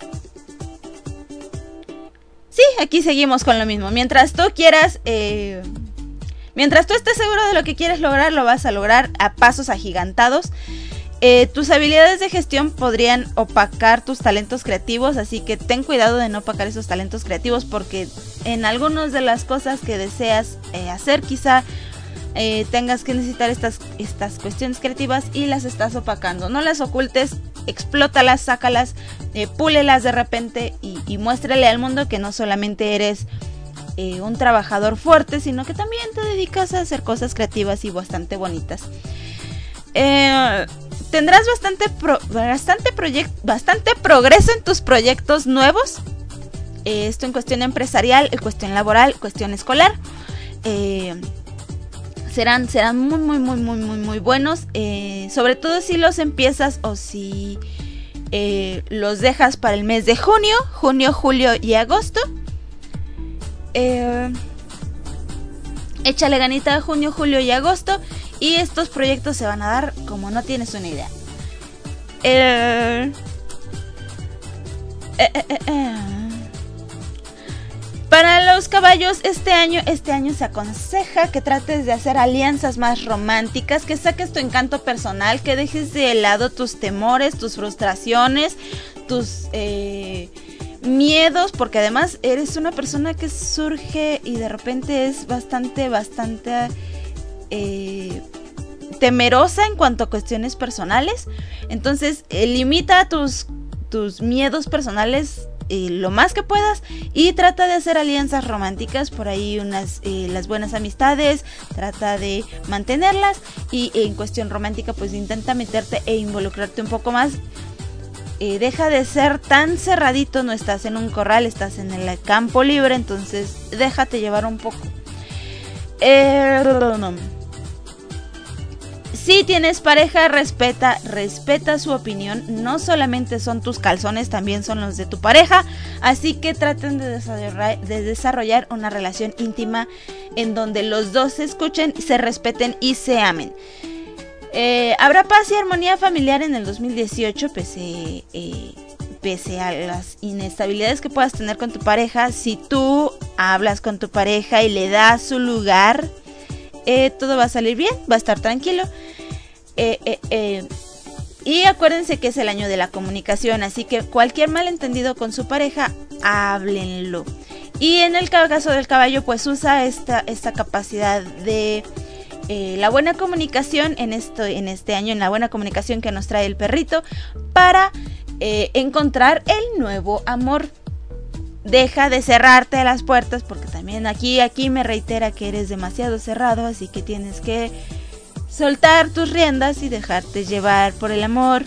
Speaker 1: sí, aquí seguimos con lo mismo. Mientras tú quieras... Eh, mientras tú estés seguro de lo que quieres lograr, lo vas a lograr a pasos agigantados. Eh, tus habilidades de gestión podrían opacar tus talentos creativos, así que ten cuidado de no opacar esos talentos creativos, porque en algunas de las cosas que deseas eh, hacer, quizá eh, tengas que necesitar estas, estas cuestiones creativas y las estás opacando. No las ocultes, explótalas, sácalas, eh, púlelas de repente y, y muéstrale al mundo que no solamente eres eh, un trabajador fuerte, sino que también te dedicas a hacer cosas creativas y bastante bonitas. Eh... Tendrás bastante pro, bastante, proyect, bastante progreso en tus proyectos nuevos. Eh, esto en cuestión empresarial, en cuestión laboral, cuestión escolar. Eh, serán, serán muy, muy, muy, muy, muy, muy buenos. Eh, sobre todo si los empiezas o si eh, los dejas para el mes de junio, junio, julio y agosto. Eh, échale ganita a junio, julio y agosto. Y estos proyectos se van a dar como no tienes una idea. Eh, eh, eh, eh. Para los caballos, este año, este año se aconseja que trates de hacer alianzas más románticas, que saques tu encanto personal, que dejes de lado tus temores, tus frustraciones, tus eh, miedos, porque además eres una persona que surge y de repente es bastante, bastante eh, temerosa en cuanto a cuestiones personales. Entonces eh, limita tus, tus miedos personales eh, lo más que puedas y trata de hacer alianzas románticas, por ahí unas eh, las buenas amistades, trata de mantenerlas, y en cuestión romántica pues intenta meterte e involucrarte un poco más. Eh, deja de ser tan cerradito, no estás en un corral, estás en el campo libre, entonces déjate llevar un poco. Eh, si tienes pareja, respeta, respeta su opinión, no solamente son tus calzones, también son los de tu pareja, así que traten de desarrollar, de desarrollar una relación íntima en donde los dos se escuchen, se respeten y se amen. Eh, habrá paz y armonía familiar en el dos mil dieciocho, pese, eh, pese a las inestabilidades que puedas tener con tu pareja. Si tú hablas con tu pareja y le das su lugar, eh, todo va a salir bien, va a estar tranquilo. Eh, eh, eh, y acuérdense que es el año de la comunicación, así que cualquier malentendido con su pareja, háblenlo. Y en el caso del caballo, pues usa esta, esta capacidad de... Eh, la buena comunicación en, esto, en este año, en la buena comunicación que nos trae el perrito, para eh, encontrar el nuevo amor. Deja de cerrarte las puertas, porque también aquí, aquí me reitera que eres demasiado cerrado, así que tienes que soltar tus riendas y dejarte llevar por el amor.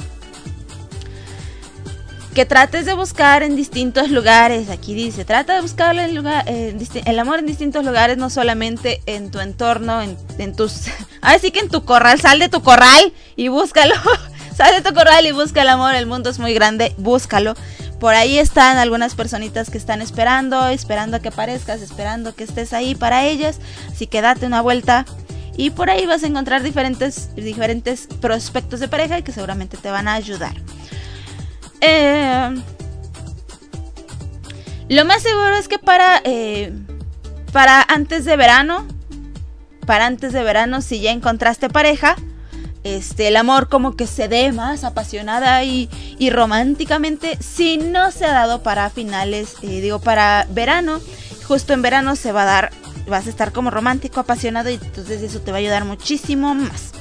Speaker 1: Que trates de buscar en distintos lugares. Aquí dice, trata de buscar el, lugar, eh, el amor en distintos lugares, no solamente en tu entorno, en, en tus... Así que en tu corral, sal de tu corral y búscalo. Sal de tu corral y busca el amor, el mundo es muy grande, búscalo. Por ahí están algunas personitas que están esperando, esperando a que aparezcas, esperando que estés ahí para ellas. Así que date una vuelta y por ahí vas a encontrar diferentes, diferentes prospectos de pareja y que seguramente te van a ayudar. Eh, lo más seguro es que para eh, para antes de verano, para antes de verano, si ya encontraste pareja, este, el amor como que se dé más apasionada y, y románticamente. Si no se ha dado para finales, eh, digo para verano, justo en verano se va a dar, vas a estar como romántico, apasionado, y entonces eso te va a ayudar muchísimo más.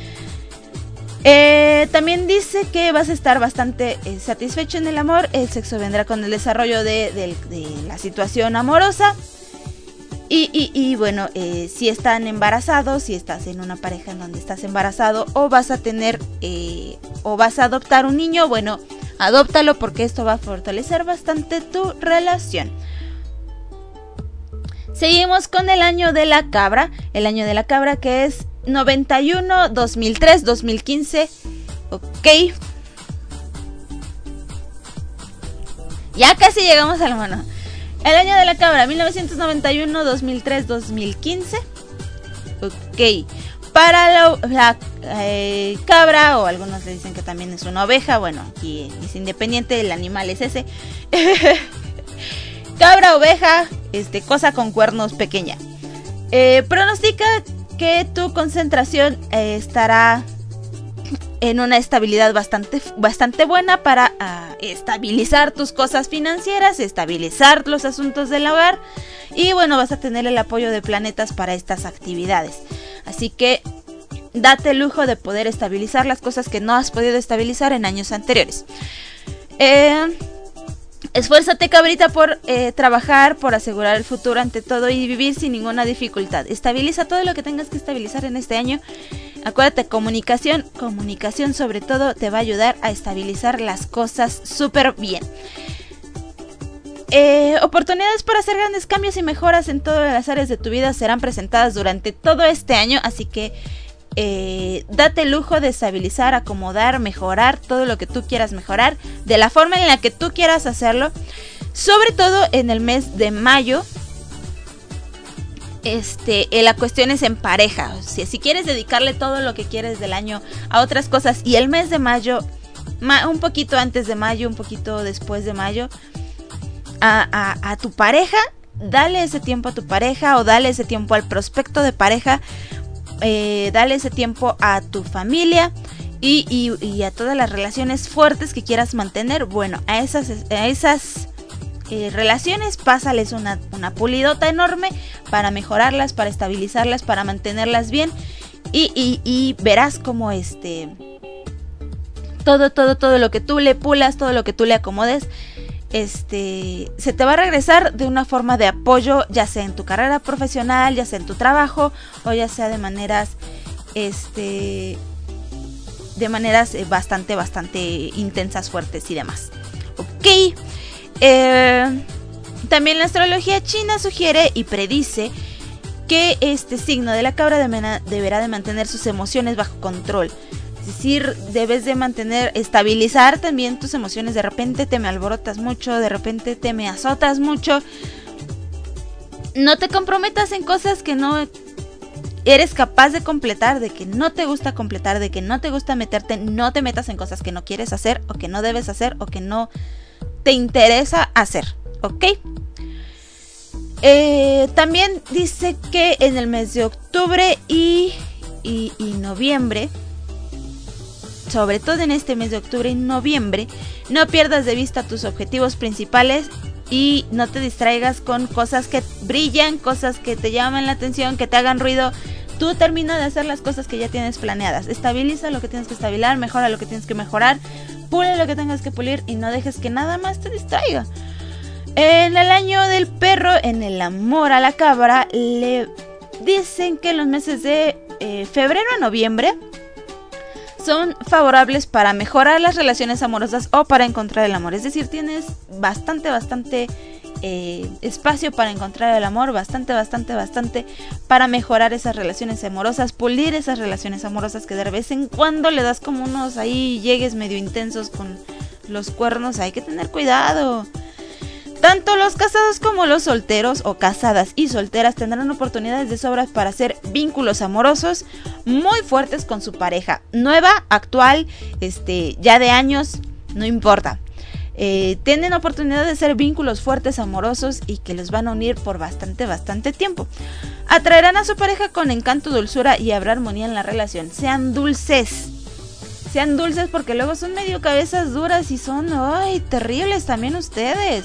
Speaker 1: Eh, también dice que vas a estar bastante eh, satisfecho en el amor. El sexo vendrá con el desarrollo de, de, de la situación amorosa. Y, y, y bueno, eh, si están embarazados, si estás en una pareja en donde estás embarazado, o vas a tener eh, o vas a adoptar un niño, bueno, adóptalo, porque esto va a fortalecer bastante tu relación. Seguimos con el año de la cabra. El año de la cabra, que es noventa y uno, dos mil tres, dos mil quince. Ok. Ya casi llegamos al mono. El año de la cabra, mil novecientos noventa y uno, dos mil tres, dos mil quince. Ok. Para la, la eh, cabra, o algunos le dicen que también es una oveja. Bueno, aquí es independiente, el animal es ese. Cabra, oveja, este, cosa con cuernos pequeña. Eh, pronostica que tu concentración eh, estará en una estabilidad bastante, bastante buena para uh, estabilizar tus cosas financieras, estabilizar los asuntos del hogar, y bueno, vas a tener el apoyo de planetas para estas actividades. Así que date el lujo de poder estabilizar las cosas que no has podido estabilizar en años anteriores. Eh... Esfuérzate, cabrita, por eh, trabajar, por asegurar el futuro ante todo y vivir sin ninguna dificultad. Estabiliza todo lo que tengas que estabilizar en este año. Acuérdate, comunicación, comunicación sobre todo te va a ayudar a estabilizar las cosas súper bien. Eh, oportunidades para hacer grandes cambios y mejoras en todas las áreas de tu vida serán presentadas durante todo este año, así que Eh, date el lujo de estabilizar, acomodar, mejorar todo lo que tú quieras mejorar, de la forma en la que tú quieras hacerlo, sobre todo en el mes de mayo. Este, eh, la cuestión es en pareja. O sea, si quieres dedicarle todo lo que quieres del año a otras cosas, y el mes de mayo, ma, un poquito antes de mayo, un poquito después de mayo, a, a, a tu pareja, dale ese tiempo a tu pareja, o dale ese tiempo al prospecto de pareja. Eh, dale ese tiempo a tu familia y, y, y a todas las relaciones fuertes que quieras mantener. Bueno, a esas, a esas eh, relaciones, pásales una, una pulidota enorme para mejorarlas, para estabilizarlas, para mantenerlas bien y, y, y verás como este todo, todo, todo lo que tú le pulas, todo lo que tú le acomodes, este se te va a regresar de una forma de apoyo, ya sea en tu carrera profesional, ya sea en tu trabajo o ya sea de maneras este de maneras bastante, bastante intensas, fuertes y demás. Ok. Eh, también la astrología china sugiere y predice que este signo de la cabra de mena deberá de mantener sus emociones bajo control. Es decir, debes de mantener, estabilizar también tus emociones. De repente te me alborotas mucho, de repente te me azotas mucho. No te comprometas en cosas que no eres capaz de completar, de que no te gusta completar, de que no te gusta meterte. No te metas en cosas que no quieres hacer o que no debes hacer o que no te interesa hacer, ¿ok? Eh, también dice que en el mes de octubre y, y, y noviembre, sobre todo en este mes de octubre y noviembre, no pierdas de vista tus objetivos principales y no te distraigas con cosas que brillan, cosas que te llaman la atención, que te hagan ruido. Tú termina de hacer las cosas que ya tienes planeadas. Estabiliza lo que tienes que estabilizar, mejora lo que tienes que mejorar, pule lo que tengas que pulir y no dejes que nada más te distraiga. En el año del perro, en el amor a la cabra, le dicen que los meses de eh, febrero a noviembre son favorables para mejorar las relaciones amorosas o para encontrar el amor. Es decir, tienes bastante, bastante eh, espacio para encontrar el amor, bastante, bastante, bastante para mejorar esas relaciones amorosas, pulir esas relaciones amorosas que de vez en cuando le das como unos ahí llegues medio intensos con los cuernos. Hay que tener cuidado. Tanto los casados como los solteros o casadas y solteras tendrán oportunidades de sobra para hacer vínculos amorosos muy fuertes con su pareja. Nueva, actual, este, ya de años, no importa. Eh, tienen oportunidad de hacer vínculos fuertes amorosos y que los van a unir por bastante, bastante tiempo. Atraerán a su pareja con encanto, dulzura y habrá armonía en la relación. Sean dulces. Sean dulces porque luego son medio cabezas duras y son, ay, terribles también ustedes.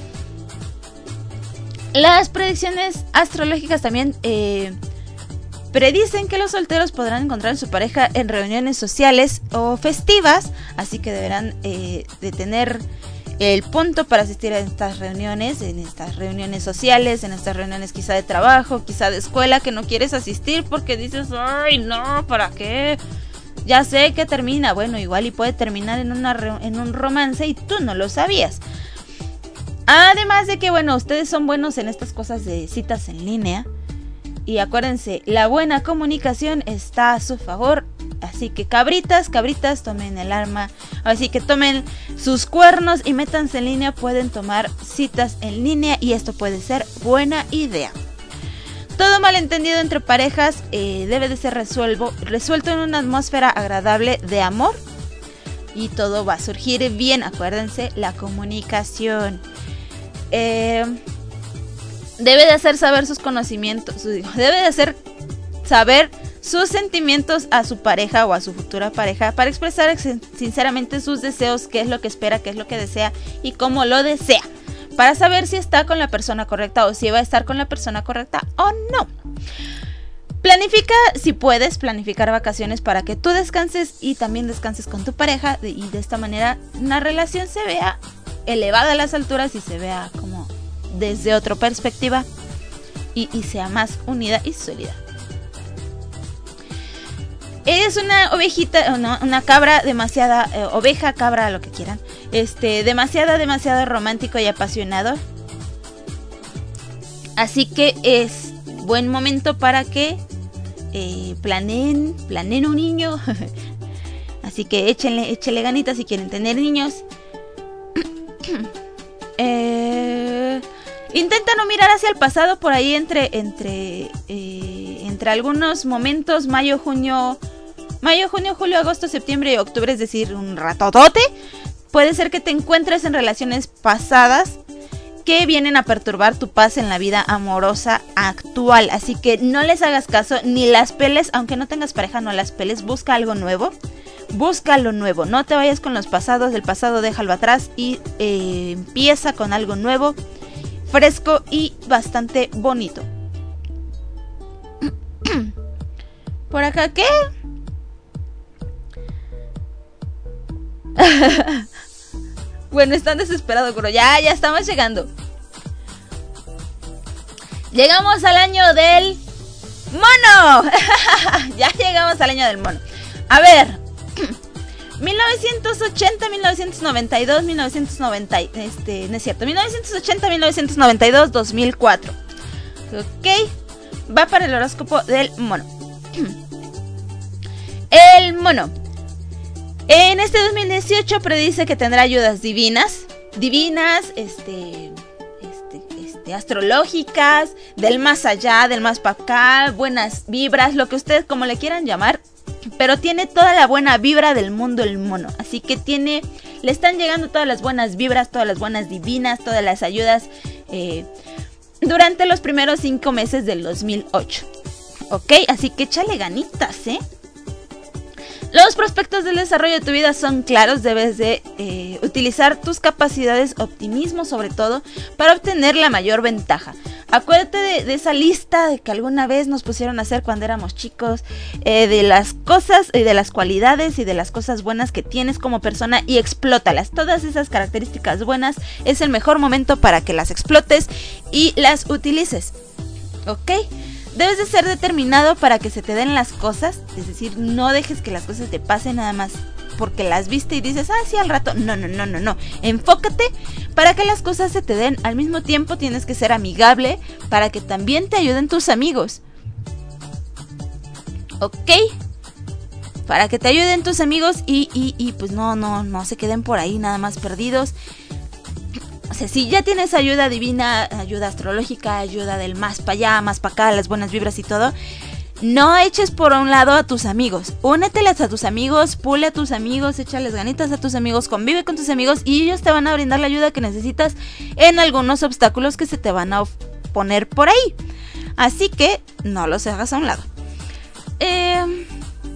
Speaker 1: Las predicciones astrológicas también eh, predicen que los solteros podrán encontrar a su pareja en reuniones sociales o festivas, así que deberán eh, de tener el punto para asistir a estas reuniones, en estas reuniones sociales, en estas reuniones quizá de trabajo, quizá de escuela, que no quieres asistir porque dices, ay no, ¿para qué? Ya sé que termina, bueno, igual y puede terminar en, una, en un romance y tú no lo sabías. Además de que, bueno, ustedes son buenos en estas cosas de citas en línea. Y acuérdense, la buena comunicación está a su favor. Así que cabritas, cabritas, tomen el arma. Así que tomen sus cuernos y métanse en línea. Pueden tomar citas en línea y esto puede ser buena idea. Todo malentendido entre parejas eh, debe de ser resuelvo, resuelto en una atmósfera agradable de amor. Y todo va a surgir bien. Acuérdense, la comunicación. Eh, debe de hacer saber sus conocimientos, debe de hacer saber sus sentimientos a su pareja o a su futura pareja para expresar sinceramente sus deseos, qué es lo que espera, qué es lo que desea y cómo lo desea, para saber si está con la persona correcta o si va a estar con la persona correcta o no. Planifica, si puedes, planificar vacaciones para que tú descanses y también descanses con tu pareja y de esta manera una relación se vea elevada a las alturas y se vea como desde otra perspectiva y, y sea más unida y sólida. Es una ovejita, no, una cabra demasiada, eh, oveja, cabra, lo que quieran, este, demasiada, demasiado romántico y apasionado. Así que es buen momento para que eh, planeen, planeen un niño. Así que échenle, échenle ganitas si quieren tener niños. eh, intenta no mirar hacia el pasado por ahí entre entre eh, entre algunos momentos, mayo, junio, mayo, junio, julio, agosto, septiembre y octubre, es decir, un ratotote. Puede ser que te encuentres en relaciones pasadas que vienen a perturbar tu paz en la vida amorosa actual, así que no les hagas caso ni las peles, aunque no tengas pareja, no las peles, busca algo nuevo. busca lo nuevo, no te vayas con los pasados, el pasado déjalo atrás y eh, empieza con algo nuevo, fresco y bastante bonito. ¿Por acá qué? Bueno, están desesperados, pero ya, ya estamos llegando. Llegamos al año del mono. Ya llegamos al año del mono. A ver, mil novecientos ochenta, mil novecientos noventa y dos, mil novecientos noventa, este, no es cierto, mil novecientos ochenta, mil novecientos noventa y dos, dos mil cuatro. Ok, va para el horóscopo del mono. El mono en este dos mil dieciocho predice que tendrá ayudas divinas, divinas, este, este, este, astrológicas, del más allá, del más para acá, buenas vibras, lo que ustedes como le quieran llamar, pero tiene toda la buena vibra del mundo el mono, así que tiene, le están llegando todas las buenas vibras, todas las buenas divinas, todas las ayudas eh, durante los primeros cinco meses del dos mil ocho, ok, así que échale ganitas, eh. Los prospectos del desarrollo de tu vida son claros, debes de eh, utilizar tus capacidades, optimismo sobre todo, para obtener la mayor ventaja. Acuérdate de, de esa lista de que alguna vez nos pusieron a hacer cuando éramos chicos, eh, de las cosas y eh, de las cualidades y de las cosas buenas que tienes como persona y explótalas. Todas esas características buenas es el mejor momento para que las explotes y las utilices, ¿ok? Debes de ser determinado para que se te den las cosas, es decir, no dejes que las cosas te pasen nada más porque las viste y dices, ah, sí, al rato. No, no, no, no, no. Enfócate para que las cosas se te den. Al mismo tiempo tienes que ser amigable para que también te ayuden tus amigos. ¿Ok? Para que te ayuden tus amigos y, y, y pues no, no, no se queden por ahí nada más perdidos. O sea, si ya tienes ayuda divina, ayuda astrológica, ayuda del más para allá, más para acá, las buenas vibras y todo, no eches por un lado a tus amigos. Úneteles a tus amigos, pule a tus amigos, échales ganitas a tus amigos, convive con tus amigos y ellos te van a brindar la ayuda que necesitas en algunos obstáculos que se te van a poner por ahí. Así que no los hagas a un lado. Eh...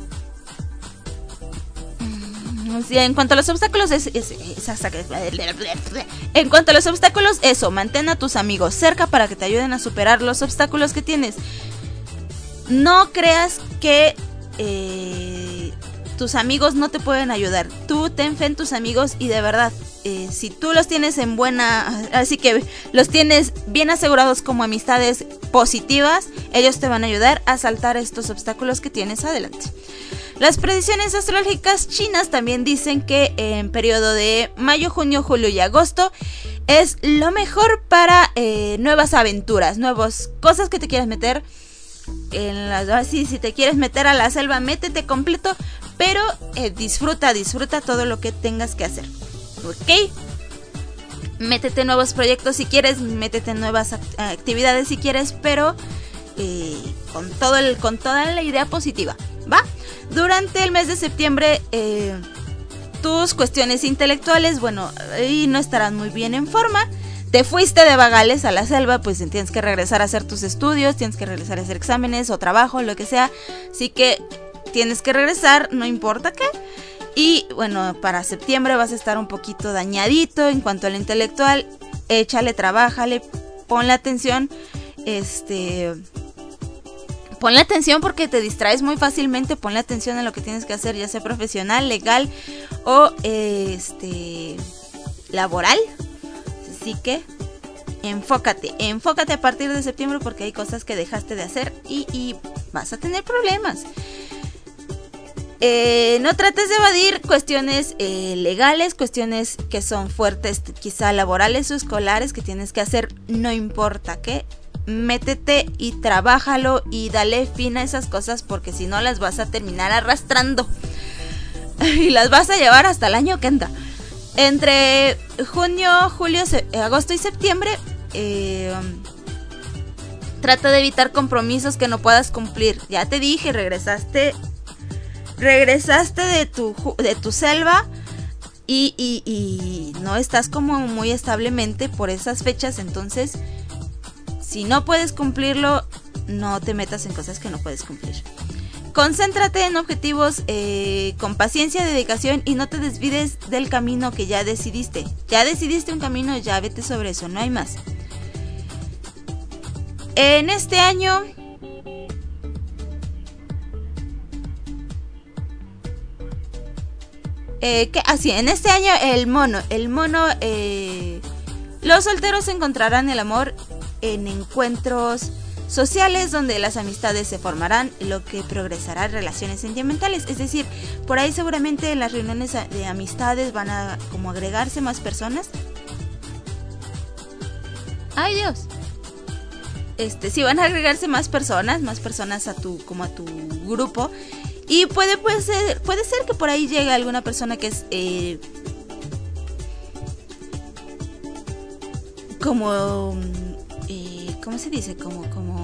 Speaker 1: Sí, en cuanto a los obstáculos es, es, es, es, en cuanto a los obstáculos, eso, mantén a tus amigos cerca para que te ayuden a superar los obstáculos que tienes. No creas que eh, tus amigos no te pueden ayudar. Tú ten fe en tus amigos y de verdad, eh, si tú los tienes en buena, así que los tienes bien asegurados como amistades positivas, ellos te van a ayudar a saltar estos obstáculos que tienes adelante. Las predicciones astrológicas chinas también dicen que en periodo de mayo, junio, julio y agosto es lo mejor para eh, nuevas aventuras, nuevas cosas que te quieras meter. En las, así, si te quieres meter a la selva, métete completo, pero eh, disfruta, disfruta todo lo que tengas que hacer. ¿Ok? Métete en nuevos proyectos si quieres, métete en nuevas act- actividades si quieres, pero eh, con, todo el, con toda la idea positiva, ¿va? Durante el mes de septiembre, eh, tus cuestiones intelectuales, bueno, ahí no estarán muy bien en forma. Te fuiste de vagales a la selva, pues tienes que regresar a hacer tus estudios, tienes que regresar a hacer exámenes o trabajo, lo que sea. Así que tienes que regresar, no importa qué. Y bueno, para septiembre vas a estar un poquito dañadito en cuanto al intelectual. Échale, trabájale, ponle atención, este... Ponle atención porque te distraes muy fácilmente. Ponle atención en lo que tienes que hacer, ya sea profesional, legal o eh, este laboral. Así que enfócate, enfócate a partir de septiembre porque hay cosas que dejaste de hacer y, y vas a tener problemas. Eh, no trates de evadir cuestiones eh, legales, cuestiones que son fuertes, quizá laborales o escolares que tienes que hacer, no importa qué. Métete y trabájalo y dale fin a esas cosas porque si no las vas a terminar arrastrando y las vas a llevar hasta el año que entra. Entre junio, julio, se- agosto y septiembre eh, trata de evitar compromisos que no puedas cumplir. Ya te dije, regresaste regresaste de tu, de tu selva y, y, y no estás como muy establemente por esas fechas, entonces si no puedes cumplirlo, no te metas en cosas que no puedes cumplir. Concéntrate en objetivos eh, con paciencia, dedicación y no te desvides del camino que ya decidiste. Ya decidiste un camino, ya vete sobre eso, no hay más. En este año eh, ¿qué? Así, en este año el mono, el mono, eh, los solteros encontrarán el amor en encuentros sociales donde las amistades se formarán, lo que progresará relaciones sentimentales. Es decir, por ahí seguramente en las reuniones de amistades van a como agregarse más personas. ¡Ay, Dios! Este, sí, van a agregarse más personas, más personas a tu, como a tu grupo. Y puede, puede ser, puede ser que por ahí llegue alguna persona que es eh, como eh, ¿cómo se dice? Como, como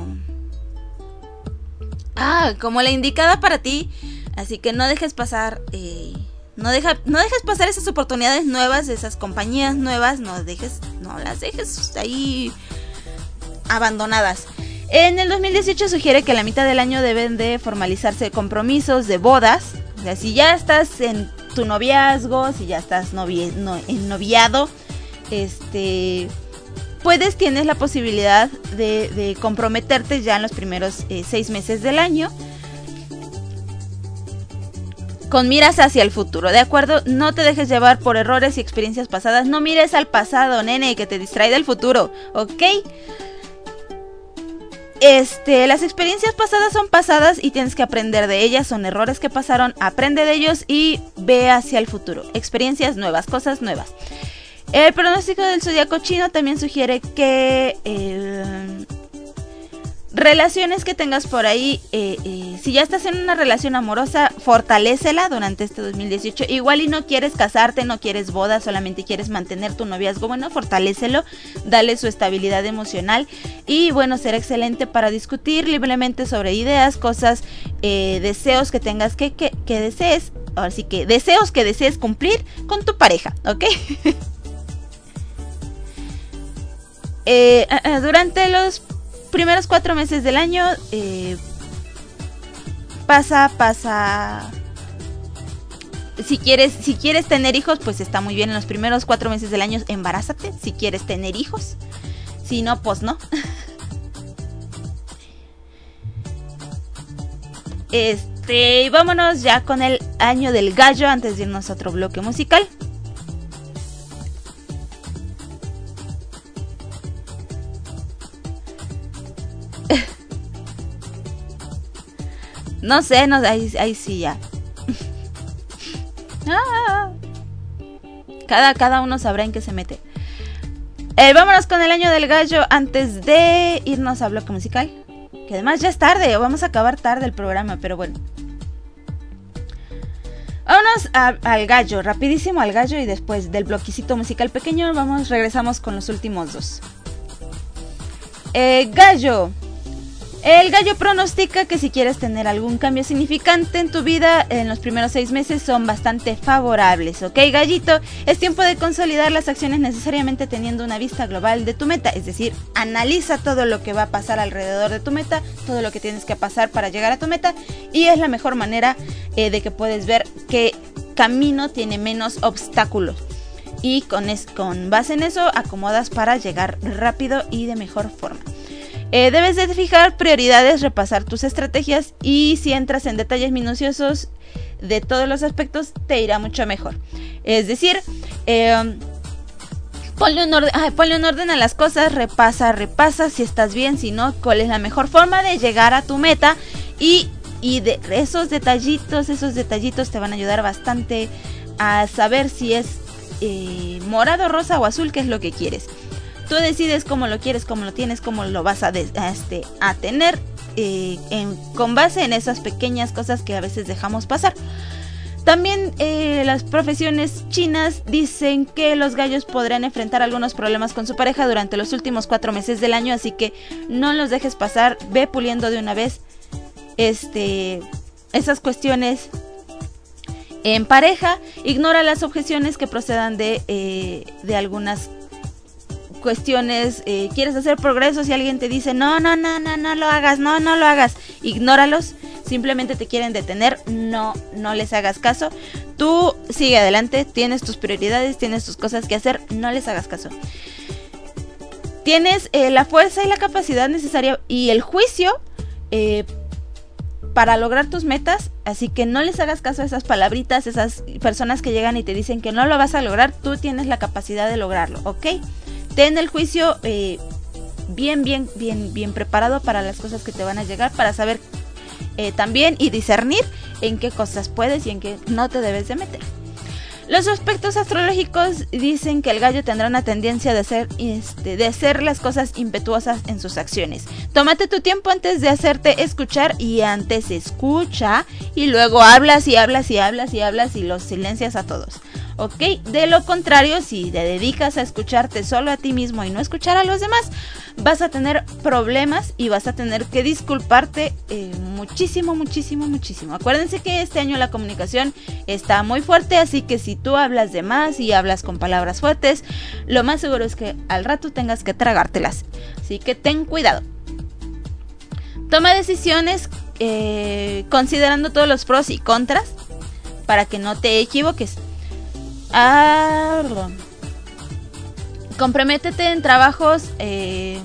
Speaker 1: ah, como la indicada para ti. Así que no dejes pasar, eh, no deja, no dejes pasar esas oportunidades nuevas, esas compañías nuevas, no dejes, no las dejes ahí abandonadas. En el dos mil dieciocho sugiere que a la mitad del año deben de formalizarse compromisos de bodas. O sea, si ya estás en tu noviazgo, si ya estás novie, no, en noviado, este, puedes, tienes la posibilidad de, de comprometerte ya en los primeros eh, seis meses del año, con miras hacia el futuro, ¿de acuerdo? No te dejes llevar por errores y experiencias pasadas. No mires al pasado, nene, que te distrae del futuro, ¿ok? Este, las experiencias pasadas son pasadas y tienes que aprender de ellas. Son errores que pasaron, aprende de ellos y ve hacia el futuro. Experiencias nuevas, cosas nuevas. El pronóstico del zodiaco chino también sugiere que eh, relaciones que tengas por ahí, eh, eh, si ya estás en una relación amorosa, fortalécela durante este dos mil dieciocho. Igual y no quieres casarte, no quieres boda, solamente quieres mantener tu noviazgo, bueno, fortalécelo, dale su estabilidad emocional y bueno, será excelente para discutir libremente sobre ideas, cosas, eh, deseos que tengas que, que, que desees, ahora sí que deseos que desees cumplir con tu pareja, ¿ok? eh, durante los primeros cuatro meses del año, eh, pasa, pasa. Si quieres, si quieres tener hijos, pues está muy bien. En los primeros cuatro meses del año, embarázate. Si quieres tener hijos, si no, pues no. Este, vámonos ya con el año del gallo antes de irnos a otro bloque musical. No sé, no, ahí, ahí sí ya. ah, cada, cada uno sabrá en qué se mete. Eh, vámonos con el año del gallo antes de irnos a bloque musical. Que además ya es tarde, vamos a acabar tarde el programa, pero bueno. Vámonos a, al gallo, rapidísimo al gallo y después del bloquecito musical pequeño vamos, regresamos con los últimos dos. Eh, gallo. El gallo pronostica que si quieres tener algún cambio significante en tu vida en los primeros seis meses son bastante favorables, ¿ok, gallito? Es tiempo de consolidar las acciones necesariamente teniendo una vista global de tu meta, es decir, analiza todo lo que va a pasar alrededor de tu meta, todo lo que tienes que pasar para llegar a tu meta y es la mejor manera eh, de que puedes ver qué camino tiene menos obstáculos y con, es, con base en eso acomodas para llegar rápido y de mejor forma. Eh, debes de fijar prioridades, repasar tus estrategias y si entras en detalles minuciosos de todos los aspectos te irá mucho mejor. Es decir, eh, ponle, un orden, ay, ponle un orden a las cosas, repasa, repasa si estás bien, si no, cuál es la mejor forma de llegar a tu meta y, y de esos detallitos, esos detallitos te van a ayudar bastante a saber si es eh, morado, rosa o azul, qué es lo que quieres. Tú decides cómo lo quieres, cómo lo tienes, cómo lo vas a, de, a, este, a tener eh, en, con base en esas pequeñas cosas que a veces dejamos pasar. También eh, las profesiones chinas dicen que los gallos podrán enfrentar algunos problemas con su pareja durante los últimos cuatro meses del año, así que no los dejes pasar, ve puliendo de una vez este, esas cuestiones en pareja, ignora las objeciones que procedan de, eh, de algunas cuestiones, eh, quieres hacer progreso, si alguien te dice no, no, no, no, no lo hagas, no, no lo hagas, ignóralos, simplemente te quieren detener, no, no les hagas caso. Tú sigue adelante, tienes tus prioridades, tienes tus cosas que hacer, no les hagas caso. Tienes eh, la fuerza y la capacidad necesaria y el juicio eh, para lograr tus metas, así que no les hagas caso a esas palabritas, esas personas que llegan y te dicen que no lo vas a lograr. Tú tienes la capacidad de lograrlo, ¿ok? Ten el juicio eh, bien, bien, bien, bien preparado para las cosas que te van a llegar, para saber eh, también y discernir en qué cosas puedes y en qué no te debes de meter. Los aspectos astrológicos dicen que el gallo tendrá una tendencia de hacer, este, de hacer las cosas impetuosas en sus acciones. Tómate tu tiempo antes de hacerte escuchar y antes escucha y luego hablas y hablas y hablas y hablas y los silencias a todos. ¿Ok? De lo contrario, si te dedicas a escucharte solo a ti mismo y no escuchar a los demás, vas a tener problemas y vas a tener que disculparte eh, muchísimo, muchísimo, muchísimo. Acuérdense que este año la comunicación está muy fuerte, así que si tú hablas de más y hablas con palabras fuertes, lo más seguro es que al rato tengas que tragártelas. Así que ten cuidado. Toma decisiones eh, considerando todos los pros y contras para que no te equivoques. Ah, comprométete en trabajos eh,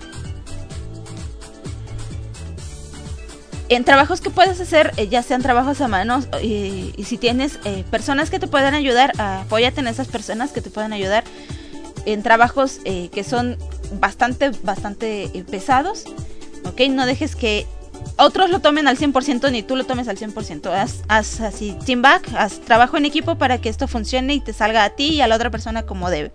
Speaker 1: en trabajos que puedes hacer, eh, ya sean trabajos a manos eh, y si tienes eh, personas que te puedan ayudar, apóyate en esas personas que te puedan ayudar en trabajos eh, que son bastante bastante eh, pesados, ¿ok? No dejes que otros lo tomen al cien por ciento ni tú lo tomes al cien por ciento. Haz, haz así team back, haz trabajo en equipo para que esto funcione y te salga a ti y a la otra persona como debe.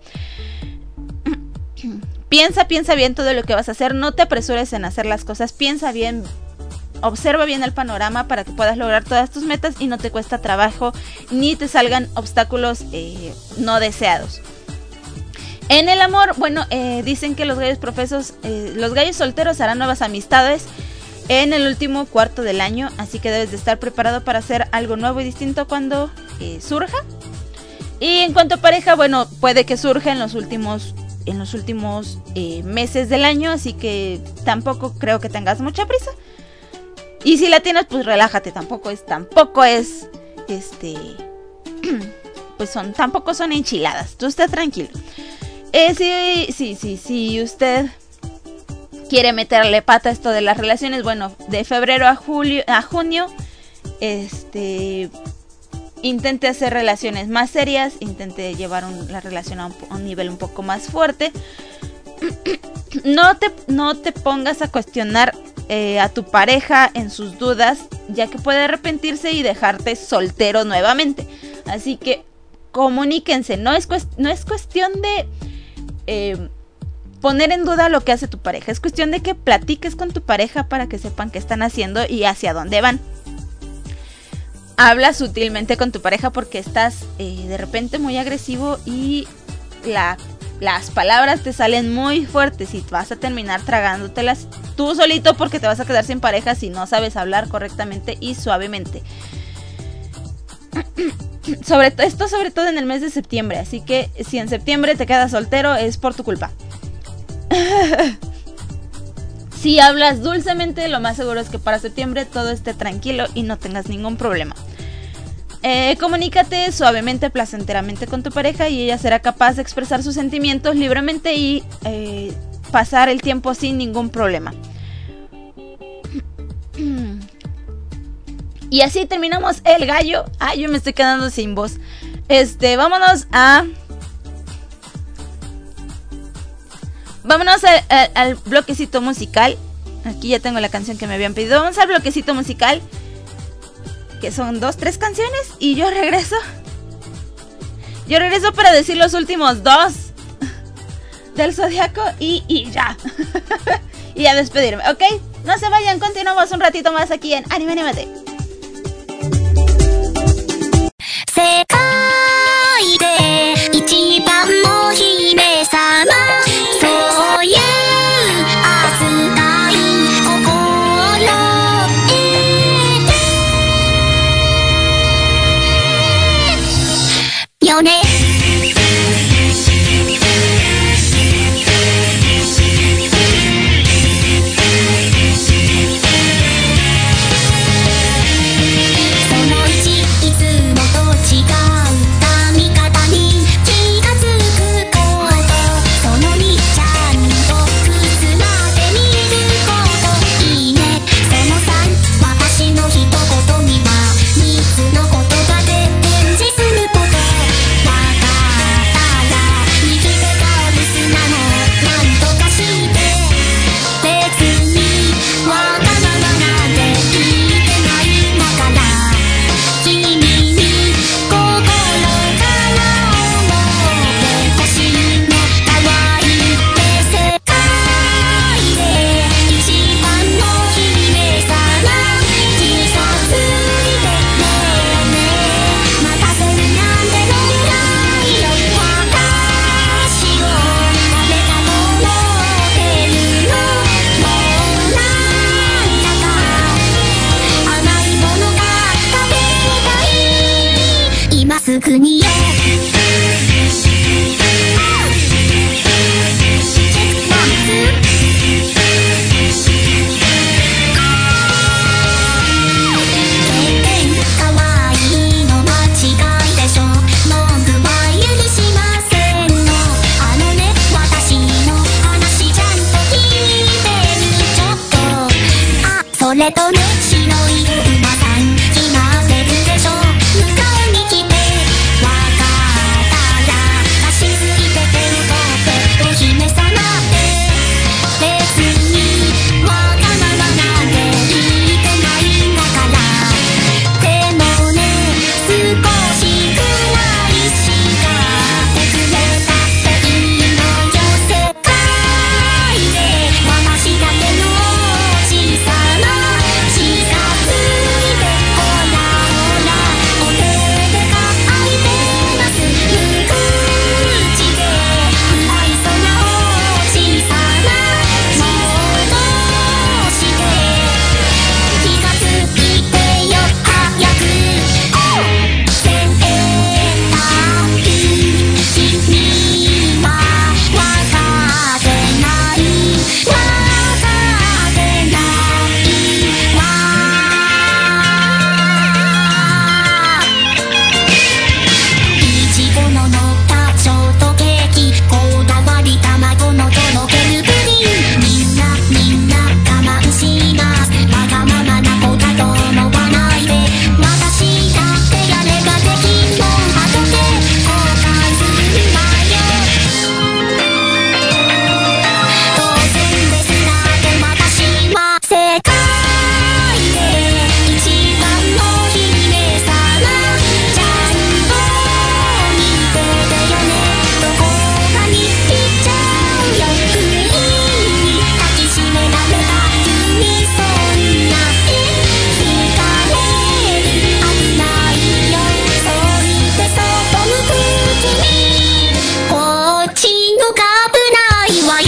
Speaker 1: Piensa, piensa bien todo lo que vas a hacer, no te apresures en hacer las cosas, piensa bien, observa bien el panorama para que puedas lograr todas tus metas y no te cuesta trabajo ni te salgan obstáculos eh, no deseados. En el amor, bueno, eh, dicen que los gallos profesos, eh, los gallos solteros harán nuevas amistades en el último cuarto del año, así que debes de estar preparado para hacer algo nuevo y distinto cuando eh, surja. Y en cuanto a pareja, bueno, puede que surja en los últimos en los últimos eh, meses del año, así que tampoco creo que tengas mucha prisa. Y si la tienes, pues relájate, tampoco es tampoco es este pues son tampoco son enchiladas. Tú estás tranquilo. Eh, sí, sí, sí, sí, usted quiere meterle pata a esto de las relaciones, bueno, de febrero a julio, a junio, este, intente hacer relaciones más serias, intente llevar un, la relación a un, a un nivel un poco más fuerte. No te, no te pongas a cuestionar eh, a tu pareja en sus dudas, ya que puede arrepentirse y dejarte soltero nuevamente. Así que comuníquense, no es, cuest- no es cuestión de Eh, poner en duda lo que hace tu pareja. Es cuestión de que platiques con tu pareja para que sepan qué están haciendo y hacia dónde van. Habla sutilmente con tu pareja porque estás eh, de repente muy agresivo y la, las palabras te salen muy fuertes y vas a terminar tragándotelas tú solito porque te vas a quedar sin pareja si no sabes hablar correctamente y suavemente. Sobre to- esto sobre todo en el mes de septiembre, así que si en septiembre te quedas soltero es por tu culpa. Si hablas dulcemente, lo más seguro es que para septiembre todo esté tranquilo y no tengas ningún problema. Eh, comunícate suavemente, placenteramente con tu pareja y ella será capaz de expresar sus sentimientos libremente y eh, pasar el tiempo sin ningún problema. Y así terminamos el gallo. Ay, yo me estoy quedando sin voz. Este, vámonos a... Vámonos a, a, al bloquecito musical. Aquí ya tengo la canción que me habían pedido. Vamos al bloquecito musical, que son dos, tres canciones. Y yo regreso. Yo regreso para decir los últimos dos del Zodiaco. Y, y ya. Y a despedirme, ¿ok? No se vayan, continuamos un ratito más aquí en Anime Animate.
Speaker 3: 世界で一番の姫様そういう扱い心得てよね「 それとね白い馬さん気がせるでしょ向かいに来てわかったら走って手を取ってお姫様って別にわがままなんて言ってないんだからでもね少しくらいしかってくれたっていいのよ世界で私だけの小さな小さくてほらほらお手で書いてます無口で愛想な小さなものして気がついてよ早くせえたい君はわかってないわかってないわいちごの乗ったショートケーキこだわり卵のとろけるプリンみんなみんな我慢しますわがままな子だと思わないで私だってやればできんもん後で後悔するわよ当然ですがで私は世界で一番の姫様ちゃんと見ててよねどこかに行っちゃうよ不意に抱きしめられた君そんなに惹かれる危ないよそう言ってそっと向く君こっちのが危ないわよ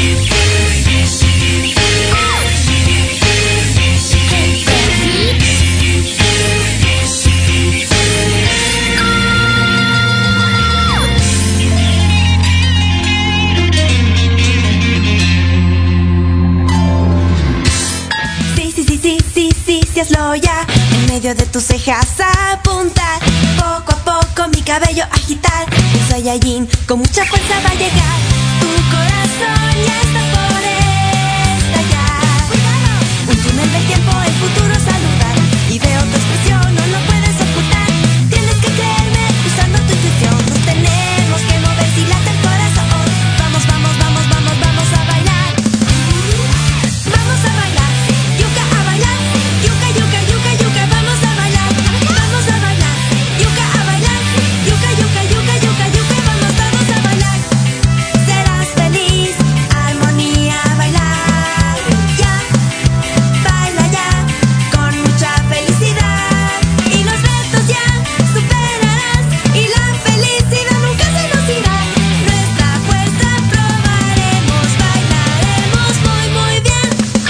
Speaker 5: Sí, sí, sí, sí, sí, sí, sí, hazlo ya. En medio de tus cejas apuntar. Poco a poco mi cabello agitar. Un Saiyajin con mucha fuerza va a llegar. Tu corazón ya está por estallar. Un túnel del tiempo, el futuro saludar. Y veo tu expresión, no lo puedes ocultar. Tienes que creerme usando tu intuición. Nos tenemos que mover si late el corazón. Vamos, vamos, vamos, vamos, vamos a bailar. Vamos a bailar, yuca a bailar, yuca, yuca, yuca, yuca, vamos a bailar, vamos a bailar, yuca a bailar, yuca, yuca, yuca, yuca, yuca, vamos todos a bailar. Serás feliz, armonía, bailar, ya, baila ya, con mucha felicidad. Y los retos ya superarás, y la felicidad nunca se nos irá. Nuestra fuerza probaremos, bailaremos muy, muy bien.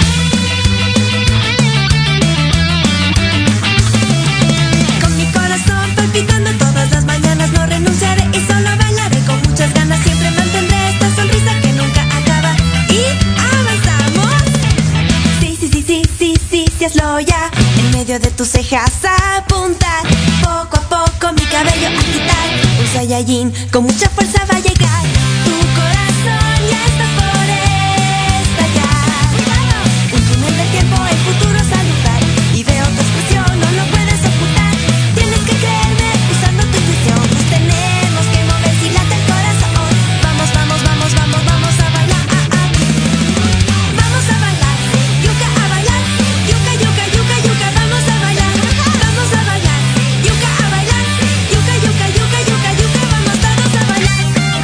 Speaker 5: Con mi corazón palpitando todas las mañanas no renunciaré y solo bailaré con muchas ganas. Siempre mantendré esta sonrisa que nunca acaba y avanzamos. Sí, sí, sí, sí, sí, sí, sí, hazlo ya. En medio de tus cejas apuntar. Poco a poco mi cabello agitar. Un Saiyajin con mucha fuerza va a llegar. Tu corazón ya está por estallar. Un túnel del tiempo, el futuro saludar. Y veo tu expresión, no lo puedes ocultar. Tienes que creerme usando tu intuición. Nos tenemos que mover si late el corazón. Vamos, vamos, vamos, vamos, vamos a bailar. Vamos a bailar, yuca a bailar, yuca, yuca, yuca, yuca, vamos a bailar. Vamos a bailar, yuca a bailar, yuca, yuca, yuca, yuca, yuca, vamos todos a bailar.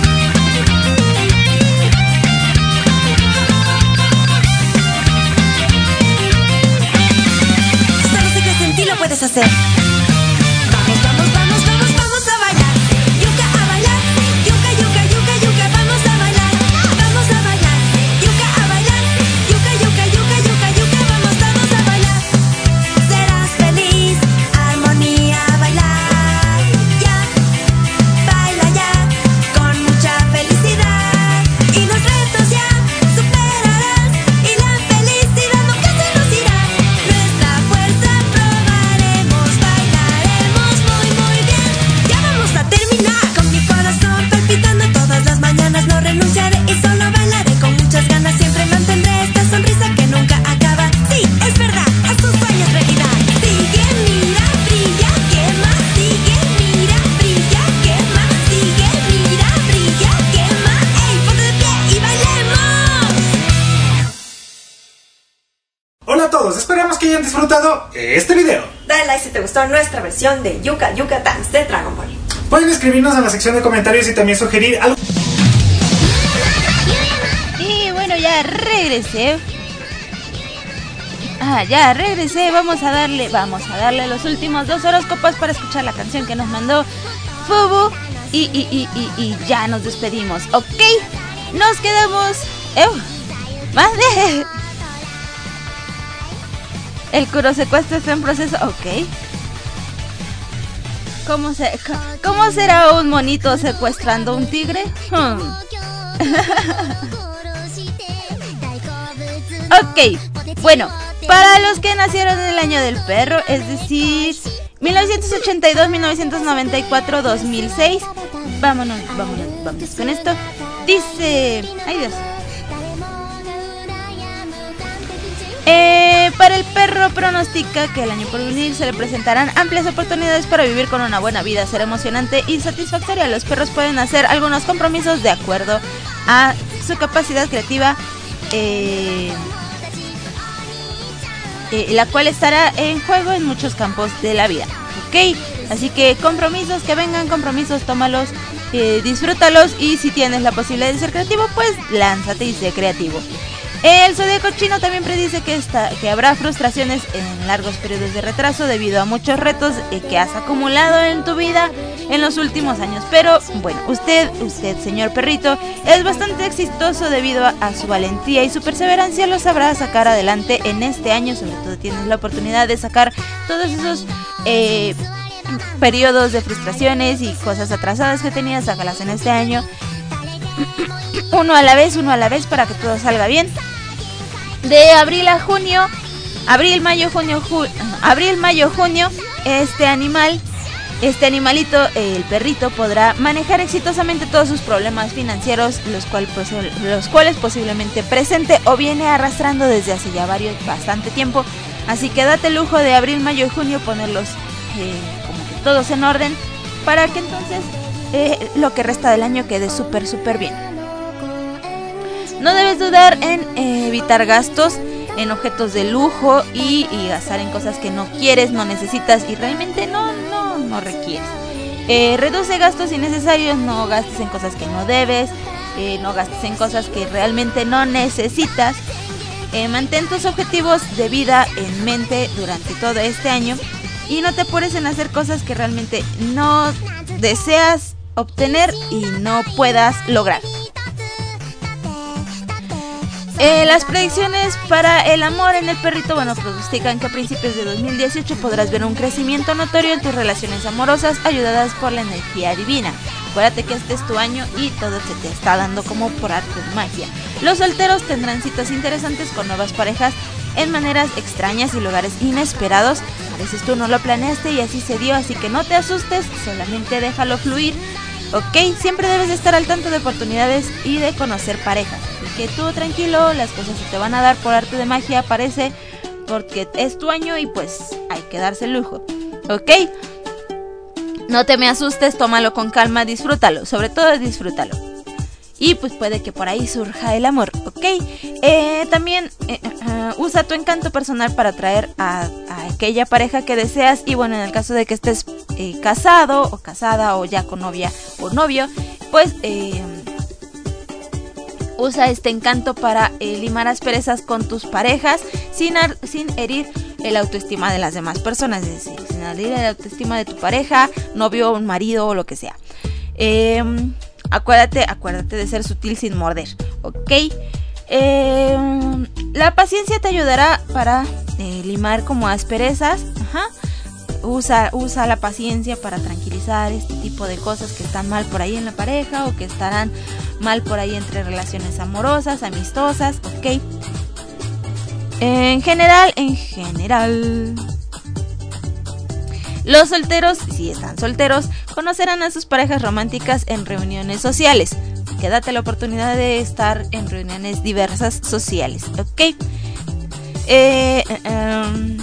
Speaker 5: Solo si crees en ti lo puedes hacer. Vamos, vamos, vamos, vamos, vamos a bailar. Yuca a bailar, yuca, yuca, yuca, yuca, vamos a bailar. Vamos a bailar, yuca a bailar, yuca, yuca, yuca, yuca, yuca, vamos todos a bailar. Serás feliz, armonía, bailar, ya,
Speaker 7: todos, esperamos que hayan disfrutado este video.
Speaker 8: Dale like si te gustó nuestra versión de Yuka Yuka Dance de Dragon Ball.
Speaker 7: Pueden escribirnos en la sección de comentarios y también sugerir algo.
Speaker 1: Y bueno, ya regresé. Ah, ya regresé. Vamos a darle, vamos a darle los últimos dos horóscopos para escuchar la canción que nos mandó Fubu. Y, y, y, y, y ya nos despedimos, ¿ok? Nos quedamos... ¡Eh! ¡Más de! El curosecuestro está en proceso, ok. ¿Cómo, se, ¿Cómo será un monito secuestrando un tigre? Hmm. Ok, bueno, para los que nacieron en el año del perro, es decir, mil novecientos ochenta y dos, mil novecientos noventa y cuatro, dos mil seis. Vámonos, vámonos, vámonos con esto. Dice... ¡Ay, Dios! Eh, para el perro pronostica que el año por venir se le presentarán amplias oportunidades para vivir con una buena vida, ser emocionante y satisfactoria. Los perros pueden hacer algunos compromisos de acuerdo a su capacidad creativa, eh, eh, la cual estará en juego en muchos campos de la vida, ¿ok? Así que compromisos, que vengan compromisos, tómalos, eh, disfrútalos, y si tienes la posibilidad de ser creativo, pues lánzate y sé creativo. El zodíaco chino también predice que, está, que habrá frustraciones en largos periodos de retraso debido a muchos retos eh, que has acumulado en tu vida en los últimos años. Pero bueno, usted, usted señor perrito, es bastante exitoso debido a, a su valentía y su perseverancia. Lo sabrá sacar adelante en este año. Sobre todo tienes la oportunidad de sacar todos esos eh, periodos de frustraciones y cosas atrasadas que tenías. Sácalas en este año. Uno a la vez, uno a la vez, para que todo salga bien. De abril a junio, abril, mayo, junio, ju abril, mayo, junio, este animal, este animalito, el perrito, podrá manejar exitosamente todos sus problemas financieros, los, cual, los cuales posiblemente presente o viene arrastrando desde hace ya varios, bastante tiempo. Así que date el lujo de abril, mayo y junio ponerlos eh, como que todos en orden, para que entonces eh, lo que resta del año quede súper, súper bien. No debes dudar en eh, evitar gastos en objetos de lujo y, y gastar en cosas que no quieres, no necesitas y realmente no, no, no requieres. Eh, reduce gastos innecesarios, no gastes en cosas que no debes, eh, no gastes en cosas que realmente no necesitas. Eh, mantén tus objetivos de vida en mente durante todo este año y no te apures en hacer cosas que realmente no deseas obtener y no puedas lograr. Eh, las predicciones para el amor en el perrito, bueno, pronostican que a principios de dos mil dieciocho podrás ver un crecimiento notorio en tus relaciones amorosas ayudadas por la energía divina. Acuérdate que este es tu año y todo se te está dando como por arte de magia. Los solteros tendrán citas interesantes con nuevas parejas en maneras extrañas y lugares inesperados. A veces tú no lo planeaste y así se dio, así que no te asustes, solamente déjalo fluir. Ok, siempre debes de estar al tanto de oportunidades y de conocer parejas. Así que tú tranquilo, las cosas se te van a dar por arte de magia, parece, porque es tu año y pues hay que darse el lujo. Ok, no te me asustes, tómalo con calma, disfrútalo, sobre todo disfrútalo. Y pues puede que por ahí surja el amor, ¿ok? Eh, también eh, uh, usa tu encanto personal para atraer a, a aquella pareja que deseas. Y bueno, en el caso de que estés eh, casado o casada o ya con novia o novio, pues eh, usa este encanto para eh, limar asperezas con tus parejas sin, sin herir el autoestima de las demás personas. Es decir, sin herir el autoestima de tu pareja, novio, un marido o lo que sea. Eh... Acuérdate, acuérdate de ser sutil sin morder, ¿ok? Eh, la paciencia te ayudará para eh, limar como asperezas. Ajá. Usa, usa la paciencia para tranquilizar este tipo de cosas que están mal por ahí en la pareja o que estarán mal por ahí entre relaciones amorosas, amistosas, ¿ok? En general, en general... Los solteros, si están solteros, conocerán a sus parejas románticas en reuniones sociales. Que date la oportunidad de estar en reuniones diversas sociales, ¿ok? Eh, um,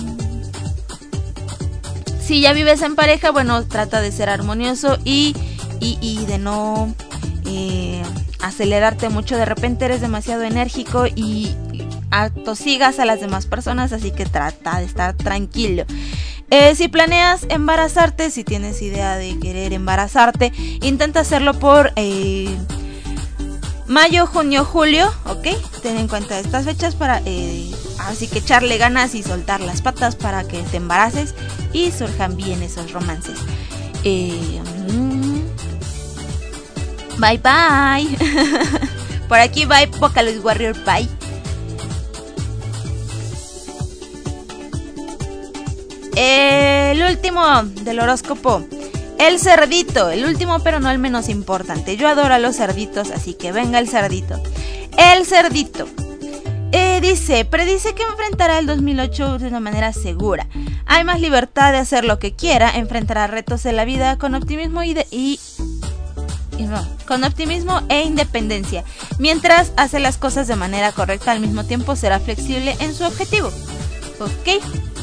Speaker 1: si ya vives en pareja, bueno, trata de ser armonioso y, y, y de no eh, acelerarte mucho. De repente eres demasiado enérgico y atosigas a las demás personas, así que trata de estar tranquilo. Eh, si planeas embarazarte, si tienes idea de querer embarazarte, intenta hacerlo por eh, mayo, junio, julio, ¿ok? Ten en cuenta estas fechas para eh, así que echarle ganas y soltar las patas para que te embaraces y surjan bien esos romances. Eh, mm, bye bye. Por aquí bye Vocaloid Warrior, bye. El último del horóscopo, el cerdito, el último pero no el menos importante. Yo adoro a los cerditos, así que venga el cerdito. El cerdito eh, dice, predice que enfrentará el dos mil ocho de una manera segura. Hay más libertad de hacer lo que quiera, enfrentará retos en la vida con optimismo y, de, y, y no, con optimismo e independencia. Mientras hace las cosas de manera correcta, al mismo tiempo será flexible en su objetivo. ¿Ok?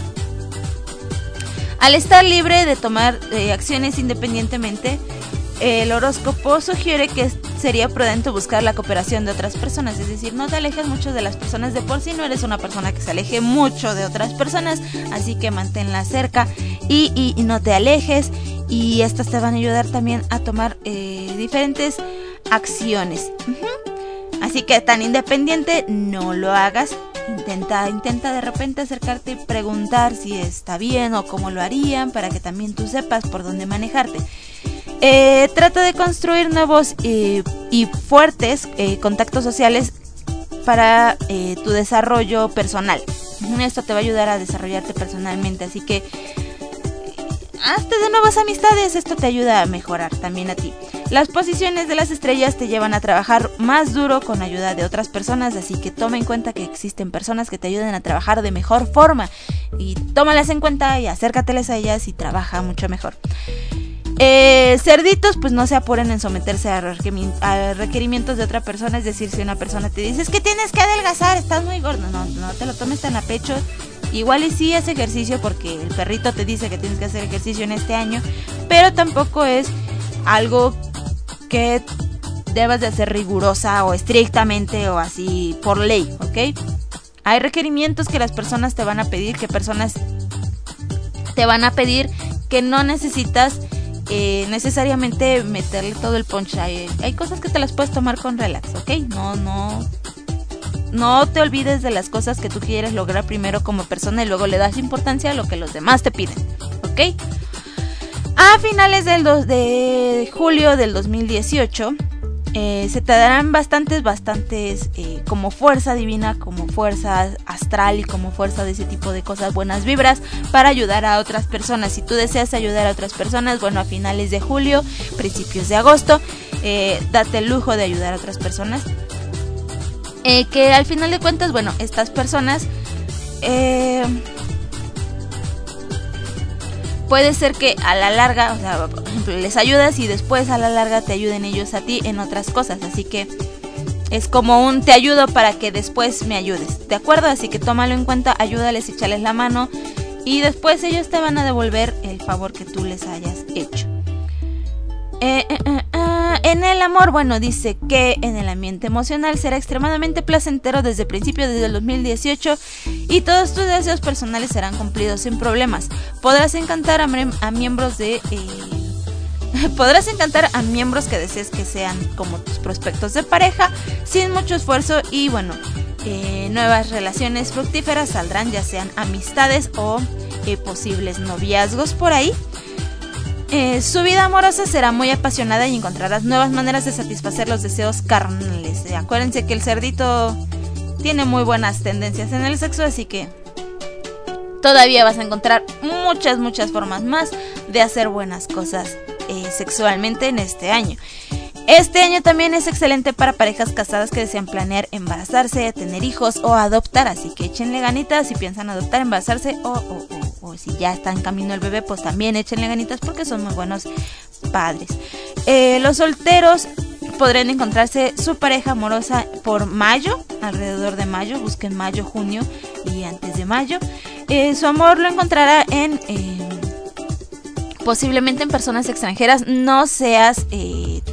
Speaker 1: Al estar libre de tomar eh, acciones independientemente, eh, el horóscopo sugiere que sería prudente buscar la cooperación de otras personas, es decir, no te alejes mucho de las personas. De por sí no eres una persona que se aleje mucho de otras personas, así que manténlas cerca y, y, y no te alejes, y estas te van a ayudar también a tomar eh, diferentes acciones. Uh-huh. Así que tan independiente no lo hagas. Intenta, intenta de repente acercarte y preguntar si está bien o cómo lo harían, para que también tú sepas por dónde manejarte. Eh, trata de construir nuevos eh, y fuertes eh, contactos sociales para eh, tu desarrollo personal. Esto te va a ayudar a desarrollarte personalmente, así que hazte de nuevas amistades, esto te ayuda a mejorar también a ti. Las posiciones de las estrellas te llevan a trabajar más duro con ayuda de otras personas, así que toma en cuenta que existen personas que te ayudan a trabajar de mejor forma, y tómalas en cuenta y acércateles a ellas y trabaja mucho mejor. Eh, cerditos, pues no se apuren en someterse a, requerimi- a requerimientos de otra persona, es decir, si una persona te dice es que tienes que adelgazar, estás muy gordo, no, no te lo tomes tan a pecho. Igual y sí haz ejercicio porque el perrito te dice que tienes que hacer ejercicio en este año, pero tampoco es algo que debas de hacer rigurosa o estrictamente o así por ley, ¿ok? Hay requerimientos que las personas te van a pedir, que personas te van a pedir que no necesitas eh, necesariamente meterle todo el punch. Hay, hay cosas que te las puedes tomar con relax, ¿ok? No, no... No te olvides de las cosas que tú quieres lograr primero como persona y luego le das importancia a lo que los demás te piden, ¿ok? A finales del dos de julio del dos mil dieciocho eh, se te darán bastantes, bastantes eh, como fuerza divina, como fuerza astral y como fuerza de ese tipo de cosas, buenas vibras para ayudar a otras personas. Si tú deseas ayudar a otras personas, bueno, a finales de julio, principios de agosto, eh, date el lujo de ayudar a otras personas. Eh, que al final de cuentas, bueno, estas personas eh, puede ser que a la larga, o sea, por ejemplo, les ayudas y después a la larga te ayuden ellos a ti en otras cosas, así que es como un te ayudo para que después me ayudes, ¿de acuerdo? Así que tómalo en cuenta, ayúdales, échales la mano y después ellos te van a devolver el favor que tú les hayas hecho. Eh, eh, eh, eh, en el amor, bueno, dice que en el ambiente emocional será extremadamente placentero desde el principio, desde el dos mil dieciocho, y todos tus deseos personales serán cumplidos sin problemas. Podrás encantar a, a miembros de... Eh, podrás encantar a miembros que desees que sean como tus prospectos de pareja, sin mucho esfuerzo, y bueno, eh, nuevas relaciones fructíferas saldrán, ya sean amistades o eh, posibles noviazgos por ahí. Eh, su vida amorosa será muy apasionada y encontrarás nuevas maneras de satisfacer los deseos carnales. Eh, acuérdense que el cerdito tiene muy buenas tendencias en el sexo, así que todavía vas a encontrar muchas, muchas formas más de hacer buenas cosas eh, sexualmente en este año. Este año también es excelente para parejas casadas que desean planear embarazarse, tener hijos o adoptar, así que échenle ganitas si piensan adoptar, embarazarse o, o, o, o si ya está en camino el bebé, pues también échenle ganitas porque son muy buenos padres. Eh, los solteros podrán encontrarse su pareja amorosa por mayo, alrededor de mayo, busquen mayo, junio y antes de mayo. Eh, su amor lo encontrará en... Eh, posiblemente en personas extranjeras. No seas... Eh,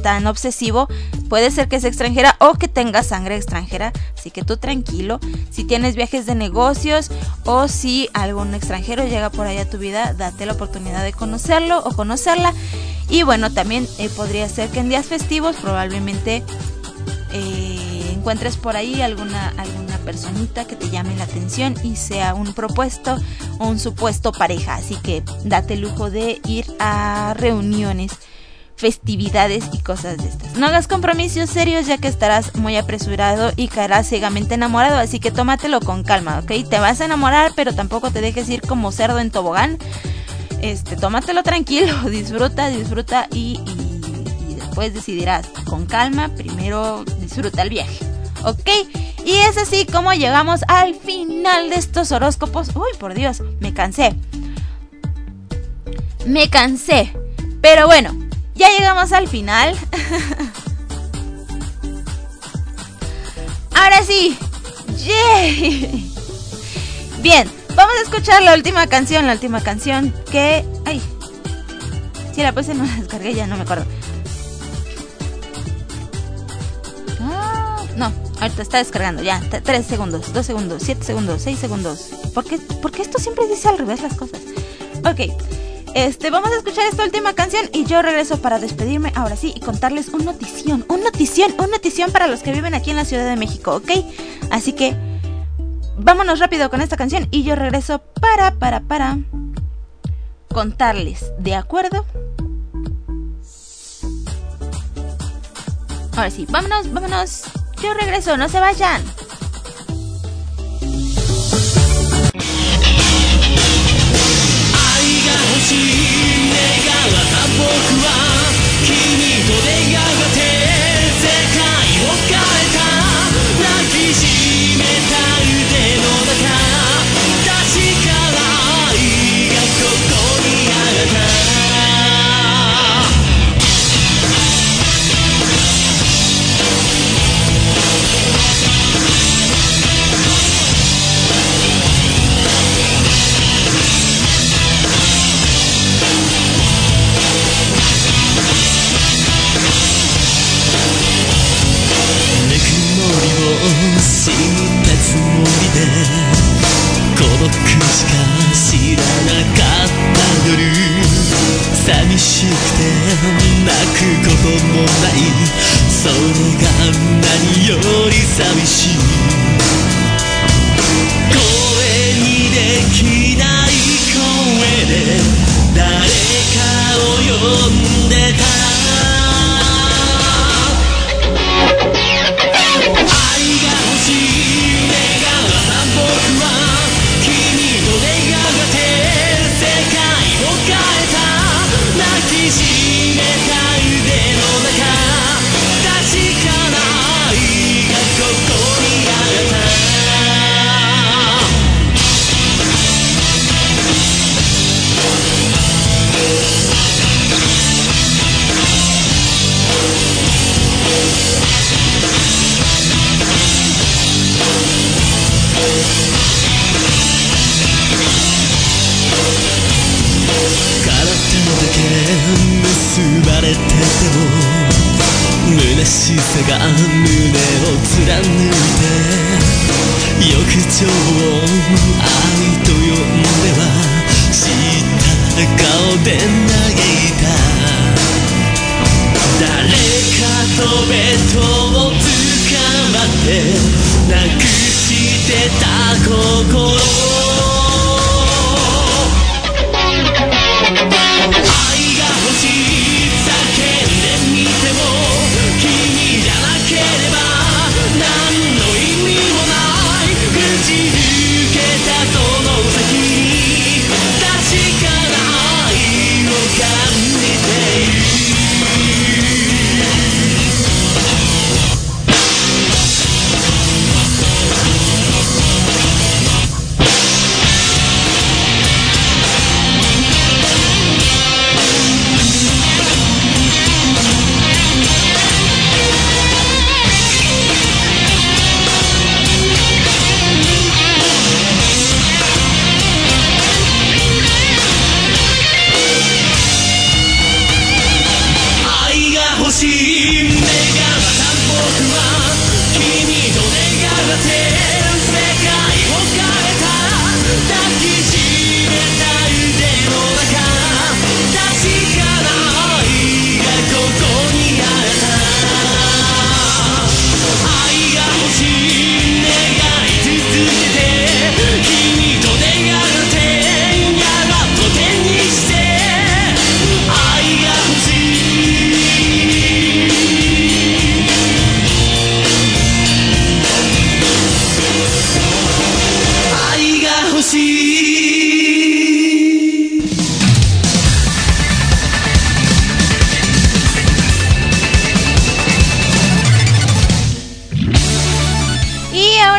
Speaker 1: tan obsesivo. Puede ser que sea extranjera o que tenga sangre extranjera, así que tú tranquilo. Si tienes viajes de negocios o si algún extranjero llega por ahí a tu vida, date la oportunidad de conocerlo o conocerla. Y bueno, también eh, podría ser que en días festivos probablemente eh, encuentres por ahí alguna, alguna personita que te llame la atención y sea un propuesto o un supuesto pareja. Así que date el lujo de ir a reuniones, festividades y cosas de estas. No hagas compromisos serios ya que estarás muy apresurado y caerás ciegamente enamorado, así que tómatelo con calma, ¿ok? Te vas a enamorar, pero tampoco te dejes ir como cerdo en tobogán. Este, tómatelo tranquilo, disfruta, disfruta y, y, y después decidirás con calma. Primero disfruta el viaje, ¿ok? Y es así como llegamos al final de estos horóscopos. Uy, por Dios, me cansé. Me cansé. Pero bueno, ya llegamos al final. Ahora sí. ¡Yay! Bien, vamos a escuchar la última canción. La última canción que... Ay, si la puse no la descargué, ya no me acuerdo. Ah, no, ahorita está descargando. Ya, tres segundos, dos segundos, siete segundos, seis segundos. ¿Por qué, ¿Por qué esto siempre dice al revés las cosas? Ok. Este, vamos a escuchar esta última canción y yo regreso para despedirme ahora sí y contarles un notición, un notición, un notición para los que viven aquí en la Ciudad de México, ¿ok? Así que vámonos rápido con esta canción y yo regreso para, para, para contarles, ¿de acuerdo? Ahora sí, vámonos, vámonos, yo regreso, no se vayan.
Speaker 4: 願わた僕は君と出会って世界を変えた抱きしめた腕の中確かな愛がここにあった知ったつもりで孤独しか知らなかった夜寂しくて泣くこともないそれが何より寂しい声にできない声で誰かを呼んでた結ばれてても虚しさが胸を貫いて欲情を愛と呼んでは知った顔で嘆いた誰かとベトをつかまってなくしてた心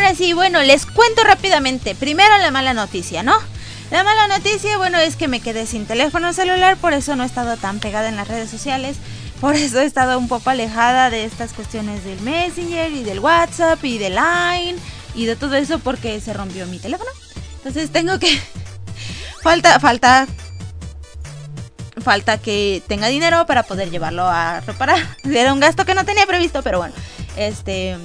Speaker 1: ahora sí, bueno, les cuento rápidamente. Primero la mala noticia, ¿no? La mala noticia, bueno, es que me quedé sin teléfono celular, por eso no he estado tan pegada en las redes sociales. Por eso he estado un poco alejada de estas cuestiones del Messenger y del WhatsApp y del Line y de todo eso porque se rompió mi teléfono. Entonces tengo que... falta, falta... Falta que tenga dinero para poder llevarlo a reparar. Era un gasto que no tenía previsto, pero bueno. Este...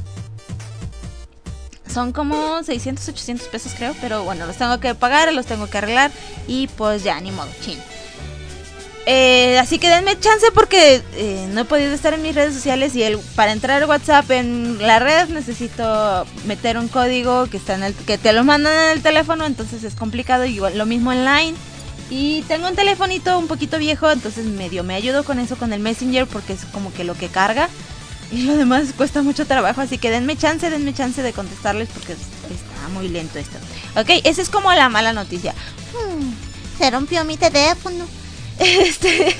Speaker 1: Son como seiscientos, ochocientos pesos creo, pero bueno, los tengo que pagar, los tengo que arreglar y pues ya, ni modo, chin. Eh, así que denme chance porque eh, no he podido estar en mis redes sociales y el, para entrar a WhatsApp en la red necesito meter un código que está en el, que te lo mandan en el teléfono, entonces es complicado, y lo mismo en Line. Y tengo un telefonito un poquito viejo, entonces medio me ayudo con eso, con el Messenger, porque es como que lo que carga. Y lo demás cuesta mucho trabajo, así que denme chance, denme chance de contestarles porque está muy lento esto. Ok, esa es como la mala noticia.
Speaker 3: Hmm, se rompió mi teléfono.
Speaker 1: Este...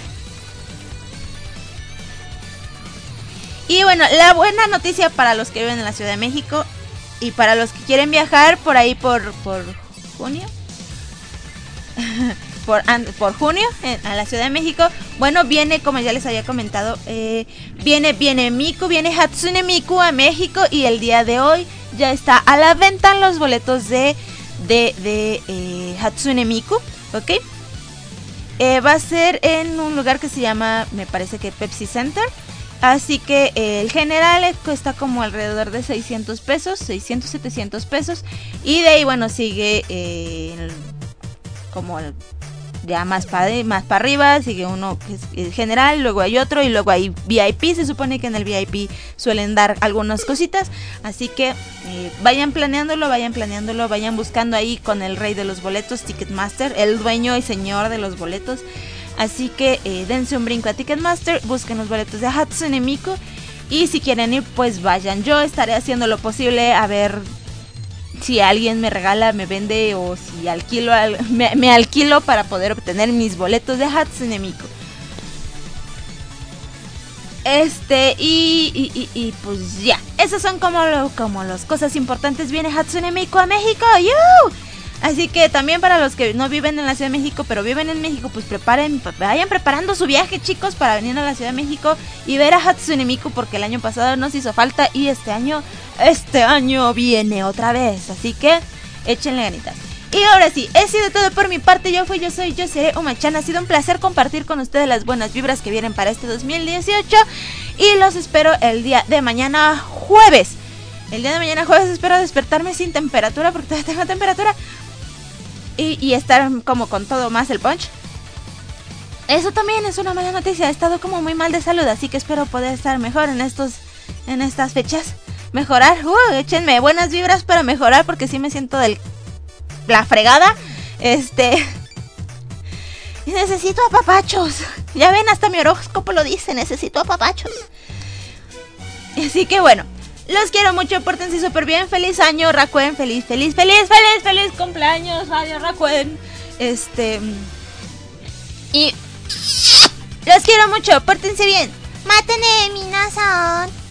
Speaker 1: Y bueno, la buena noticia para los que viven en la Ciudad de México y para los que quieren viajar por ahí por, por junio. Por, por junio en, a la Ciudad de México. Bueno, viene, como ya les había comentado, eh, viene, viene Miku, viene Hatsune Miku a México, y el día de hoy ya está a la venta los boletos de, de, de eh, Hatsune Miku, ¿ok? Eh, va a ser en un lugar que se llama, me parece que Pepsi Center. Así que eh, el general cuesta como alrededor de seiscientos pesos, seiscientos, setecientos pesos. Y de ahí, bueno, sigue eh, el, como el, ya más para más para arriba, sigue uno que es el general, luego hay otro y luego hay V I P. Se supone que en el V I P suelen dar algunas cositas, así que eh, vayan planeándolo, vayan planeándolo, vayan buscando ahí con el rey de los boletos, Ticketmaster, el dueño y señor de los boletos. Así que eh, dense un brinco a Ticketmaster, busquen los boletos de Hatsune Miku y si quieren ir, pues vayan. Yo estaré haciendo lo posible a ver si alguien me regala, me vende, o si alquilo, me, me alquilo para poder obtener mis boletos de Hatsune Miku. Este, y, y, y, y pues ya, esas son como, lo, como las cosas importantes. Viene Hatsune Miku a México, ¡Yuhu! Así que también para los que no viven en la Ciudad de México, pero viven en México, pues preparen, vayan preparando su viaje, chicos, para venir a la Ciudad de México y ver a Hatsune Miku, porque el año pasado nos hizo falta y este año, este año viene otra vez. Así que échenle ganitas. Y ahora sí, he sido todo por mi parte. Yo fui, yo soy, yo seré Uma-chan. Ha sido un placer compartir con ustedes las buenas vibras que vienen para este dos mil dieciocho. Y los espero el día de mañana jueves. El día de mañana jueves espero despertarme sin temperatura, porque todavía tengo temperatura. Y, y estar como con todo más el punch. Eso también es una mala noticia. He estado como muy mal de salud, así que espero poder estar mejor en estos, en estas fechas. Mejorar, uh, échenme buenas vibras para mejorar, porque sí me siento del la fregada. Este y necesito apapachos. Ya ven, hasta mi horóscopo lo dice, necesito apapachos. Así que bueno, los quiero mucho, pórtense súper bien. Feliz año, Rakuen. Feliz, feliz, feliz, feliz, feliz cumpleaños, Radio Rakuen. Este. Y los quiero mucho, pórtense bien.
Speaker 3: Matane, minasan.